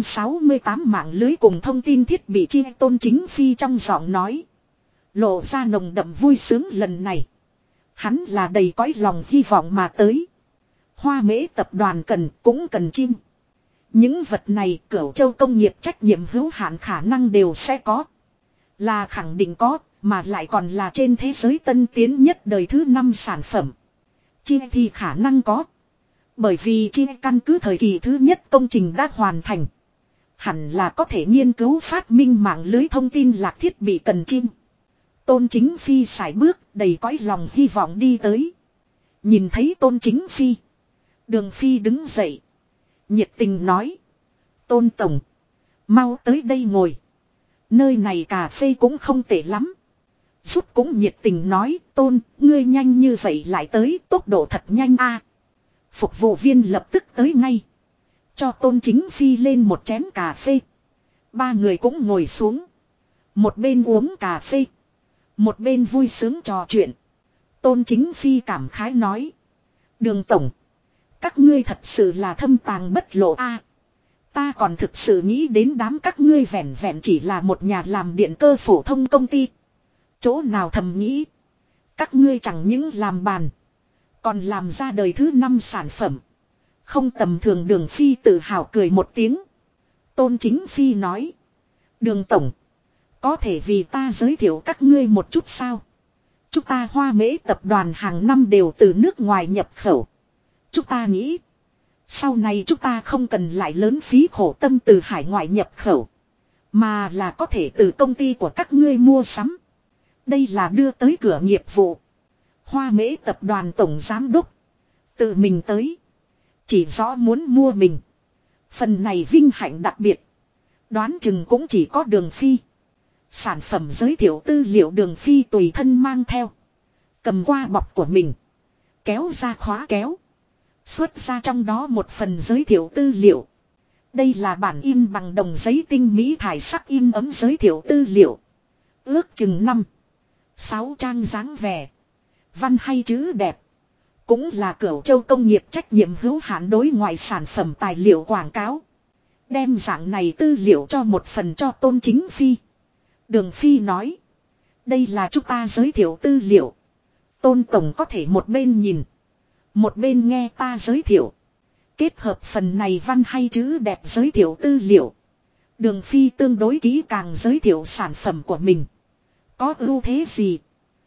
268 mạng lưới cùng thông tin thiết bị chi. Tôn Chính Phi trong giọng nói. Lộ ra nồng đậm vui sướng lần này. Hắn là đầy cõi lòng hy vọng mà tới. Hoa Mễ tập đoàn cần cũng cần chim. Những vật này Cửu Châu công nghiệp trách nhiệm hữu hạn khả năng đều sẽ có. Là khẳng định có, mà lại còn là trên thế giới tân tiến nhất đời thứ 5 sản phẩm. Chi thì khả năng có. Bởi vì chi căn cứ thời kỳ thứ nhất công trình đã hoàn thành. Hẳn là có thể nghiên cứu phát minh mạng lưới thông tin lạc thiết bị cần chim. Tôn Chính Phi sải bước đầy cõi lòng hy vọng đi tới. Nhìn thấy Tôn Chính Phi. Đường Phi đứng dậy. Nhiệt tình nói. Tôn tổng. Mau tới đây ngồi. Nơi này cà phê cũng không tệ lắm. Rút cũng nhiệt tình nói. Tôn, ngươi nhanh như vậy lại tới, tốc độ thật nhanh a. Phục vụ viên lập tức tới ngay. Cho Tôn Chính Phi lên một chén cà phê. 3 người cũng ngồi xuống. Một bên uống cà phê. Một bên vui sướng trò chuyện. Tôn Chính Phi cảm khái nói. Đường tổng. Các ngươi thật sự là thâm tàng bất lộ a. Ta còn thực sự nghĩ đến đám các ngươi vẻn vẹn chỉ là một nhà làm điện cơ phổ thông công ty. Chỗ nào thầm nghĩ. Các ngươi chẳng những làm bàn. Còn làm ra đời thứ 5 sản phẩm. Không tầm thường. Đường Phi tự hào cười một tiếng. Tôn Chính Phi nói. Đường Tổng. Có thể vì ta giới thiệu các ngươi một chút sao? Chúng ta Hoa Mễ tập đoàn hàng năm đều từ nước ngoài nhập khẩu. Chúng ta nghĩ. Sau này chúng ta không cần lại lớn phí khổ tâm từ hải ngoại nhập khẩu. Mà là có thể từ công ty của các ngươi mua sắm. Đây là đưa tới cửa nghiệp vụ. Hoa Mễ tập đoàn tổng giám đốc. Tự mình tới. Chỉ rõ muốn mua mình. Phần này vinh hạnh đặc biệt. Đoán chừng cũng chỉ có Đường Phi. Sản phẩm giới thiệu tư liệu Đường Phi tùy thân mang theo. Cầm qua bọc của mình. Kéo ra khóa kéo. Xuất ra trong đó một phần giới thiệu tư liệu. Đây là bản in bằng đồng giấy tinh mỹ thải sắc in ấm giới thiệu tư liệu. Ước chừng 5-6 trang dáng vẻ. Văn hay chữ đẹp. Cũng là Cửu Châu công nghiệp trách nhiệm hữu hạn đối ngoại sản phẩm tài liệu quảng cáo. Đem dạng này tư liệu cho một phần cho Tôn Chính Phi. Đường Phi nói. Đây là chúng ta giới thiệu tư liệu. Tôn Tổng có thể một bên nhìn. Một bên nghe ta giới thiệu. Kết hợp phần này văn hay chữ đẹp giới thiệu tư liệu. Đường Phi tương đối kỹ càng giới thiệu sản phẩm của mình. Có ưu thế gì?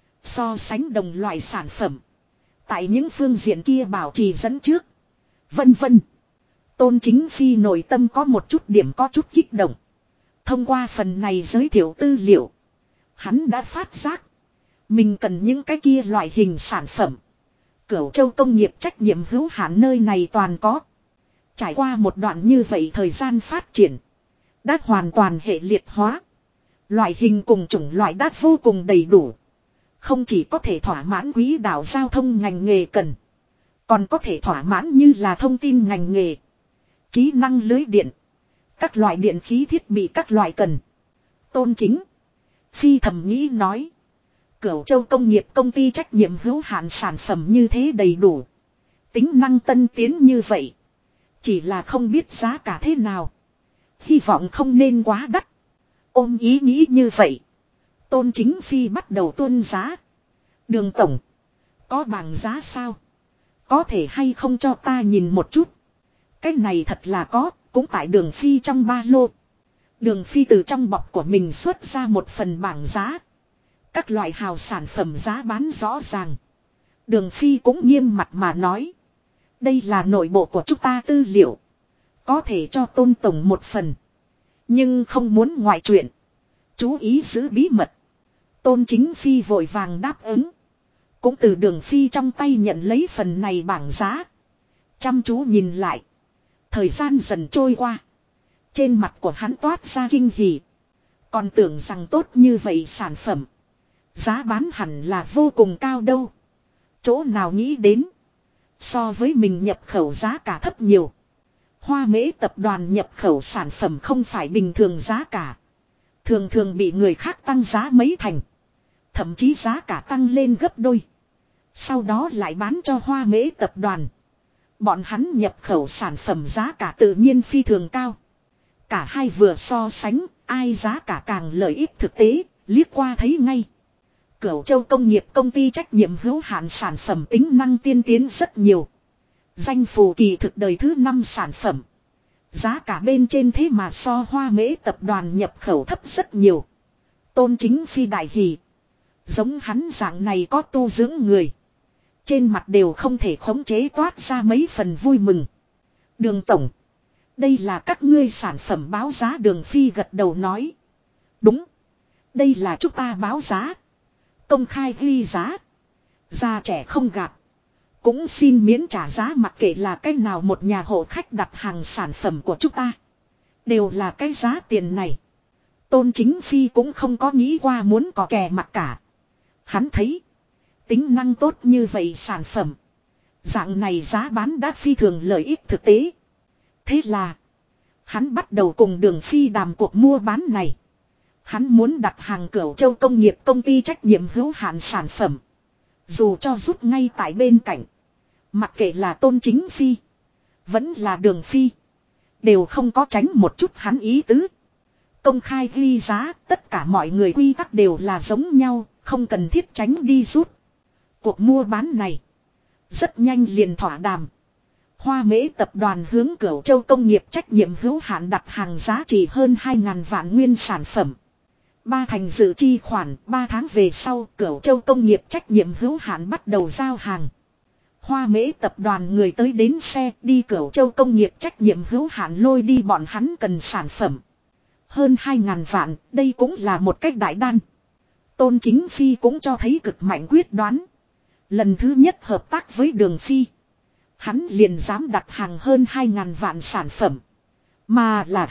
So sánh đồng loại sản phẩm. Tại những phương diện kia bảo trì dẫn trước. Vân vân. Tôn Chính Phi nội tâm có một chút điểm có chút kích động. Thông qua phần này giới thiệu tư liệu. Hắn đã phát giác. Mình cần những cái kia loại hình sản phẩm. Cửu Châu công nghiệp trách nhiệm hữu hạn nơi này toàn có. Trải qua một đoạn như vậy thời gian phát triển. Đã hoàn toàn hệ liệt hóa. Loại hình cùng chủng loại đã vô cùng đầy đủ. Không chỉ có thể thỏa mãn quỹ đạo giao thông ngành nghề cần. Còn có thể thỏa mãn như là thông tin ngành nghề. Trí năng lưới điện. Các loại điện khí thiết bị các loại cần. Tôn Chính Phi thầm nghĩ nói. Cửu Châu công nghiệp công ty trách nhiệm hữu hạn sản phẩm như thế đầy đủ. Tính năng tân tiến như vậy. Chỉ là không biết giá cả thế nào. Hy vọng không nên quá đắt. Ôm ý nghĩ như vậy. Tôn Chính Phi bắt đầu tuân giá. Đường Tổng. Có bảng giá sao? Có thể hay không cho ta nhìn một chút. Cái này thật là có. Cũng tại Đường Phi trong ba lô. Đường Phi từ trong bọc của mình xuất ra một phần bảng giá. Các loại hào sản phẩm giá bán rõ ràng. Đường Phi cũng nghiêm mặt mà nói. Đây là nội bộ của chúng ta tư liệu. Có thể cho Tôn Tổng một phần. Nhưng không muốn ngoại chuyện. Chú ý giữ bí mật. Tôn Chính Phi vội vàng đáp ứng. Cũng từ Đường Phi trong tay nhận lấy phần này bảng giá. Chăm chú nhìn lại. Thời gian dần trôi qua. Trên mặt của hắn toát ra kinh hỉ. Còn tưởng rằng tốt như vậy sản phẩm. Giá bán hẳn là vô cùng cao đâu. Chỗ nào nghĩ đến. So với mình nhập khẩu giá cả thấp nhiều. Hoa Mễ tập đoàn nhập khẩu sản phẩm không phải bình thường giá cả. Thường thường bị người khác tăng giá mấy thành. Thậm chí giá cả tăng lên gấp đôi. Sau đó lại bán cho Hoa Mễ tập đoàn. Bọn hắn nhập khẩu sản phẩm giá cả tự nhiên phi thường cao. Cả hai vừa so sánh, ai giá cả càng lợi ích thực tế, liếc qua thấy ngay. Cửu Châu công nghiệp công ty trách nhiệm hữu hạn sản phẩm tính năng tiên tiến rất nhiều. Danh phù kỳ thực đời thứ 5 sản phẩm. Giá cả bên trên thế mà so Hoa Mễ tập đoàn nhập khẩu thấp rất nhiều. Tôn Chính Phi đại hỉ. Giống hắn dạng này có tu dưỡng người. Trên mặt đều không thể khống chế toát ra mấy phần vui mừng. Đường Tổng. Đây là các ngươi sản phẩm báo giá. Đường Phi gật đầu nói. Đúng. Đây là chúng ta báo giá. Công khai ghi giá. Già trẻ không gạt. Cũng xin miễn trả giá mặc kệ là cái nào một nhà hộ khách đặt hàng sản phẩm của chúng ta. Đều là cái giá tiền này. Tôn Chính Phi cũng không có nghĩ qua muốn có kè mặt cả. Hắn thấy. Tính năng tốt như vậy sản phẩm. Dạng này giá bán đã phi thường lợi ích thực tế. Thế là. Hắn bắt đầu cùng Đường Phi đàm cuộc mua bán này. Hắn muốn đặt hàng Cửu Châu công nghiệp công ty trách nhiệm hữu hạn sản phẩm. Dù cho rút ngay tại bên cạnh. Mặc kệ là Tôn Chính Phi. Vẫn là Đường Phi. đều không có tránh một chút hắn ý tứ. Công khai ghi giá, tất cả mọi người quy tắc đều là giống nhau, không cần thiết tránh đi rút. Cuộc mua bán này rất nhanh liền thỏa đàm. Hoa Mễ tập đoàn hướng Cửu Châu công nghiệp trách nhiệm hữu hạn đặt hàng giá trị hơn 2.000 vạn nguyên sản phẩm. 3 thành dự chi khoản, 3 tháng về sau Cửu Châu công nghiệp trách nhiệm hữu hạn bắt đầu giao hàng. Hoa Mễ tập đoàn người tới đến xe đi Cửu Châu công nghiệp trách nhiệm hữu hạn lôi đi bọn hắn cần sản phẩm. Hơn 2.000 vạn, đây cũng là một cách đại đan. Tôn Chính Phi cũng cho thấy cực mạnh quyết đoán. Lần thứ nhất hợp tác với Đường Phi. Hắn liền dám đặt hàng hơn 2.000 vạn sản phẩm. Mà là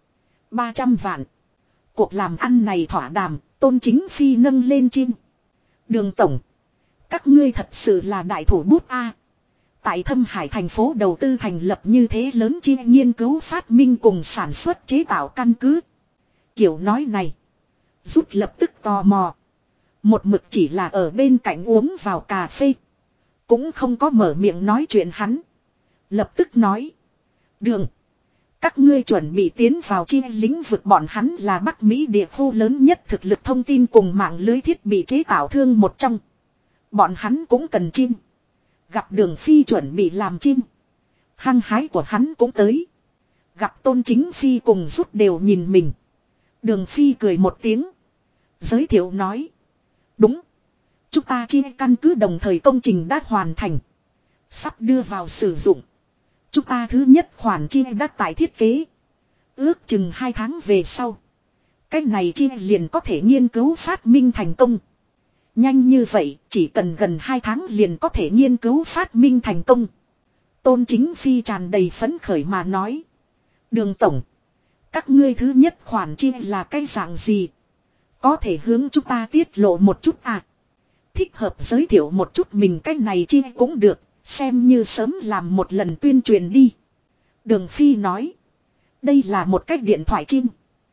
300 vạn. Cuộc làm ăn này thỏa đàm, Tôn Chính Phi nâng lên chim. Đường tổng. Các ngươi thật sự là đại thủ bút A. Tại Thâm Hải thành phố đầu tư thành lập như thế lớn chi nghiên cứu phát minh cùng sản xuất chế tạo căn cứ. Kiểu nói này. Rút lập tức tò mò. Một mực chỉ là ở bên cạnh uống vào cà phê. Cũng không có mở miệng nói chuyện hắn. Lập tức nói. Đường. Các ngươi chuẩn bị tiến vào chi lĩnh vực bọn hắn là Bắc Mỹ địa khu lớn nhất thực lực thông tin cùng mạng lưới thiết bị chế tạo thương một trong. Bọn hắn cũng cần chim. Gặp Đường Phi chuẩn bị làm chim. Hăng hái của hắn cũng tới. Gặp Tôn Chính Phi cùng rút đều nhìn mình. Đường Phi cười một tiếng. Giới thiệu nói. Đúng. Chúng ta chia căn cứ đồng thời công trình đã hoàn thành. Sắp đưa vào sử dụng. Chúng ta thứ nhất khoản chia đã tại thiết kế. Ước chừng 2 tháng về sau. Cái này chia liền có thể nghiên cứu phát minh thành công. Nhanh như vậy, chỉ cần gần 2 tháng liền có thể nghiên cứu phát minh thành công. Tôn Chính Phi tràn đầy phấn khởi mà nói. Đường tổng. Các ngươi thứ nhất khoản chia là cái dạng gì? Có thể hướng chúng ta tiết lộ một chút à? Thích hợp giới thiệu một chút mình cái này chia cũng được, xem như sớm làm một lần tuyên truyền đi. Đường Phi nói. Đây là một cách điện thoại chim.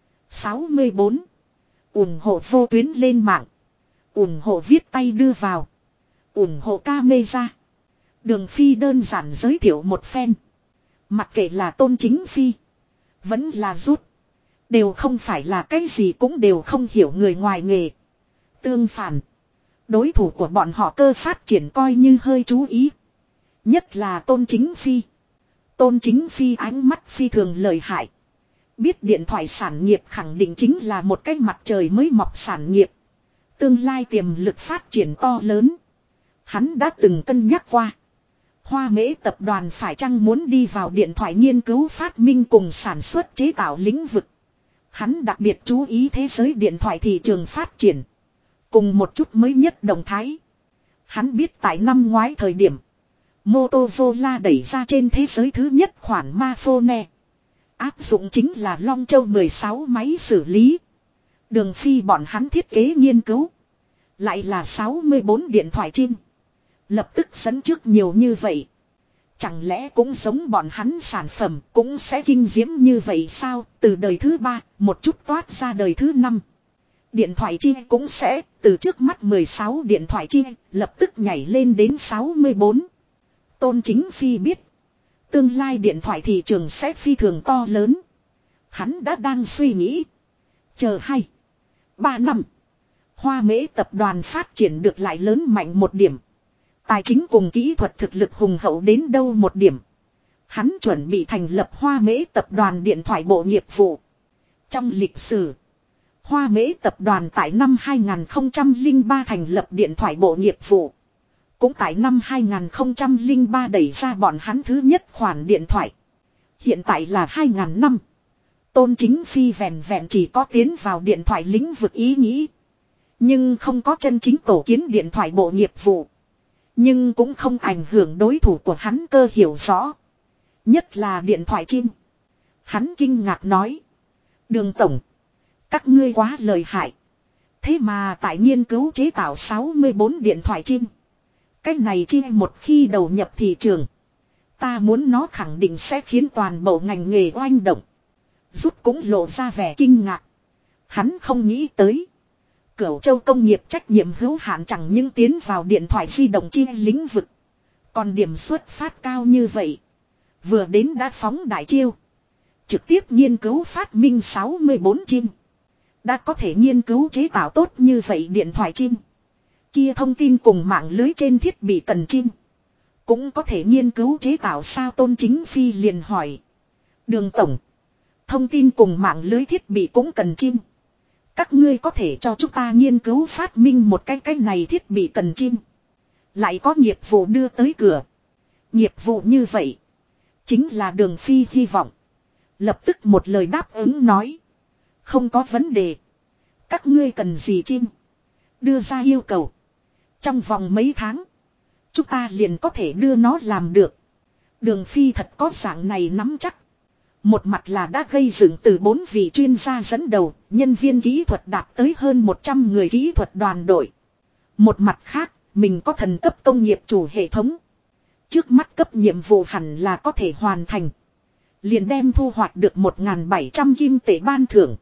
64. ủng hộ vô tuyến lên mạng. Ủng hộ viết tay đưa vào. Ủng hộ camera. Đường Phi đơn giản giới thiệu một phen. Mặc kệ là Tôn Chính Phi. Vẫn là rút. Đều không phải là cái gì cũng đều không hiểu người ngoài nghề. Tương phản. Đối thủ của bọn họ cơ phát triển coi như hơi chú ý. Nhất là Tôn Chính Phi. Tôn Chính Phi ánh mắt phi thường lợi hại. Biết điện thoại sản nghiệp khẳng định chính là một cái mặt trời mới mọc sản nghiệp. Tương lai tiềm lực phát triển to lớn. Hắn đã từng cân nhắc qua. Hoa Mễ tập đoàn phải chăng muốn đi vào điện thoại nghiên cứu phát minh cùng sản xuất chế tạo lĩnh vực. Hắn đặc biệt chú ý thế giới điện thoại thị trường phát triển. Cùng một chút mới nhất động thái. Hắn biết tại năm ngoái thời điểm. Motorola đẩy ra trên thế giới thứ nhất khoản smartphone. Áp dụng chính là Long Châu 16 máy xử lý. Đường Phi bọn hắn thiết kế nghiên cứu. Lại là 64 điện thoại chim. Lập tức dẫn trước nhiều như vậy. Chẳng lẽ cũng giống bọn hắn sản phẩm cũng sẽ kinh diễm như vậy sao? Từ đời thứ 3, một chút toát ra đời thứ 5. Điện thoại chi cũng sẽ từ trước mắt 16 điện thoại chi lập tức nhảy lên đến 64. Tôn Chính Phi biết. Tương lai điện thoại thị trường sẽ phi thường to lớn. Hắn đã đang suy nghĩ. Chờ 2-3 năm. Hoa Mễ tập đoàn phát triển được lại lớn mạnh một điểm. Tài chính cùng kỹ thuật thực lực hùng hậu đến đâu một điểm. Hắn chuẩn bị thành lập Hoa Mễ tập đoàn điện thoại bộ nghiệp vụ. Trong lịch sử. Hoa Mễ tập đoàn tại năm 2003 thành lập điện thoại bộ nghiệp vụ. Cũng tại năm 2003 đẩy ra bọn hắn thứ nhất khoản điện thoại. Hiện tại là 2000 năm. Tôn Chính Phi vẹn vẹn chỉ có tiến vào điện thoại lĩnh vực ý nghĩ. Nhưng không có chân chính tổ kiến điện thoại bộ nghiệp vụ. Nhưng cũng không ảnh hưởng đối thủ của hắn cơ hiểu rõ. Nhất là điện thoại chim. Hắn kinh ngạc nói. Đường tổng. Các ngươi quá lợi hại. Thế mà tại nghiên cứu chế tạo 64 điện thoại chim. Cái này chim một khi đầu nhập thị trường. Ta muốn nó khẳng định sẽ khiến toàn bộ ngành nghề oanh động. Rút cũng lộ ra vẻ kinh ngạc. Hắn không nghĩ tới. Cửu Châu công nghiệp trách nhiệm hữu hạn chẳng những tiến vào điện thoại di động chi lĩnh vực. Còn điểm xuất phát cao như vậy. Vừa đến đã phóng đại chiêu. Trực tiếp nghiên cứu phát minh 64 chim. Đã có thể nghiên cứu chế tạo tốt như vậy điện thoại chim. Kia thông tin cùng mạng lưới trên thiết bị cần chim. Cũng có thể nghiên cứu chế tạo sao Tôn Chính Phi liền hỏi. Đường tổng. Thông tin cùng mạng lưới thiết bị cũng cần chim. Các ngươi có thể cho chúng ta nghiên cứu phát minh một cái này thiết bị cần chim. Lại có nghiệp vụ đưa tới cửa. Nghiệp vụ như vậy. Chính là Đường Phi hy vọng. Lập tức một lời đáp ứng nói. Không có vấn đề. Các ngươi cần gì chim. Đưa ra yêu cầu. Trong vòng mấy tháng. Chúng ta liền có thể đưa nó làm được. Đường Phi thật có dạng này nắm chắc. Một mặt là đã gây dựng từ 4 vị chuyên gia dẫn đầu. Nhân viên kỹ thuật đạt tới hơn 100 người kỹ thuật đoàn đội. Một mặt khác. Mình có thần cấp công nghiệp chủ hệ thống. Trước mắt cấp nhiệm vụ hẳn là có thể hoàn thành. Liền đem thu hoạch được 1.700 kim tệ ban thưởng.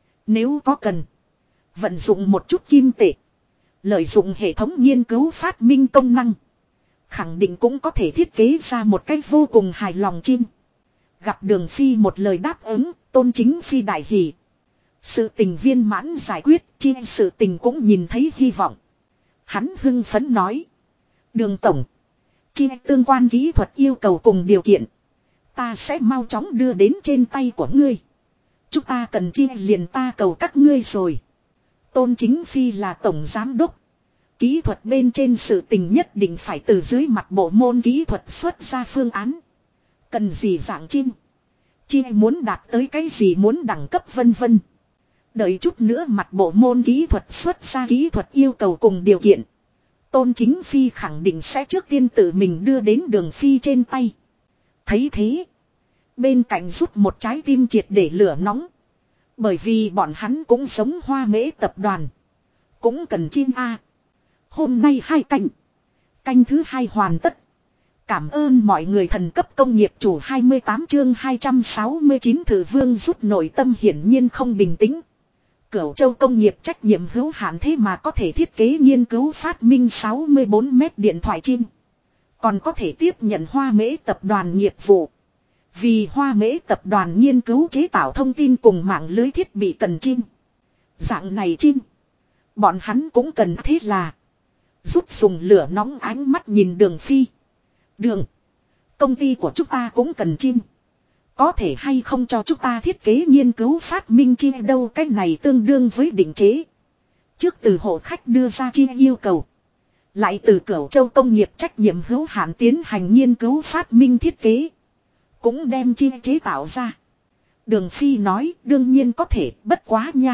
Nếu có cần. Vận dụng một chút kim tệ. Lợi dụng hệ thống nghiên cứu phát minh công năng. Khẳng định cũng có thể thiết kế ra một cách vô cùng hài lòng chim. Gặp Đường Phi một lời đáp ứng. Tôn Chính Phi đại hỉ. Sự tình viên mãn giải quyết. Chi sự tình cũng nhìn thấy hy vọng. Hắn hưng phấn nói. Đường tổng. Chi tương quan kỹ thuật yêu cầu cùng điều kiện. Ta sẽ mau chóng đưa đến trên tay của ngươi. Chúng ta cần chi liền ta cầu các ngươi rồi. Tôn Chính Phi là tổng giám đốc. Kỹ thuật bên trên sự tình nhất định phải từ dưới mặt bộ môn kỹ thuật xuất ra phương án. Cần gì dạng chim. Chi muốn đạt tới cái gì muốn đẳng cấp vân vân. Đợi chút nữa mặt bộ môn kỹ thuật xuất ra kỹ thuật yêu cầu cùng điều kiện. Tôn Chính Phi khẳng định sẽ trước tiên tự mình đưa đến Đường Phi trên tay. Thấy thế. Bên cạnh rút một trái tim triệt để lửa nóng. Bởi vì bọn hắn cũng giống Hoa Mễ tập đoàn. Cũng cần chim A. Hôm nay 2 canh. Canh thứ 2 hoàn tất. Cảm ơn mọi người thần cấp công nghiệp chủ 28 chương 269 Thử Vương rút nội tâm hiển nhiên không bình tĩnh. Cửu Châu công nghiệp trách nhiệm hữu hạn thế mà có thể thiết kế nghiên cứu phát minh 64 mét điện thoại chim. Còn có thể tiếp nhận Hoa Mễ tập đoàn nghiệp vụ. Vì Hoa Mễ tập đoàn nghiên cứu chế tạo thông tin cùng mạng lưới thiết bị cần chim. Dạng này chim. Bọn hắn cũng cần thế là. Rút dùng lửa nóng ánh mắt nhìn Đường Phi. Đường. Công ty của chúng ta cũng cần chim. Có thể hay không cho chúng ta thiết kế nghiên cứu phát minh chi đâu cái này tương đương với định chế. Trước từ hộ khách đưa ra chi yêu cầu. Lại từ Cửu Châu công nghiệp trách nhiệm hữu hạn tiến hành nghiên cứu phát minh thiết kế. Cũng đem chi chế tạo ra. Đường Phi nói đương nhiên có thể bất quá nha.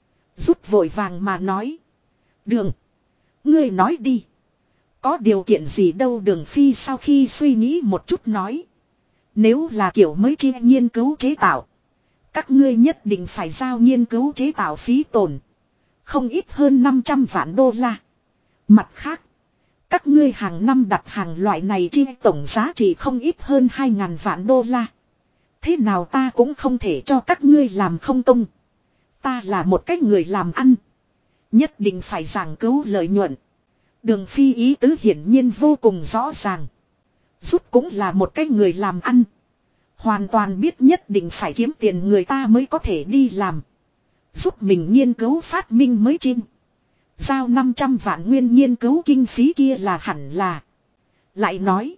Rút vội vàng mà nói. Đường. Ngươi nói đi. Có điều kiện gì đâu Đường Phi sau khi suy nghĩ một chút nói. Nếu là kiểu mới chi nghiên cứu chế tạo. Các ngươi nhất định phải giao nghiên cứu chế tạo phí tổn. Không ít hơn 500 vạn đô la. Mặt khác. Các ngươi hàng năm đặt hàng loại này chi tổng giá trị không ít hơn 2.000 vạn đô la. Thế nào ta cũng không thể cho các ngươi làm không công. Ta là một cái người làm ăn. Nhất định phải giảng cứu lợi nhuận. Đường Phi ý tứ hiển nhiên vô cùng rõ ràng. Rút cũng là một cái người làm ăn. Hoàn toàn biết nhất định phải kiếm tiền người ta mới có thể đi làm. Giúp mình nghiên cứu phát minh mới chim. Giao 500 vạn nguyên nghiên cứu kinh phí kia là hẳn là. Lại nói.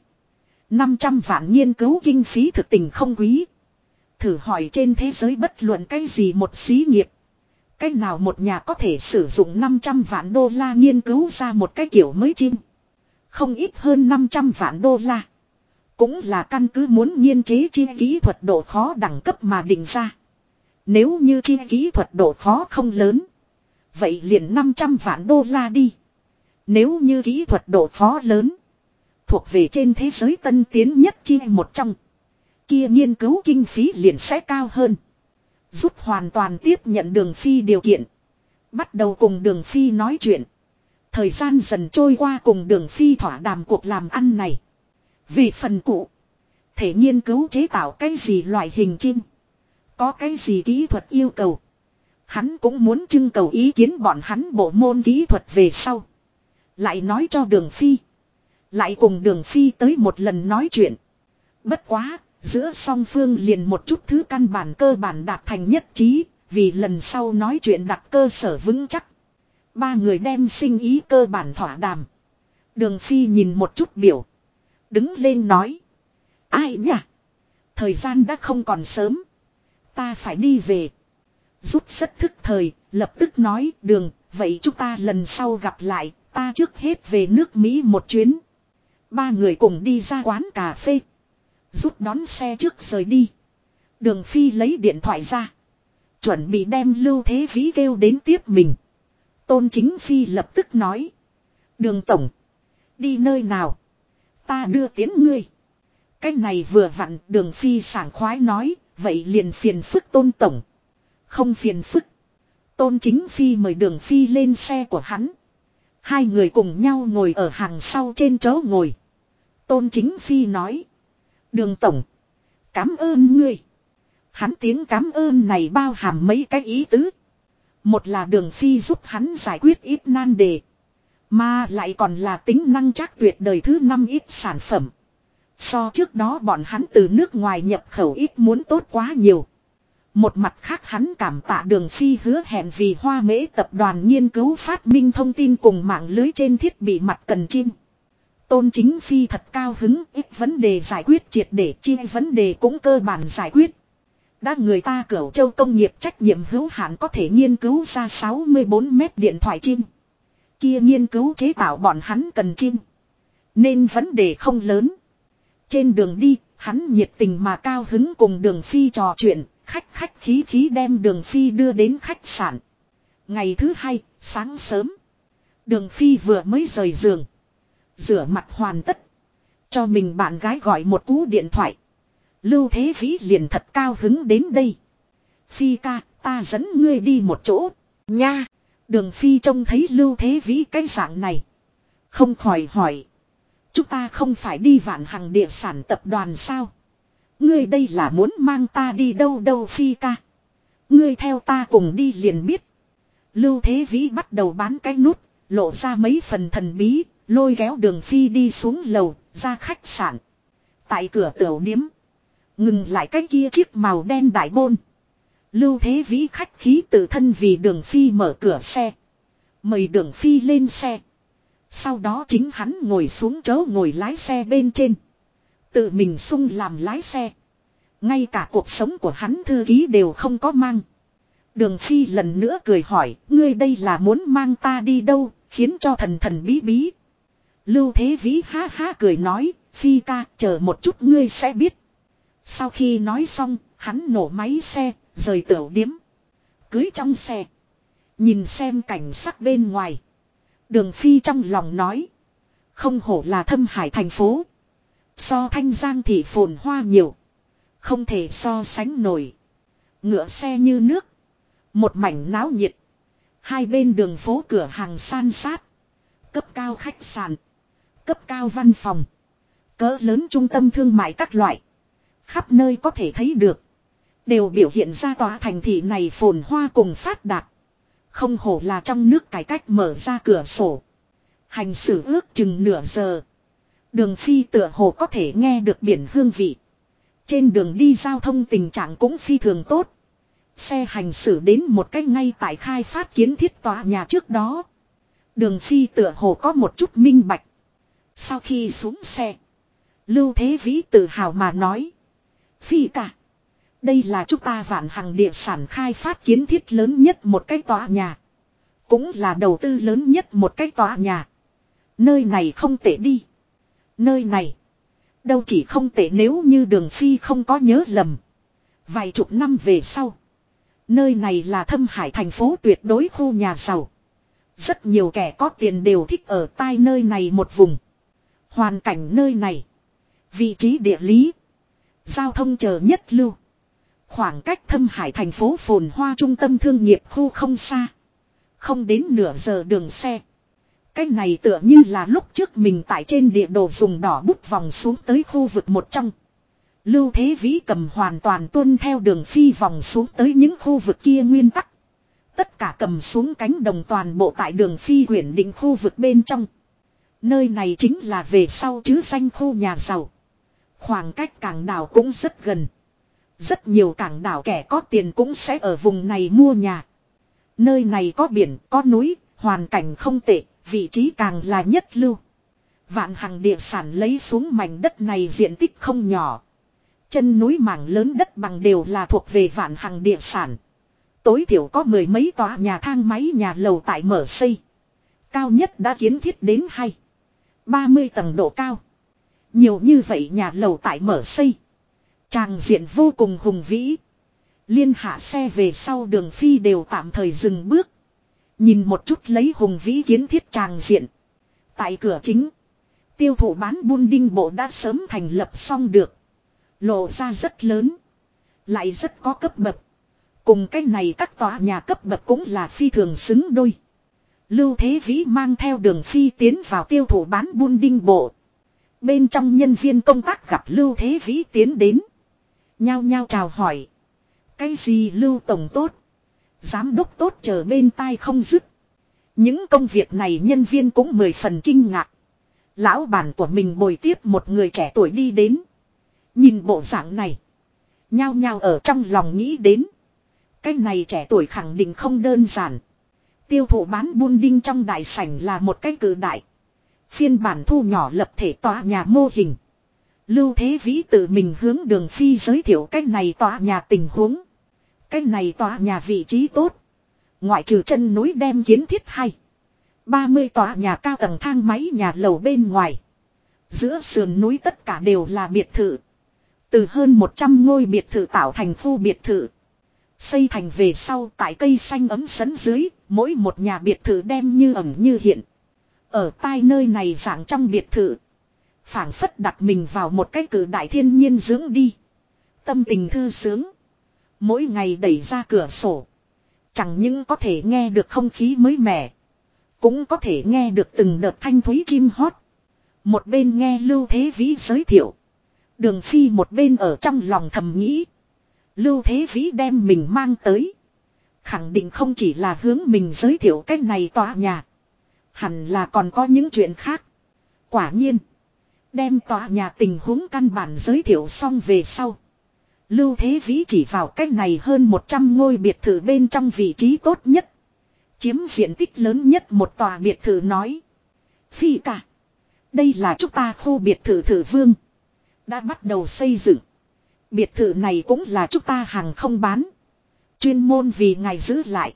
500 vạn nghiên cứu kinh phí thực tình không quý. Thử hỏi trên thế giới bất luận cái gì một xí nghiệp. Cái nào một nhà có thể sử dụng 500 vạn đô la nghiên cứu ra một cái kiểu mới chim. Không ít hơn 500 vạn đô la. Cũng là căn cứ muốn nghiên chế chi kỹ thuật độ khó đẳng cấp mà định ra. Nếu như chi kỹ thuật độ khó không lớn. Vậy liền 500 vạn đô la đi. Nếu như kỹ thuật độ khó lớn. Thuộc về trên thế giới tân tiến nhất chi một trong. Kia nghiên cứu kinh phí liền sẽ cao hơn. Rút hoàn toàn tiếp nhận Đường Phi điều kiện. Bắt đầu cùng Đường Phi nói chuyện. Thời gian dần trôi qua cùng Đường Phi thỏa đàm cuộc làm ăn này. Về phần cụ. Thể nghiên cứu chế tạo cái gì loại hình chim. Có cái gì kỹ thuật yêu cầu. Hắn cũng muốn trưng cầu ý kiến bọn hắn bộ môn kỹ thuật về sau. Lại nói cho Đường Phi. Lại cùng Đường Phi tới một lần nói chuyện. Bất quá, Giữa song phương liền một chút thứ căn bản cơ bản đạt thành nhất trí, vì lần sau nói chuyện đặt cơ sở vững chắc. Ba người đem sinh ý cơ bản thỏa đàm. Đường Phi nhìn một chút biểu. Đứng lên nói. Ai nhỉ? Thời gian đã không còn sớm. Ta phải đi về. Rút rất thức thời, lập tức nói Đường, vậy chúng ta lần sau gặp lại, ta trước hết về nước Mỹ một chuyến. Ba người cùng đi ra quán cà phê. Rút đón xe trước rời đi. Đường Phi lấy điện thoại ra. Chuẩn bị đem Lưu Thế Vĩ kêu đến tiếp mình. Tôn Chính Phi lập tức nói. Đường Tổng. Đi nơi nào? Ta đưa tiến ngươi. Cái này vừa vặn Đường Phi sảng khoái nói. Vậy liền phiền phức Tôn Tổng. Không phiền phức. Tôn Chính Phi mời Đường Phi lên xe của hắn. Hai người cùng nhau ngồi ở hàng sau trên chỗ ngồi. Tôn Chính Phi nói. Đường Tổng. Cảm ơn ngươi. Hắn tiếng cảm ơn này bao hàm mấy cái ý tứ. Một là Đường Phi giúp hắn giải quyết ít nan đề. Mà lại còn là tính năng chắc tuyệt đời thứ 5 ít sản phẩm. So trước đó bọn hắn từ nước ngoài nhập khẩu ít muốn tốt quá nhiều. Một mặt khác hắn cảm tạ Đường Phi hứa hẹn vì Hoa Mễ tập đoàn nghiên cứu phát minh thông tin cùng mạng lưới trên thiết bị mặt cần chim. Tôn Chính Phi thật cao hứng, ít vấn đề giải quyết triệt để, chi vấn đề cũng cơ bản giải quyết. Đã người ta Cửu Châu công nghiệp trách nhiệm hữu hạn có thể nghiên cứu ra 64 mét điện thoại chim. Kia nghiên cứu chế tạo bọn hắn cần chim. Nên vấn đề không lớn. Trên đường đi, hắn nhiệt tình mà cao hứng cùng Đường Phi trò chuyện, khách khí đem Đường Phi đưa đến khách sạn. Ngày thứ hai, sáng sớm. Đường Phi vừa mới rời giường. Rửa mặt hoàn tất. Cho mình bạn gái gọi một cú điện thoại. Lưu Thế Vĩ liền thật cao hứng đến đây. Phi ca, ta dẫn ngươi đi một chỗ. Nha. Đường Phi trông thấy Lưu Thế Vĩ cái dạng này. Không khỏi hỏi. Chúng ta không phải đi Vạn Hằng địa sản tập đoàn sao? Ngươi đây là muốn mang ta đi đâu đâu Phi ca. Ngươi theo ta cùng đi liền biết. Lưu Thế Vĩ bắt đầu bán cái nút. Lộ ra mấy phần thần bí. Lôi kéo Đường Phi đi xuống lầu, ra khách sạn. Tại cửa tiểu điếm. Ngừng lại cái kia chiếc màu đen đại bôn. Lưu Thế Vĩ khách khí tự thân vì Đường Phi mở cửa xe. Mời Đường Phi lên xe. Sau đó chính hắn ngồi xuống chỗ ngồi lái xe bên trên. Tự mình sung làm lái xe. Ngay cả cuộc sống của hắn thư ký đều không có mang. Đường Phi lần nữa cười hỏi, ngươi đây là muốn mang ta đi đâu, khiến cho thần thần bí bí. Lưu Thế Vĩ ha ha cười nói, Phi ca, chờ một chút ngươi sẽ biết. Sau khi nói xong, hắn nổ máy xe, rời tiểu điếm. Cưới trong xe. Nhìn xem cảnh sắc bên ngoài. Đường Phi trong lòng nói. Không hổ là Thâm Hải thành phố. So Thanh Giang thì phồn hoa nhiều. Không thể so sánh nổi. Ngựa xe như nước. Một mảnh náo nhiệt. Hai bên đường phố cửa hàng san sát. Cấp cao khách sạn. Cấp cao văn phòng. Cỡ lớn trung tâm thương mại các loại. Khắp nơi có thể thấy được. Đều biểu hiện ra tòa thành thị này phồn hoa cùng phát đạt. Không hổ là trong nước cải cách mở ra cửa sổ. Hành xử ước chừng nửa giờ. Đường Phi tựa hồ có thể nghe được biển hương vị. Trên đường đi giao thông tình trạng cũng phi thường tốt. Xe hành xử đến một cách ngay tại khai phát kiến thiết tòa nhà trước đó. Đường Phi tựa hồ có một chút minh bạch. Sau khi xuống xe. Lưu Thế Vĩ tự hào mà nói. Phi cả. Đây là chúng ta Vạn Hằng địa sản khai phát kiến thiết lớn nhất một cái tòa nhà. Cũng là đầu tư lớn nhất một cái tòa nhà. Nơi này không tệ đi. Nơi này. Đâu chỉ không tệ nếu như Đường Phi không có nhớ lầm. Vài chục năm về sau. Nơi này là Thâm Hải thành phố tuyệt đối khu nhà giàu. Rất nhiều kẻ có tiền đều thích ở tai nơi này một vùng. Hoàn cảnh nơi này. Vị trí địa lý. Giao thông chờ nhất lưu. Khoảng cách Thâm Hải thành phố phồn hoa trung tâm thương nghiệp khu không xa. Không đến nửa giờ đường xe. Cái này tựa như là lúc trước mình tại trên địa đồ dùng đỏ bút vòng xuống tới khu vực một trong. Lưu Thế Vĩ cầm hoàn toàn tuân theo Đường Phi vòng xuống tới những khu vực kia nguyên tắc. Tất cả cầm xuống cánh đồng toàn bộ tại Đường Phi quyển định khu vực bên trong. Nơi này chính là về sau chứ danh khu nhà giàu. Khoảng cách cảng đảo cũng rất gần. Rất nhiều cảng đảo kẻ có tiền cũng sẽ ở vùng này mua nhà. Nơi này có biển, có núi, hoàn cảnh không tệ, vị trí càng là nhất lưu. Vạn Hằng địa sản lấy xuống mảnh đất này diện tích không nhỏ. Chân núi mảng lớn đất bằng đều là thuộc về Vạn Hằng địa sản. Tối thiểu có mười mấy tòa nhà thang máy nhà lầu tại mở xây. Cao nhất đã kiến thiết đến 30 tầng độ cao. Nhiều như vậy nhà lầu tại mở xây. Tràng diện vô cùng hùng vĩ. Liên hạ xe về sau Đường Phi đều tạm thời dừng bước. Nhìn một chút lấy hùng vĩ kiến thiết tràng diện. Tại cửa chính. Tiêu thụ bán building bộ đã sớm thành lập xong được. Lộ ra rất lớn. Lại rất có cấp bậc. Cùng cái này các tòa nhà cấp bậc cũng là phi thường xứng đôi. Lưu Thế Vĩ mang theo Đường Phi tiến vào tiêu thụ bán building bộ. Bên trong nhân viên công tác gặp Lưu Thế Vĩ tiến đến. Nhao nhao chào hỏi. Cái gì Lưu Tổng tốt. Giám đốc tốt chờ bên tai không dứt. Những công việc này nhân viên cũng 10 phần kinh ngạc. Lão bản của mình bồi tiếp một người trẻ tuổi đi đến. Nhìn bộ dạng này. Nhao nhao ở trong lòng nghĩ đến. Cái này trẻ tuổi khẳng định không đơn giản. Tiêu thụ bán building trong đại sảnh là một cái cự đại. Phiên bản thu nhỏ lập thể tòa nhà mô hình. Lưu Thế Vĩ tự mình hướng Đường Phi giới thiệu cái này tòa nhà tình huống. Cái này tòa nhà vị trí tốt. Ngoại trừ chân núi đem kiến thiết hay. 30 tòa nhà cao tầng thang máy nhà lầu bên ngoài. Giữa sườn núi tất cả đều là biệt thự. Từ hơn 100 ngôi biệt thự tạo thành khu biệt thự. Xây thành về sau tại cây xanh ấm sấn dưới, mỗi một nhà biệt thự đem như ẩn như hiện. Ở tai nơi này dạng trong biệt thự. Phảng phất đặt mình vào một cái cử đại thiên nhiên dưỡng đi. Tâm tình thư sướng. Mỗi ngày đẩy ra cửa sổ. Chẳng những có thể nghe được không khí mới mẻ. Cũng có thể nghe được từng đợt thanh thúy chim hót. Một bên nghe Lưu Thế Vĩ giới thiệu. Đường Phi một bên ở trong lòng thầm nghĩ. Lưu Thế Vĩ đem mình mang tới. Khẳng định không chỉ là hướng mình giới thiệu cách này tòa nhà. Hẳn là còn có những chuyện khác. Quả nhiên. Đem tòa nhà tình huống căn bản giới thiệu xong về sau. Lưu Thế Vĩ chỉ vào cách này hơn 100 ngôi biệt thự bên trong vị trí tốt nhất. Chiếm diện tích lớn nhất một tòa biệt thự nói. Phi cả. Đây là chúng ta khu biệt thự Thử Vương. Đã bắt đầu xây dựng. Biệt thự này cũng là chúng ta hàng không bán. Chuyên môn vì ngài giữ lại.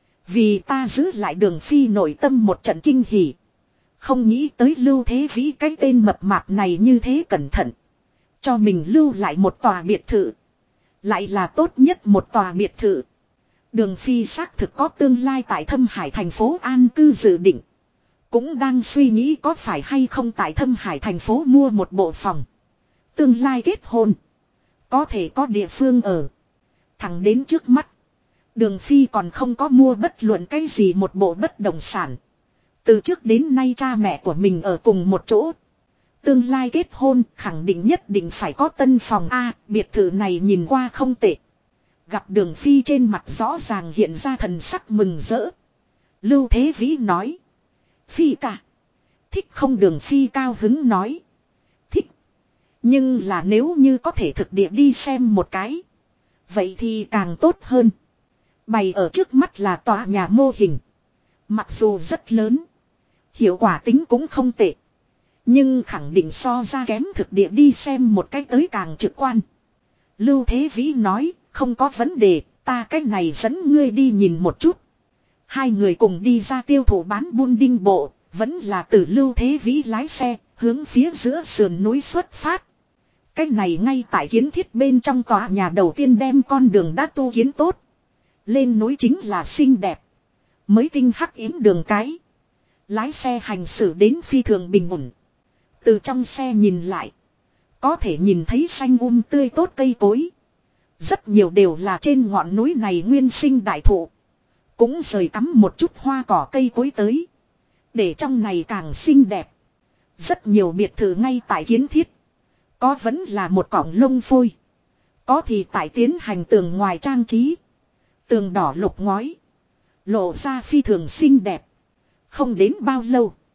Vì ta giữ lại Đường Phi nội tâm một trận kinh hỉ. Không nghĩ tới Lưu Thế Vĩ cái tên mập mạp này như thế cẩn thận. Cho mình lưu lại một tòa biệt thự. Lại là tốt nhất một tòa biệt thự. Đường Phi xác thực có tương lai tại Thâm Hải thành phố an cư dự định. Cũng đang suy nghĩ có phải hay không tại Thâm Hải thành phố mua một bộ phòng. Tương lai kết hôn. Có thể có địa phương ở. Thẳng đến trước mắt. Đường Phi còn không có mua bất luận cái gì một bộ bất động sản. Từ trước đến nay cha mẹ của mình ở cùng một chỗ. Tương lai kết hôn khẳng định nhất định phải có tân phòng A, biệt thự này nhìn qua không tệ. Gặp Đường Phi trên mặt rõ ràng hiện ra thần sắc mừng rỡ. Lưu Thế Vĩ nói. Phi cả. Thích không? Đường Phi cao hứng nói. Thích. Nhưng là nếu như có thể thực địa đi xem một cái. Vậy thì càng tốt hơn. Bày ở trước mắt là tòa nhà mô hình. Mặc dù rất lớn. Hiệu quả tính cũng không tệ. Nhưng khẳng định so ra kém thực địa đi xem một cái tới càng trực quan. Lưu Thế Vĩ nói, không có vấn đề, ta cách này dẫn ngươi đi nhìn một chút. Hai người cùng đi ra tiêu thụ bán building bộ, vẫn là từ Lưu Thế Vĩ lái xe, hướng phía giữa sườn núi xuất phát. Cách này ngay tại kiến thiết bên trong tòa nhà đầu tiên đem con đường đã tu kiến tốt. Lên núi chính là xinh đẹp. Mới tinh hắc yếm đường cái. Lái xe hành xử đến phi thường bình ổn. Từ trong xe nhìn lại. Có thể nhìn thấy xanh tươi tốt cây cối. Rất nhiều đều là trên ngọn núi này nguyên sinh đại thụ. Cũng rời cắm một chút hoa cỏ cây cối tới. Để trong này càng xinh đẹp. Rất nhiều biệt thự ngay tại kiến thiết. Có vẫn là một cọng lông phôi. Có thì tại tiến hành tường ngoài trang trí. Tường đỏ lục ngói. Lộ ra phi thường xinh đẹp. Không đến bao lâu.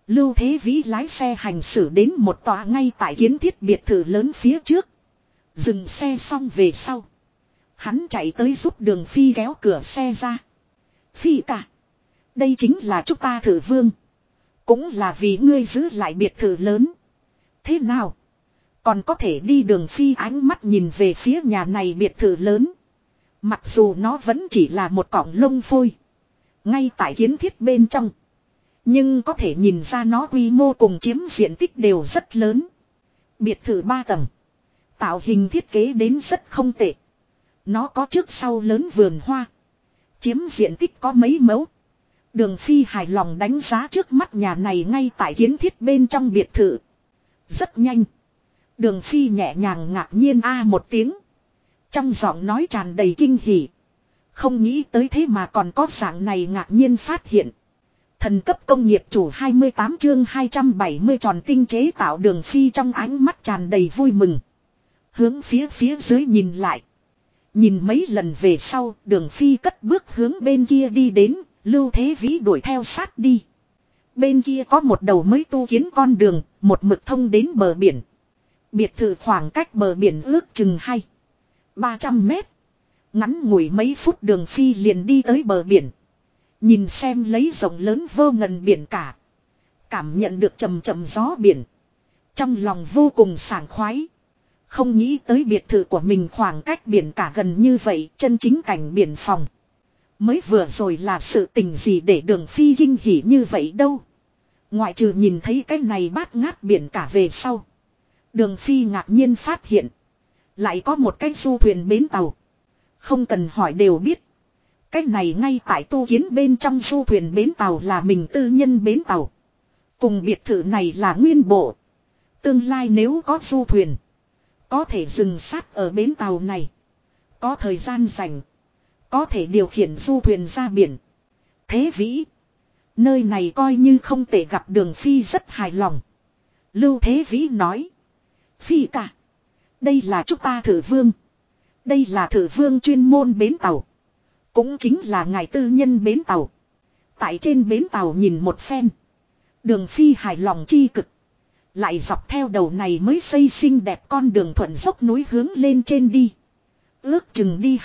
Lưu Thế Vĩ lái xe hành xử đến một tòa ngay tại kiến thiết biệt thự lớn phía trước. Dừng xe xong về sau. Hắn chạy tới giúp Đường Phi kéo cửa xe ra. Phi cả. Đây chính là chúng ta Thử Vương. Cũng là vì ngươi giữ lại biệt thự lớn. Thế nào? Còn có thể đi Đường Phi ánh mắt nhìn về phía nhà này biệt thự lớn. Mặc dù nó vẫn chỉ là một cọng lông phôi. Ngay tại kiến thiết bên trong. Nhưng có thể nhìn ra nó quy mô cùng chiếm diện tích đều rất lớn. Biệt thự 3 tầng. Tạo hình thiết kế đến rất không tệ. Nó có trước sau lớn vườn hoa. Chiếm diện tích có mấy mẫu. Đường Phi hài lòng đánh giá trước mắt nhà này ngay tại kiến thiết bên trong biệt thự. Rất nhanh. Đường Phi nhẹ nhàng ngạc nhiên một tiếng. Trong giọng nói tràn đầy kinh hỉ. Không nghĩ tới thế mà còn có dạng này ngạc nhiên phát hiện. Thần cấp công nghiệp chủ 28 chương 270 tròn tinh chế tạo Đường Phi trong ánh mắt tràn đầy vui mừng. Hướng phía dưới nhìn lại. Nhìn mấy lần về sau, Đường Phi cất bước hướng bên kia đi đến, Lưu Thế Vĩ đuổi theo sát đi. Bên kia có một đầu mới tu kiến con đường, một mực thông đến bờ biển. Biệt thự khoảng cách bờ biển ước chừng 300 mét. Ngắn ngủi mấy phút Đường Phi liền đi tới bờ biển. Nhìn xem lấy rộng lớn vô ngần biển cả. Cảm nhận được trầm trầm gió biển. Trong lòng vô cùng sảng khoái. Không nghĩ tới biệt thự của mình khoảng cách biển cả gần như vậy, chân chính cảnh biển phòng. Mới vừa rồi là sự tình gì để Đường Phi kinh hỉ như vậy đâu. Ngoại trừ nhìn thấy cái này bát ngát biển cả về sau. Đường Phi ngạc nhiên phát hiện. Lại có một cái du thuyền bến tàu. Không cần hỏi đều biết. Cái này ngay tại tu kiến bên trong du thuyền bến tàu là mình tư nhân bến tàu. Cùng biệt thự này là nguyên bộ. Tương lai nếu có du thuyền. Có thể dừng sát ở bến tàu này. Có thời gian rảnh. Có thể điều khiển du thuyền ra biển. Thế Vĩ. Nơi này coi như không thể gặp Đường Phi rất hài lòng. Lưu Thế Vĩ nói. Phi cả. Đây là chúng ta Thử Vương. Đây là Thử Vương chuyên môn bến tàu. Cũng chính là ngài tư nhân bến tàu. Tại trên bến tàu nhìn một phen. Đường Phi hài lòng chi cực. Lại dọc theo đầu này mới xây xinh đẹp con đường thuận dốc núi hướng lên trên đi. Ước chừng đi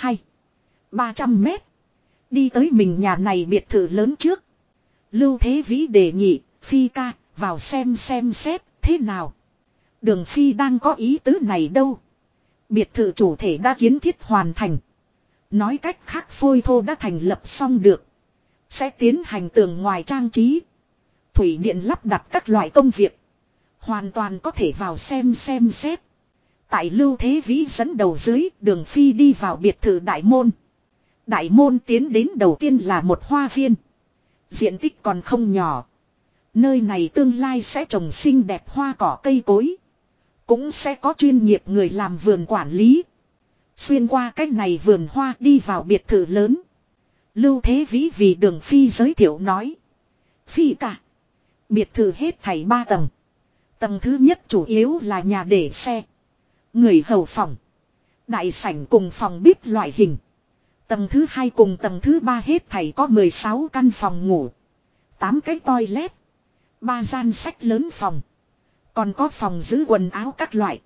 300 mét. Đi tới mình nhà này biệt thự lớn trước. Lưu Thế Vĩ đề nghị, Phi ca, vào xem xét, thế nào. Đường Phi đang có ý tứ này đâu. Biệt thự chủ thể đã kiến thiết hoàn thành. Nói cách khác phôi thô đã thành lập xong được. Sẽ tiến hành tường ngoài trang trí. Thủy điện lắp đặt các loại công việc. Hoàn toàn có thể vào xem xét. Tại Lưu Thế Vĩ dẫn đầu dưới, Đường Phi đi vào biệt thự đại môn. Đại môn tiến đến đầu tiên là một hoa viên. Diện tích còn không nhỏ. Nơi này tương lai sẽ trồng xinh đẹp hoa cỏ cây cối. Cũng sẽ có chuyên nghiệp người làm vườn quản lý. Xuyên qua cách này vườn hoa đi vào biệt thự lớn. Lưu Thế Vĩ vì Đường Phi giới thiệu nói. Phi cả. Biệt thự hết thảy 3 tầng. Tầng thứ nhất chủ yếu là nhà để xe. Người hầu phòng. Đại sảnh cùng phòng bếp loại hình. Tầng thứ 2 cùng tầng thứ 3 hết thảy có 16 căn phòng ngủ. 8 cái toilet. 3 gian sách lớn phòng. Còn có phòng giữ quần áo các loại.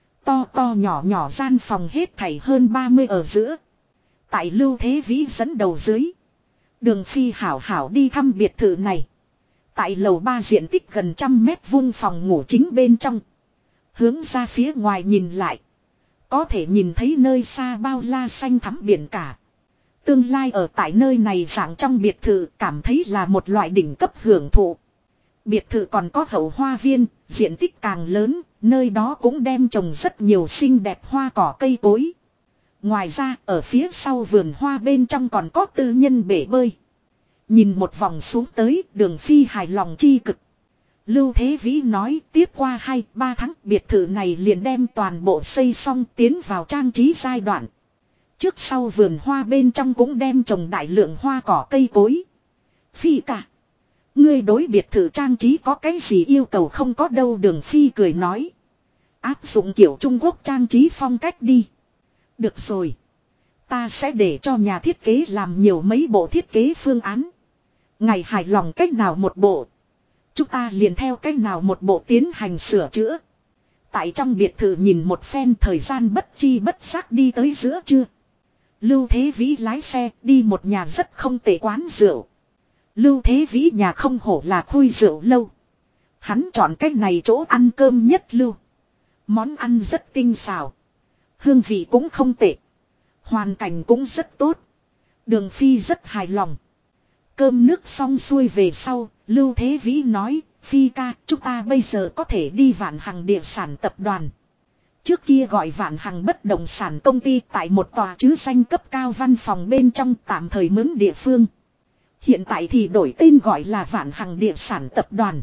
To nhỏ gian phòng hết thảy hơn 30 ở giữa. Tại Lưu Thế Vĩ dẫn đầu dưới. Đường Phi hảo đi thăm biệt thự này. Tại lầu 3 diện tích gần 100 mét vuông phòng ngủ chính bên trong. Hướng ra phía ngoài nhìn lại. Có thể nhìn thấy nơi xa bao la xanh thắm biển cả. Tương lai ở tại nơi này dạng trong biệt thự cảm thấy là một loại đỉnh cấp hưởng thụ. Biệt thự còn có hậu hoa viên, diện tích càng lớn, nơi đó cũng đem trồng rất nhiều xinh đẹp hoa cỏ cây cối. Ngoài ra, ở phía sau vườn hoa bên trong còn có tư nhân bể bơi. Nhìn một vòng xuống tới, Đường Phi hài lòng chi cực. Lưu Thế Vĩ nói tiếp qua 2-3 tháng biệt thự này liền đem toàn bộ xây xong tiến vào trang trí giai đoạn. Trước sau vườn hoa bên trong cũng đem trồng đại lượng hoa cỏ cây cối. Phi cả. Ngươi đối biệt thự trang trí có cái gì yêu cầu không có đâu, Đường Phi cười nói. Áp dụng kiểu Trung Quốc trang trí phong cách đi. Được rồi. Ta sẽ để cho nhà thiết kế làm nhiều mấy bộ thiết kế phương án. Ngày hài lòng cách nào một bộ. Chúng ta liền theo cách nào một bộ tiến hành sửa chữa. Tại trong biệt thự nhìn một phen thời gian bất chi bất giác đi tới giữa trưa. Lưu Thế Vĩ lái xe đi một nhà rất không tệ quán rượu. Lưu Thế Vĩ nhà không hổ là khui rượu lâu. Hắn chọn cách này chỗ ăn cơm nhất lưu. Món ăn rất tinh xào. Hương vị cũng không tệ. Hoàn cảnh cũng rất tốt. Đường Phi rất hài lòng. Cơm nước xong xuôi về sau, Lưu Thế Vĩ nói, Phi ca, chúng ta bây giờ có thể đi Vạn Hằng địa sản tập đoàn. Trước kia gọi Vạn Hằng bất động sản công ty tại một tòa chứ danh cấp cao văn phòng bên trong tạm thời mướn địa phương. Hiện tại thì đổi tên gọi là Vạn Hằng địa sản tập đoàn.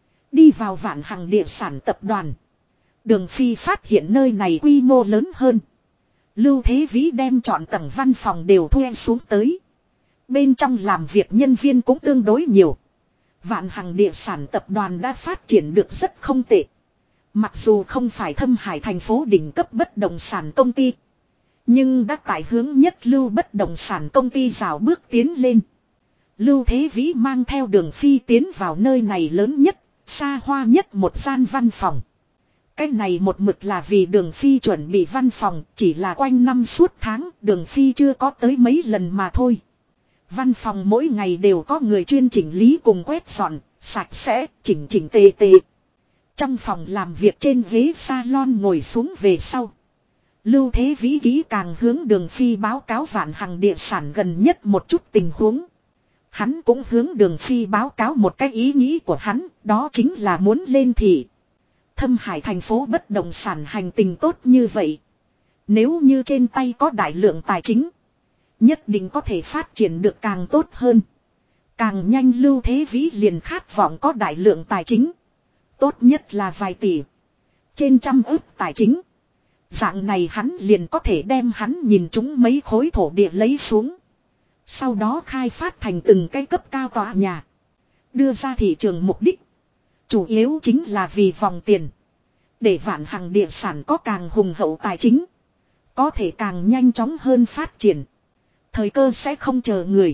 Đi vào Vạn Hằng địa sản tập đoàn. Đường Phi phát hiện nơi này quy mô lớn hơn. Lưu Thế Vĩ đem chọn tầng văn phòng đều thuê xuống tới. Bên trong làm việc nhân viên cũng tương đối nhiều. Vạn Hằng địa sản tập đoàn đã phát triển được rất không tệ. Mặc dù không phải Thâm Hải thành phố đỉnh cấp bất động sản công ty. Nhưng đã tại hướng nhất lưu bất động sản công ty rào bước tiến lên. Lưu Thế Vĩ mang theo Đường Phi tiến vào nơi này lớn nhất, xa hoa nhất một gian văn phòng. Cái này một mực là vì Đường Phi chuẩn bị văn phòng, chỉ là quanh năm suốt tháng Đường Phi chưa có tới mấy lần mà thôi. Văn phòng mỗi ngày đều có người chuyên chỉnh lý cùng quét dọn, sạch sẽ, chỉnh chỉnh tề tề. Trong phòng làm việc trên ghế salon ngồi xuống về sau. Lưu Thế Vĩ kỹ càng hướng Đường Phi báo cáo Vạn Hằng địa sản gần nhất một chút tình huống. Hắn cũng hướng Đường Phi báo cáo một cái ý nghĩ của hắn, đó chính là muốn lên thị. Thâm Hải thành phố bất động sản hành tình tốt như vậy. Nếu như trên tay có đại lượng tài chính, nhất định có thể phát triển được càng tốt hơn. Càng nhanh Lưu Thế Vĩ liền khát vọng có đại lượng tài chính. Tốt nhất là vài tỷ. Trên trăm ức tài chính. Dạng này hắn liền có thể đem hắn nhìn chúng mấy khối thổ địa lấy xuống. Sau đó khai phát thành từng cái cấp cao tòa nhà. Đưa ra thị trường mục đích. Chủ yếu chính là vì vòng tiền. Để Vạn Hằng địa sản có càng hùng hậu tài chính. Có thể càng nhanh chóng hơn phát triển. Thời cơ sẽ không chờ người.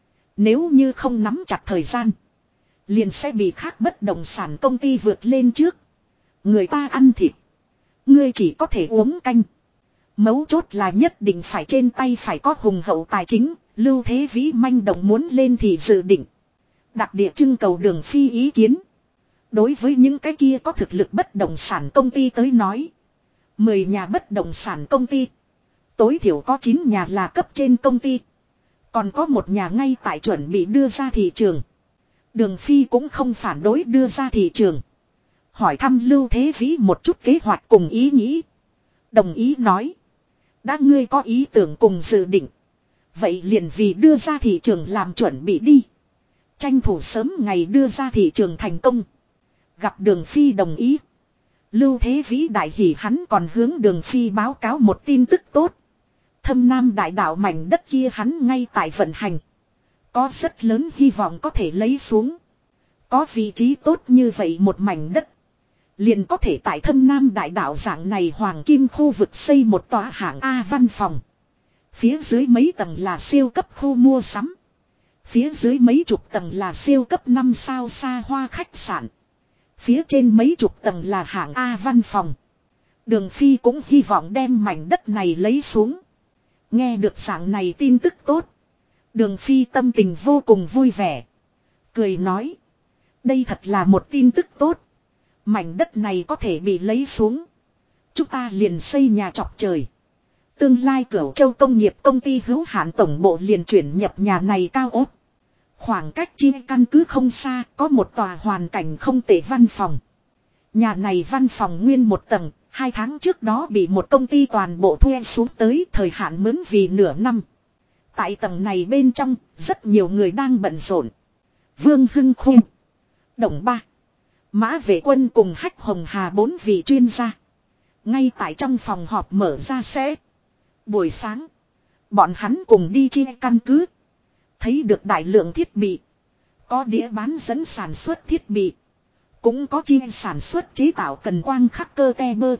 Nếu như không nắm chặt thời gian. Liền sẽ bị khác bất động sản công ty vượt lên trước. Người ta ăn thịt. Ngươi chỉ có thể uống canh. Mấu chốt là nhất định phải trên tay phải có hùng hậu tài chính. Lưu Thế Vĩ manh động muốn lên thì dự định. Đặc địa trưng cầu Đường Phi ý kiến. Đối với những cái kia có thực lực bất động sản công ty tới nói. 10 nhà bất động sản công ty. Tối thiểu có 9 nhà là cấp trên công ty. Còn có một nhà ngay tại chuẩn bị đưa ra thị trường. Đường Phi cũng không phản đối đưa ra thị trường. Hỏi thăm Lưu Thế Vĩ một chút kế hoạch cùng ý nghĩ. Đồng ý nói. Đã ngươi có ý tưởng cùng dự định. Vậy liền vì đưa ra thị trường làm chuẩn bị đi. Tranh thủ sớm ngày đưa ra thị trường thành công. Gặp Đường Phi đồng ý. Lưu Thế Vĩ đại hỉ hắn còn hướng Đường Phi báo cáo một tin tức tốt. Thâm Nam đại đạo mảnh đất kia hắn ngay tại vận hành. Có rất lớn hy vọng có thể lấy xuống. Có vị trí tốt như vậy một mảnh đất. Liền có thể tại Thâm Nam đại đạo dạng này hoàng kim khu vực xây một tòa hạng A văn phòng. Phía dưới mấy tầng là siêu cấp khu mua sắm. Phía dưới mấy chục tầng là siêu cấp 5 sao xa hoa khách sạn. Phía trên mấy chục tầng là hạng A văn phòng. Đường Phi cũng hy vọng đem mảnh đất này lấy xuống. Nghe được dạng này tin tức tốt. Đường Phi tâm tình vô cùng vui vẻ. Cười nói. Đây thật là một tin tức tốt. Mảnh đất này có thể bị lấy xuống. Chúng ta liền xây nhà chọc trời. Tương lai Cửu Châu công nghiệp công ty hữu hạn tổng bộ liền chuyển nhập nhà này cao ốt. Khoảng cách chia căn cứ không xa, có một tòa hoàn cảnh không tệ văn phòng. Nhà này văn phòng nguyên một tầng, 2 tháng trước đó bị một công ty toàn bộ thuê xuống tới, thời hạn mướn vì nửa năm. Tại tầng này bên trong, rất nhiều người đang bận rộn. Vương Hưng Khuyên, Đồng Ba, Mã Vệ Quân cùng Hách Hồng Hà 4 vị chuyên gia. Ngay tại trong phòng họp mở ra sẽ. Buổi sáng, bọn hắn cùng đi chia căn cứ. Thấy được đại lượng thiết bị. Có đĩa bán dẫn sản xuất thiết bị. Cũng có chia sản xuất chế tạo cần quang khắc cơ te bơ.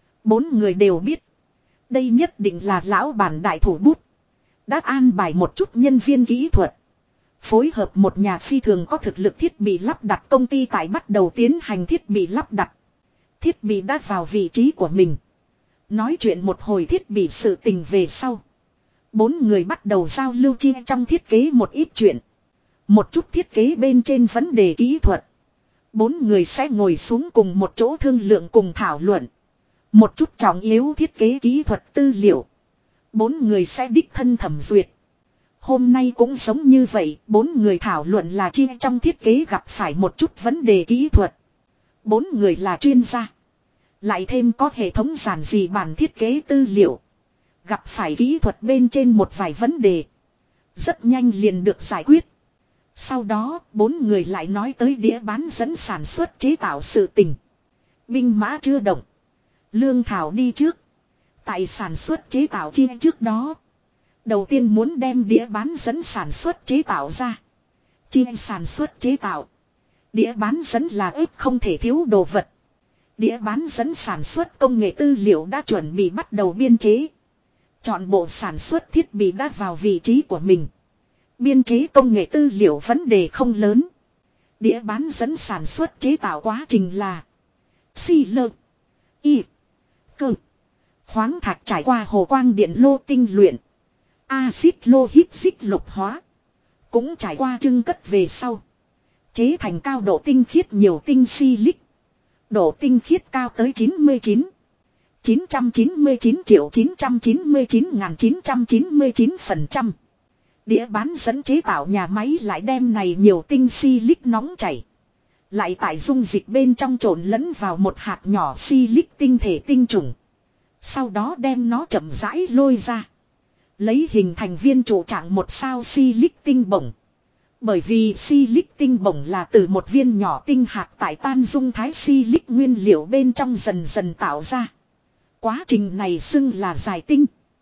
4 người đều biết. Đây nhất định là lão bản đại thủ bút. Đã an bài một chút nhân viên kỹ thuật. Phối hợp một nhà phi thường có thực lực thiết bị lắp đặt công ty tại bắt đầu tiến hành thiết bị lắp đặt. Thiết bị đã vào vị trí của mình. Nói chuyện một hồi thiết bị sự tình về sau. 4 người bắt đầu giao lưu chia trong thiết kế một ít chuyện. Một chút thiết kế bên trên vấn đề kỹ thuật. 4 người sẽ ngồi xuống cùng một chỗ thương lượng cùng thảo luận. Một chút trọng yếu thiết kế kỹ thuật tư liệu. 4 người sẽ đích thân thẩm duyệt. Hôm nay cũng giống như vậy, 4 người thảo luận là chia trong thiết kế gặp phải một chút vấn đề kỹ thuật. 4 người là chuyên gia. Lại thêm có hệ thống giản dị bản thiết kế tư liệu. Gặp phải kỹ thuật bên trên một vài vấn đề. Rất nhanh liền được giải quyết. Sau đó, 4 người lại nói tới đĩa bán dẫn sản xuất chế tạo sự tình. Binh mã chưa động. Lương thảo đi trước. Tại sản xuất chế tạo chia trước đó. Đầu tiên muốn đem đĩa bán dẫn sản xuất chế tạo ra. Chia sản xuất chế tạo. Đĩa bán dẫn là ếp không thể thiếu đồ vật. Đĩa bán dẫn sản xuất công nghệ tư liệu đã chuẩn bị bắt đầu biên chế. Chọn bộ sản xuất thiết bị đã vào vị trí của mình. Biên chế công nghệ tư liệu vấn đề không lớn. Đĩa bán dẫn sản xuất chế tạo quá trình là xi lơ, y, cơ, khoáng thạch trải qua hồ quang điện lô tinh luyện, axit lô hít xích lục hóa, cũng trải qua trưng cất về sau, chế thành cao độ tinh khiết nhiều tinh silic, độ tinh khiết cao tới 99,999,999%. Đĩa bán dẫn chế tạo nhà máy lại đem này nhiều tinh silic nóng chảy. Lại tại dung dịch bên trong trộn lẫn vào một hạt nhỏ silic tinh thể tinh trùng. Sau đó đem nó chậm rãi lôi ra. Lấy hình thành viên trụ trạng một sao silic tinh bổng. Bởi vì silic tinh bổng là từ một viên nhỏ tinh hạt tại tan dung thái silic nguyên liệu bên trong dần dần tạo ra. Quá trình này xưng là giải tinh.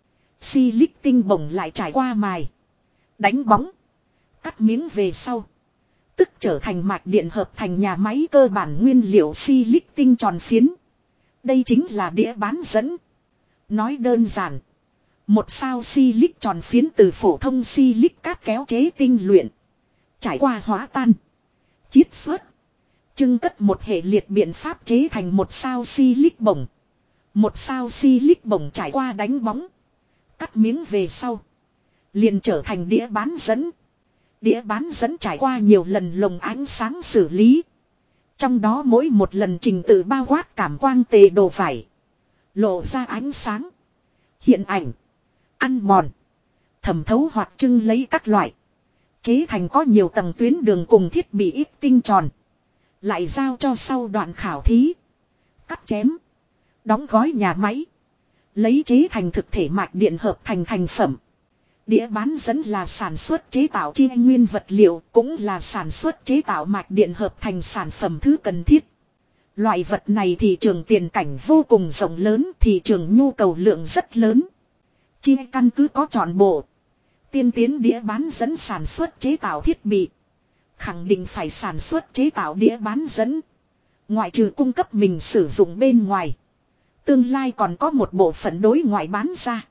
Silic tinh bổng lại trải qua mài, đánh bóng, cắt miếng về sau. Tức trở thành mạch điện hợp thành nhà máy cơ bản nguyên liệu silic tinh tròn phiến. Đây chính là đĩa bán dẫn. Nói đơn giản. Một sao silic tròn phiến từ phổ thông silic cát kéo chế tinh luyện. Trải qua hóa tan, chiết xuất, trưng cất một hệ liệt biện pháp chế thành một sao silic bổng. Một sao silic bổng trải qua đánh bóng, cắt miếng về sau. Liền trở thành đĩa bán dẫn. Đĩa bán dẫn trải qua nhiều lần lồng ánh sáng xử lý. Trong đó mỗi một lần trình tự bao quát cảm quang tề đồ vải. Lộ ra ánh sáng, hiện ảnh, ăn mòn, thẩm thấu hoặc trưng lấy các loại. Chế thành có nhiều tầng tuyến đường cùng thiết bị ít tinh tròn. Lại giao cho sau đoạn khảo thí. Cắt chém, đóng gói nhà máy. Lấy chế thành thực thể mạch điện hợp thành thành phẩm. Đĩa bán dẫn là sản xuất chế tạo chi nguyên vật liệu, cũng là sản xuất chế tạo mạch điện hợp thành sản phẩm thứ cần thiết. Loại vật này thị trường tiền cảnh vô cùng rộng lớn, thị trường nhu cầu lượng rất lớn. Chi căn cứ có chọn bộ tiên tiến đĩa bán dẫn sản xuất chế tạo thiết bị. Khẳng định phải sản xuất chế tạo đĩa bán dẫn. Ngoại trừ cung cấp mình sử dụng bên ngoài. Tương lai còn có một bộ phận đối ngoại bán ra.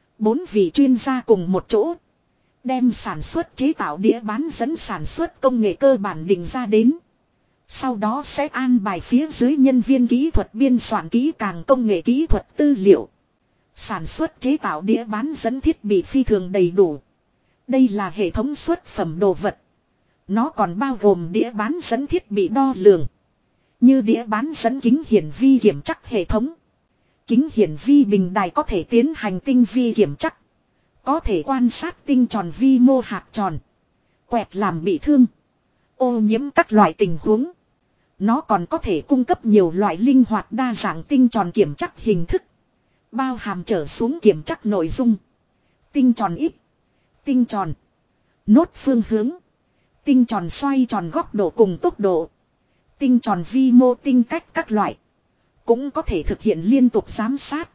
4 vị chuyên gia cùng một chỗ. Đem sản xuất chế tạo đĩa bán dẫn sản xuất công nghệ cơ bản định ra đến. Sau đó sẽ an bài phía dưới nhân viên kỹ thuật biên soạn kỹ càng công nghệ kỹ thuật tư liệu. Sản xuất chế tạo đĩa bán dẫn thiết bị phi thường đầy đủ. Đây là hệ thống xuất phẩm đồ vật. Nó còn bao gồm đĩa bán dẫn thiết bị đo lường. Như đĩa bán dẫn kính hiển vi kiểm chắc hệ thống. Kính hiển vi bình đài có thể tiến hành tinh vi kiểm chắc. Có thể quan sát tinh tròn vi mô hạt tròn. Quẹt làm bị thương, ô nhiễm các loại tình huống. Nó còn có thể cung cấp nhiều loại linh hoạt đa dạng tinh tròn kiểm chắc hình thức. Bao hàm trở xuống kiểm chắc nội dung. Tinh tròn ít, tinh tròn, nốt phương hướng, tinh tròn xoay tròn góc độ cùng tốc độ, tinh tròn vi mô tinh cách các loại. Cũng có thể thực hiện liên tục giám sát.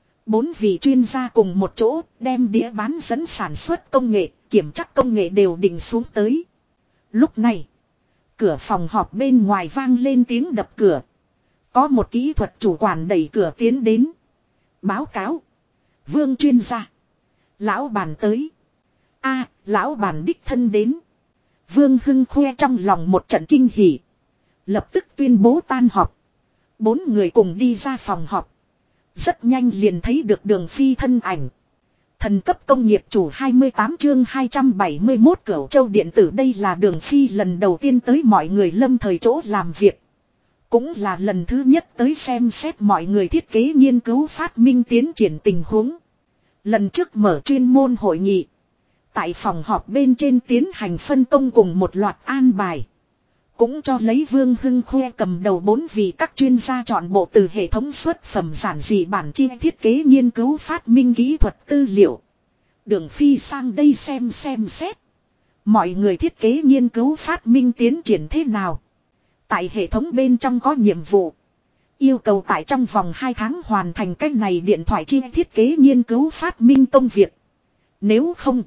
4 vị chuyên gia cùng một chỗ đem đĩa bán dẫn sản xuất công nghệ, kiểm chắc công nghệ đều định xuống tới. Lúc này, cửa phòng họp bên ngoài vang lên tiếng đập cửa. Có một kỹ thuật chủ quản đẩy cửa tiến đến. Báo cáo. Vương chuyên gia. Lão bản tới. A, lão bản đích thân đến. Vương Hưng khoe trong lòng một trận kinh hỉ. Lập tức tuyên bố tan họp. 4 người cùng đi ra phòng họp. Rất nhanh liền thấy được Đường Phi thân ảnh. Thần cấp công nghiệp chủ 28 chương 271 Cửu Châu Điện tử, đây là Đường Phi lần đầu tiên tới mọi người lâm thời chỗ làm việc. Cũng là lần thứ nhất tới xem xét mọi người thiết kế nghiên cứu phát minh tiến triển tình huống. Lần trước mở chuyên môn hội nghị. Tại phòng họp bên trên tiến hành phân công cùng một loạt an bài. Cũng cho lấy Vương Hưng khoe cầm đầu 4 vị các chuyên gia chọn bộ từ hệ thống xuất phẩm giản dị bản chi thiết kế nghiên cứu phát minh kỹ thuật tư liệu. Đường Phi sang đây xem xét. Mọi người thiết kế nghiên cứu phát minh tiến triển thế nào. Tại hệ thống bên trong có nhiệm vụ. Yêu cầu tại trong vòng 2 tháng hoàn thành cái này điện thoại chi thiết kế nghiên cứu phát minh công việc. Nếu không,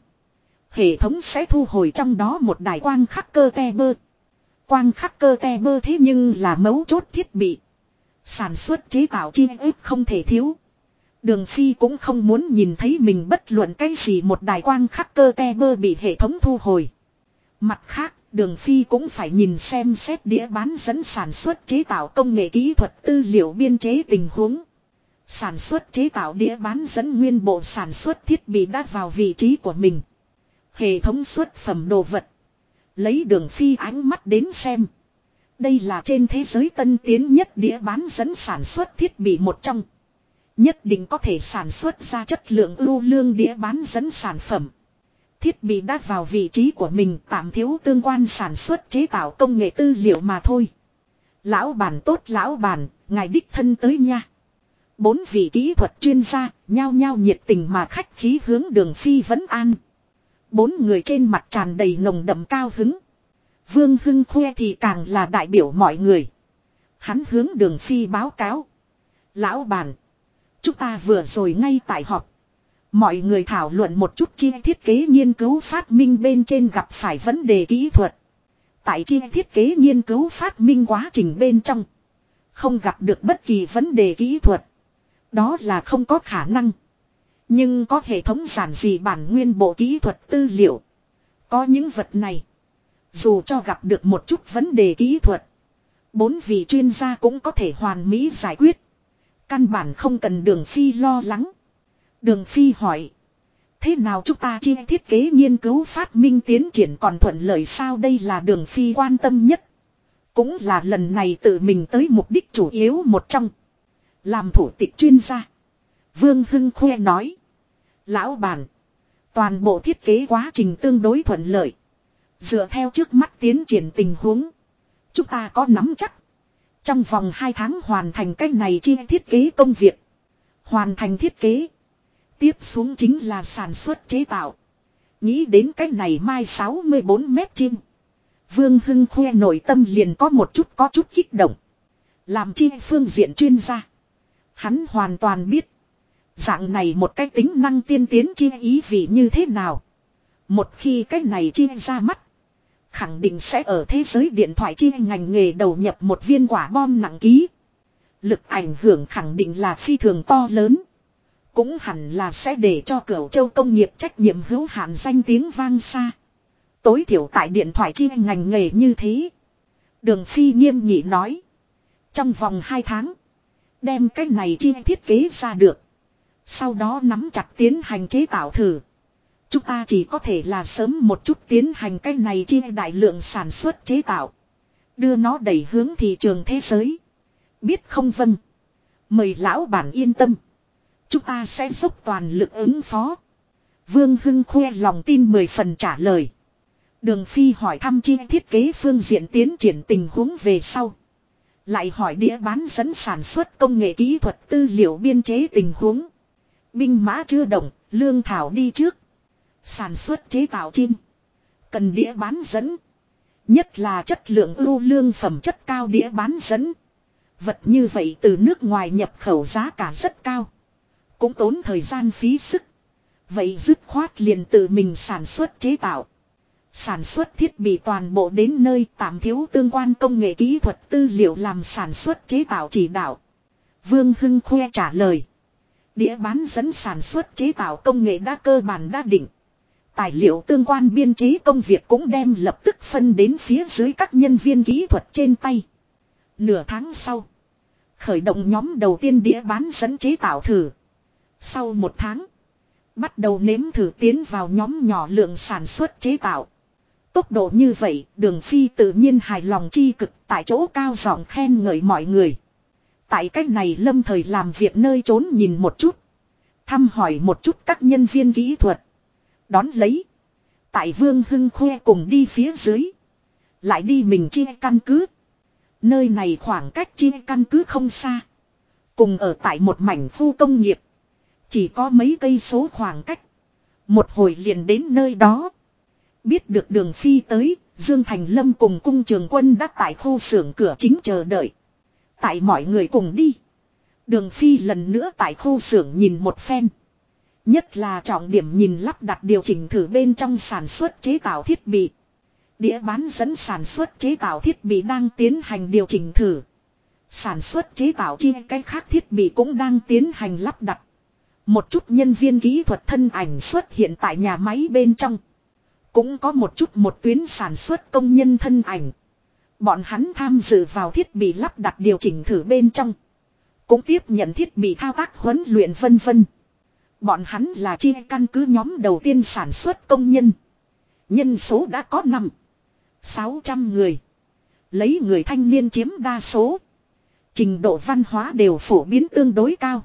hệ thống sẽ thu hồi trong đó một đài quang khắc cơ te bơ. Quang khắc cơ te bơ thế nhưng là mấu chốt thiết bị. Sản xuất chế tạo chi ếp không thể thiếu. Đường Phi cũng không muốn nhìn thấy mình bất luận cái gì một đài quang khắc cơ te bơ bị hệ thống thu hồi. Mặt khác, Đường Phi cũng phải nhìn xem xét đĩa bán dẫn sản xuất chế tạo công nghệ kỹ thuật tư liệu biên chế tình huống. Sản xuất chế tạo đĩa bán dẫn nguyên bộ sản xuất thiết bị đã vào vị trí của mình. Hệ thống xuất phẩm đồ vật. Lấy Đường Phi ánh mắt đến xem. Đây là trên thế giới tân tiến nhất đĩa bán dẫn sản xuất thiết bị một trong. Nhất định có thể sản xuất ra chất lượng ưu lương đĩa bán dẫn sản phẩm. Thiết bị đã vào vị trí của mình, tạm thiếu tương quan sản xuất chế tạo công nghệ tư liệu mà thôi. Lão bản tốt, lão bản, ngài đích thân tới nha. 4 vị kỹ thuật chuyên gia nhao nhao nhiệt tình mà khách khí hướng Đường Phi vấn an. 4 người trên mặt tràn đầy nồng đậm cao hứng. Vương Hưng khoe thì càng là đại biểu mọi người. Hắn hướng Đường Phi báo cáo. Lão bản, chúng ta vừa rồi ngay tại họp. Mọi người thảo luận một chút chi thiết kế nghiên cứu phát minh bên trên gặp phải vấn đề kỹ thuật. Tại chi thiết kế nghiên cứu phát minh quá trình bên trong, không gặp được bất kỳ vấn đề kỹ thuật. Đó là không có khả năng. Nhưng có hệ thống giản dị bản nguyên bộ kỹ thuật tư liệu. Có những vật này, dù cho gặp được một chút vấn đề kỹ thuật, 4 vị chuyên gia cũng có thể hoàn mỹ giải quyết. Căn bản không cần Đường Phi lo lắng. Đường Phi hỏi. Thế nào chúng ta chi thiết kế nghiên cứu phát minh tiến triển còn thuận lợi sao? Đây là Đường Phi quan tâm nhất. Cũng là lần này tự mình tới mục đích chủ yếu một trong. Làm thủ tịch chuyên gia, Vương Hưng khoe nói. Lão bản, toàn bộ thiết kế quá trình tương đối thuận lợi. Dựa theo trước mắt tiến triển tình huống, chúng ta có nắm chắc. Trong vòng 2 tháng hoàn thành cái này chi thiết kế công việc. Hoàn thành thiết kế. Tiếp xuống chính là sản xuất chế tạo. Nghĩ đến cái này mai 64 mét chim. Vương Hưng khoe nội tâm liền có chút kích động. Làm chi phương diện chuyên gia, hắn hoàn toàn biết. Dạng này một cái tính năng tiên tiến chi ý vị như thế nào. Một khi cái này chi ra mắt, khẳng định sẽ ở thế giới điện thoại chi ngành nghề đầu nhập một viên quả bom nặng ký. Lực ảnh hưởng khẳng định là phi thường to lớn. Cũng hẳn là sẽ để cho Cửu Châu công nghiệp trách nhiệm hữu hạn danh tiếng vang xa. Tối thiểu tại điện thoại chi ngành nghề như thế. Đường Phi nghiêm nghị nói. Trong vòng 2 tháng, đem cái này chi thiết kế ra được. Sau đó nắm chặt tiến hành chế tạo thử. Chúng ta chỉ có thể là sớm một chút tiến hành cái này chi đại lượng sản xuất chế tạo. Đưa nó đẩy hướng thị trường thế giới. Biết không? Vâng. Mời lão bản yên tâm. Chúng ta sẽ dốc toàn lực ứng phó. Vương Hưng khoe lòng tin 10 phần trả lời. Đường Phi hỏi thăm chi thiết kế phương diện tiến triển tình huống về sau. Lại hỏi đĩa bán dẫn sản xuất công nghệ kỹ thuật tư liệu biên chế tình huống. Binh mã chưa động, lương thảo đi trước. Sản xuất chế tạo chim. Cần đĩa bán dẫn. Nhất là chất lượng ưu lương phẩm chất cao đĩa bán dẫn. Vật như vậy từ nước ngoài nhập khẩu giá cả rất cao. Cũng tốn thời gian phí sức. Vậy dứt khoát liền tự mình sản xuất chế tạo. Sản xuất thiết bị toàn bộ đến nơi tạm thiếu tương quan công nghệ kỹ thuật tư liệu làm sản xuất chế tạo chỉ đạo. Vương Hưng khoe trả lời. Đĩa bán dẫn sản xuất chế tạo công nghệ đã cơ bản đã định. Tài liệu tương quan biên chế công việc cũng đem lập tức phân đến phía dưới các nhân viên kỹ thuật trên tay. Nửa tháng sau, khởi động nhóm đầu tiên đĩa bán dẫn chế tạo thử. Sau 1 tháng, bắt đầu nếm thử tiến vào nhóm nhỏ lượng sản xuất chế tạo. Tốc độ như vậy, Đường Phi tự nhiên hài lòng chi cực, tại chỗ cao giọng khen ngợi mọi người. Tại cách này lâm thời làm việc nơi trốn nhìn một chút. Thăm hỏi một chút các nhân viên kỹ thuật. Đón lấy. Tại Vương Hưng Khoe cùng đi phía dưới. Lại đi mình chia căn cứ. Nơi này khoảng cách chia căn cứ không xa. Cùng ở tại một mảnh khu công nghiệp. Chỉ có mấy cây số khoảng cách. Một hồi liền đến nơi đó. Biết được Đường Phi tới, Dương Thành Lâm cùng Cung Trường Quân đã tại khu xưởng cửa chính chờ đợi. Tại mọi người cùng đi. Đường Phi lần nữa tại khu xưởng nhìn một phen. Nhất là trọng điểm nhìn lắp đặt điều chỉnh thử bên trong sản xuất chế tạo thiết bị. Đĩa bán dẫn sản xuất chế tạo thiết bị đang tiến hành điều chỉnh thử. Sản xuất chế tạo chi cái khác thiết bị cũng đang tiến hành lắp đặt. Một chút nhân viên kỹ thuật thân ảnh xuất hiện tại nhà máy bên trong. Cũng có một chút một tuyến sản xuất công nhân thân ảnh. Bọn hắn tham dự vào thiết bị lắp đặt điều chỉnh thử bên trong. Cũng tiếp nhận thiết bị thao tác huấn luyện vân vân. Bọn hắn là chia căn cứ nhóm đầu tiên sản xuất công nhân. Nhân số đã có 500-600 người. Lấy người thanh niên chiếm đa số. Trình độ văn hóa đều phổ biến tương đối cao.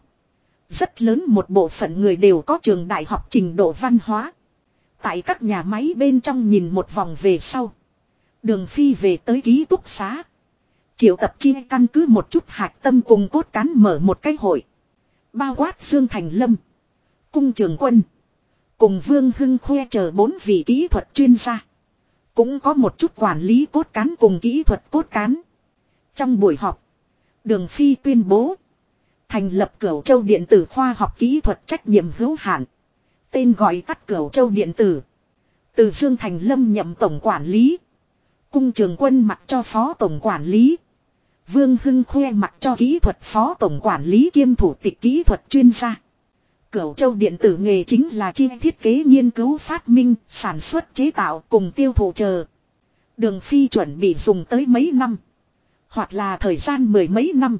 Rất lớn một bộ phận người đều có trường đại học trình độ văn hóa. Tại các nhà máy bên trong nhìn một vòng về sau. Đường Phi về tới ký túc xá. Triệu tập chia căn cứ một chút hạch tâm cùng cốt cán mở một cái hội. Bao quát Dương Thành Lâm, Cung Trường Quân, cùng Vương Hưng Khoe chờ 4 vị kỹ thuật chuyên gia. Cũng có một chút quản lý cốt cán cùng kỹ thuật cốt cán. Trong buổi họp, Đường Phi tuyên bố thành lập Cửu Châu Điện tử khoa học kỹ thuật trách nhiệm hữu hạn. Tên gọi tắt Cửu Châu Điện tử. Từ Dương Thành Lâm nhậm tổng quản lý. Cung Trường Quân mặc cho phó tổng quản lý. Vương Hưng Khoe mặc cho kỹ thuật phó tổng quản lý kiêm thủ tịch kỹ thuật chuyên gia. Cửu Châu Điện tử nghề chính là chi thiết kế nghiên cứu phát minh, sản xuất chế tạo cùng tiêu thụ chờ. Đường Phi chuẩn bị dùng tới mấy năm. Hoặc là thời gian 10 mấy năm.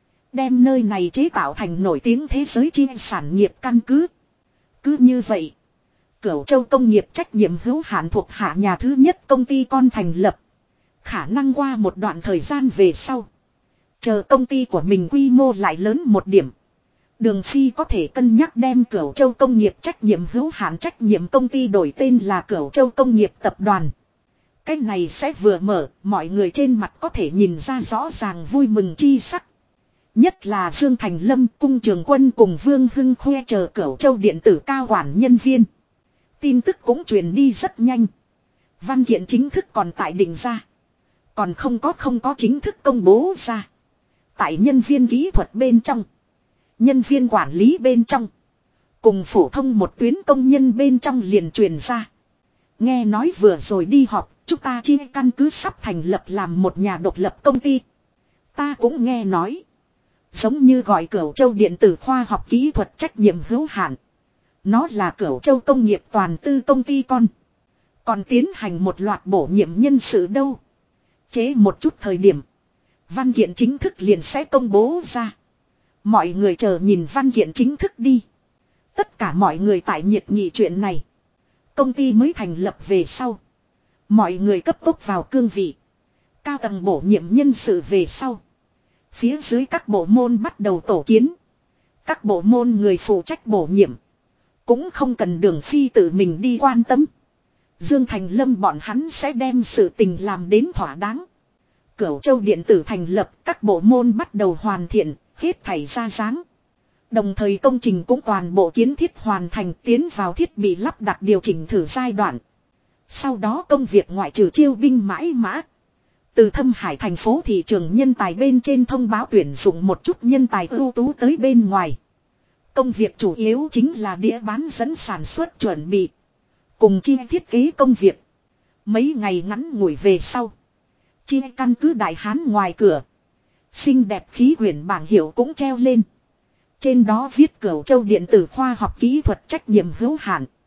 Đem nơi này chế tạo thành nổi tiếng thế giới chi sản nghiệp căn cứ. Cứ như vậy. Cửu Châu Công nghiệp trách nhiệm hữu hạn thuộc hạ nhà thứ nhất công ty con thành lập. Khả năng qua một đoạn thời gian về sau. Chờ công ty của mình quy mô lại lớn một điểm. Đường Phi có thể cân nhắc đem Cửu Châu Công nghiệp trách nhiệm hữu hạn trách nhiệm công ty đổi tên là Cửu Châu Công nghiệp Tập đoàn. Cái này sẽ vừa mở, mọi người trên mặt có thể nhìn ra rõ ràng vui mừng chi sắc. Nhất là Dương Thành Lâm, Cung Trường Quân cùng Vương Hưng Khoe chờ Cửu Châu Điện tử cao quản nhân viên. Tin tức cũng truyền đi rất nhanh. Văn kiện chính thức còn tại định ra. Còn không có chính thức công bố ra. Tại nhân viên kỹ thuật bên trong. Nhân viên quản lý bên trong. Cùng phổ thông một tuyến công nhân bên trong liền truyền ra. Nghe nói vừa rồi đi họp, chúng ta chia căn cứ sắp thành lập làm một nhà độc lập công ty. Ta cũng nghe nói. Giống như gọi Cửu Châu Điện tử khoa học kỹ thuật trách nhiệm hữu hạn. Nó là Cửu Châu Công nghiệp toàn tư công ty con. Còn tiến hành một loạt bổ nhiệm nhân sự đâu. Chế một chút thời điểm. Văn kiện chính thức liền sẽ công bố ra. Mọi người chờ nhìn văn kiện chính thức đi. Tất cả mọi người tại nhiệt nghị chuyện này. Công ty mới thành lập về sau. Mọi người cấp tốc vào cương vị. Cao tầng bổ nhiệm nhân sự về sau. Phía dưới các bộ môn bắt đầu tổ kiến. Các bộ môn người phụ trách bổ nhiệm. Cũng không cần Đường Phi tự mình đi quan tâm. Dương Thành Lâm bọn hắn sẽ đem sự tình làm đến thỏa đáng. Cửu Châu Điện tử thành lập, các bộ môn bắt đầu hoàn thiện, hết thảy ra dáng. Đồng thời công trình cũng toàn bộ kiến thiết hoàn thành, tiến vào thiết bị lắp đặt điều chỉnh thử giai đoạn. Sau đó công việc ngoại trừ chiêu binh mãi mã. Từ Thâm Hải thành phố thị trường nhân tài bên trên thông báo tuyển dụng một chút nhân tài ưu tú tới bên ngoài. Công việc chủ yếu chính là đĩa bán dẫn sản xuất chuẩn bị. Cùng chi thiết kế công việc. Mấy ngày ngắn ngủi về sau. Chi căn cứ Đại Hán ngoài cửa. Xinh đẹp khí quyển bảng hiệu cũng treo lên. Trên đó viết Cửu Châu Điện tử khoa học kỹ thuật trách nhiệm hữu hạn.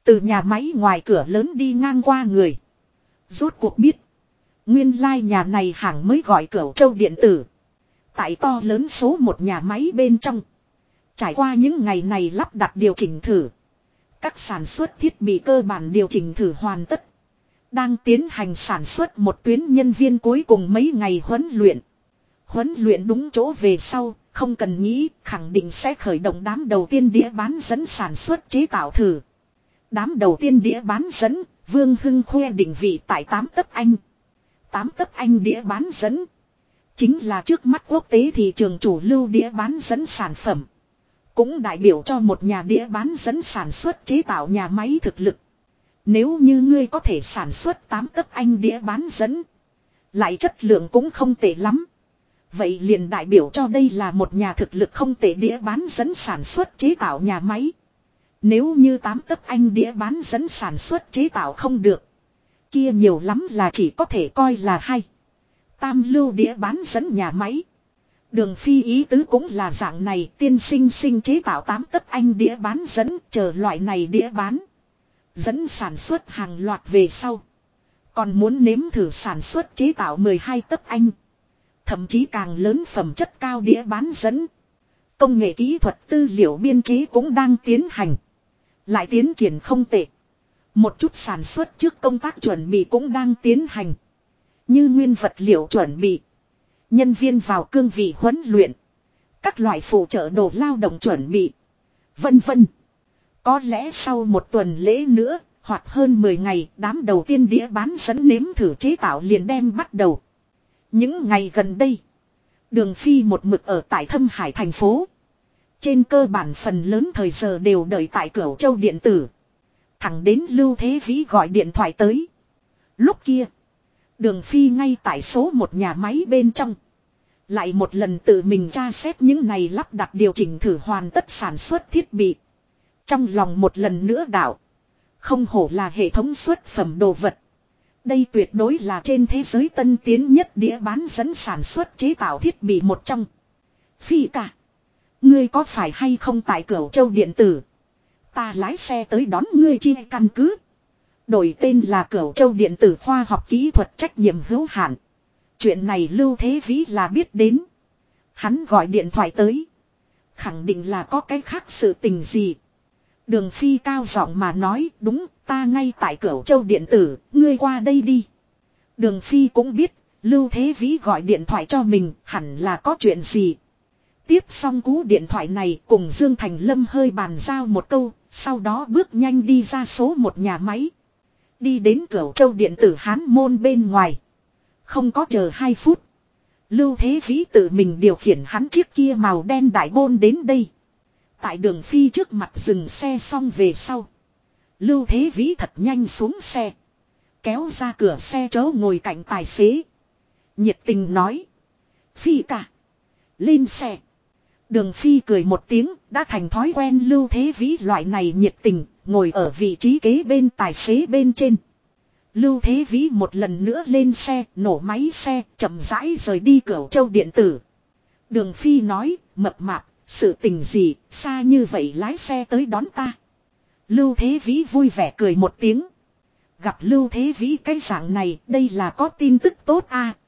Từ nhà máy ngoài cửa lớn đi ngang qua người. Rốt cuộc biết. Nguyên lai nhà này hãng mới gọi Cửu Châu Điện Tử. Tại to lớn số một nhà máy bên trong. Trải qua những ngày này lắp đặt điều chỉnh thử. Các sản xuất thiết bị cơ bản điều chỉnh thử hoàn tất. Đang tiến hành sản xuất một tuyến nhân viên cuối cùng mấy ngày huấn luyện. Huấn luyện đúng chỗ về sau, không cần nghĩ, khẳng định sẽ khởi động đám đầu tiên đĩa bán dẫn sản xuất chế tạo thử. Đám đầu tiên đĩa bán dẫn, Vương Hưng khoe định vị tại 8 tấc Anh. 8 tấc Anh đĩa bán dẫn. Chính là trước mắt quốc tế thị trường chủ lưu đĩa bán dẫn sản phẩm. Cũng đại biểu cho một nhà đĩa bán dẫn sản xuất chế tạo nhà máy thực lực. Nếu như ngươi có thể sản xuất 8 tấc Anh đĩa bán dẫn. Lại chất lượng cũng không tệ lắm. Vậy liền đại biểu cho đây là một nhà thực lực không tệ đĩa bán dẫn sản xuất chế tạo nhà máy. Nếu như 8 tấc Anh đĩa bán dẫn sản xuất chế tạo không được. Kia nhiều lắm là chỉ có thể coi là hay. Tam lưu đĩa bán dẫn nhà máy. Đường Phi ý tứ cũng là dạng này, tiên sinh chế tạo 8 tấc Anh đĩa bán dẫn, chờ loại này đĩa bán dẫn sản xuất hàng loạt về sau. Còn muốn nếm thử sản xuất chế tạo 12 tấc Anh. Thậm chí càng lớn phẩm chất cao đĩa bán dẫn. Công nghệ kỹ thuật tư liệu biên chế cũng đang tiến hành. Lại tiến triển không tệ. Một chút sản xuất trước công tác chuẩn bị cũng đang tiến hành. Như nguyên vật liệu chuẩn bị. Nhân viên vào cương vị huấn luyện. Các loại phụ trợ đồ lao động chuẩn bị. Vân vân. Có lẽ sau một tuần lễ nữa, hoặc hơn 10 ngày, đám đầu tiên đĩa bán dẫn nếm thử chế tạo liền đem bắt đầu. Những ngày gần đây, Đường Phi một mực ở tại Thâm Hải thành phố. Trên cơ bản phần lớn thời giờ đều đợi tại Cửu Châu Điện Tử. Thẳng đến Lưu Thế Vĩ gọi điện thoại tới. Lúc kia, Đường Phi ngay tại số một nhà máy bên trong. Lại một lần tự mình tra xét những này lắp đặt điều chỉnh thử hoàn tất sản xuất thiết bị. Trong lòng một lần nữa đảo. Không hổ là hệ thống xuất phẩm đồ vật. Đây tuyệt đối là trên thế giới tân tiến nhất đĩa bán dẫn sản xuất chế tạo thiết bị một trong. Phi cả. Ngươi có phải hay không tại Cửu Châu Điện Tử? Ta lái xe tới đón ngươi chi căn cứ. Đổi tên là Cửu Châu Điện Tử khoa học kỹ thuật trách nhiệm hữu hạn. Chuyện này Lưu Thế Vĩ là biết đến. Hắn gọi điện thoại tới. Khẳng định là có cái khác sự tình gì. Đường Phi cao giọng mà nói, đúng, ta ngay tại Cửu Châu Điện Tử, ngươi qua đây đi. Đường Phi cũng biết, Lưu Thế Vĩ gọi điện thoại cho mình, hẳn là có chuyện gì. Tiếp xong cú điện thoại này, cùng Dương Thành Lâm hơi bàn giao một câu, sau đó bước nhanh đi ra số một nhà máy. Đi đến Cửu Châu Điện Tử Hán môn bên ngoài. Không có chờ 2 phút. Lưu Thế Vĩ tự mình điều khiển hắn chiếc kia màu đen đại bôn đến đây. Tại Đường Phi trước mặt dừng xe xong về sau. Lưu Thế Vĩ thật nhanh xuống xe. Kéo ra cửa xe chỗ ngồi cạnh tài xế. Nhiệt tình nói. Phi cả. Lên xe. Đường Phi cười một tiếng, đã thành thói quen Lưu Thế Vĩ loại này nhiệt tình, ngồi ở vị trí kế bên tài xế bên trên. Lưu Thế Vĩ một lần nữa lên xe, nổ máy xe, chậm rãi rời đi Cửu Châu Điện Tử. Đường Phi nói, mập mạp, sự tình gì, xa như vậy lái xe tới đón ta. Lưu Thế Vĩ vui vẻ cười một tiếng. Gặp Lưu Thế Vĩ cái dạng này, đây là có tin tức tốt a.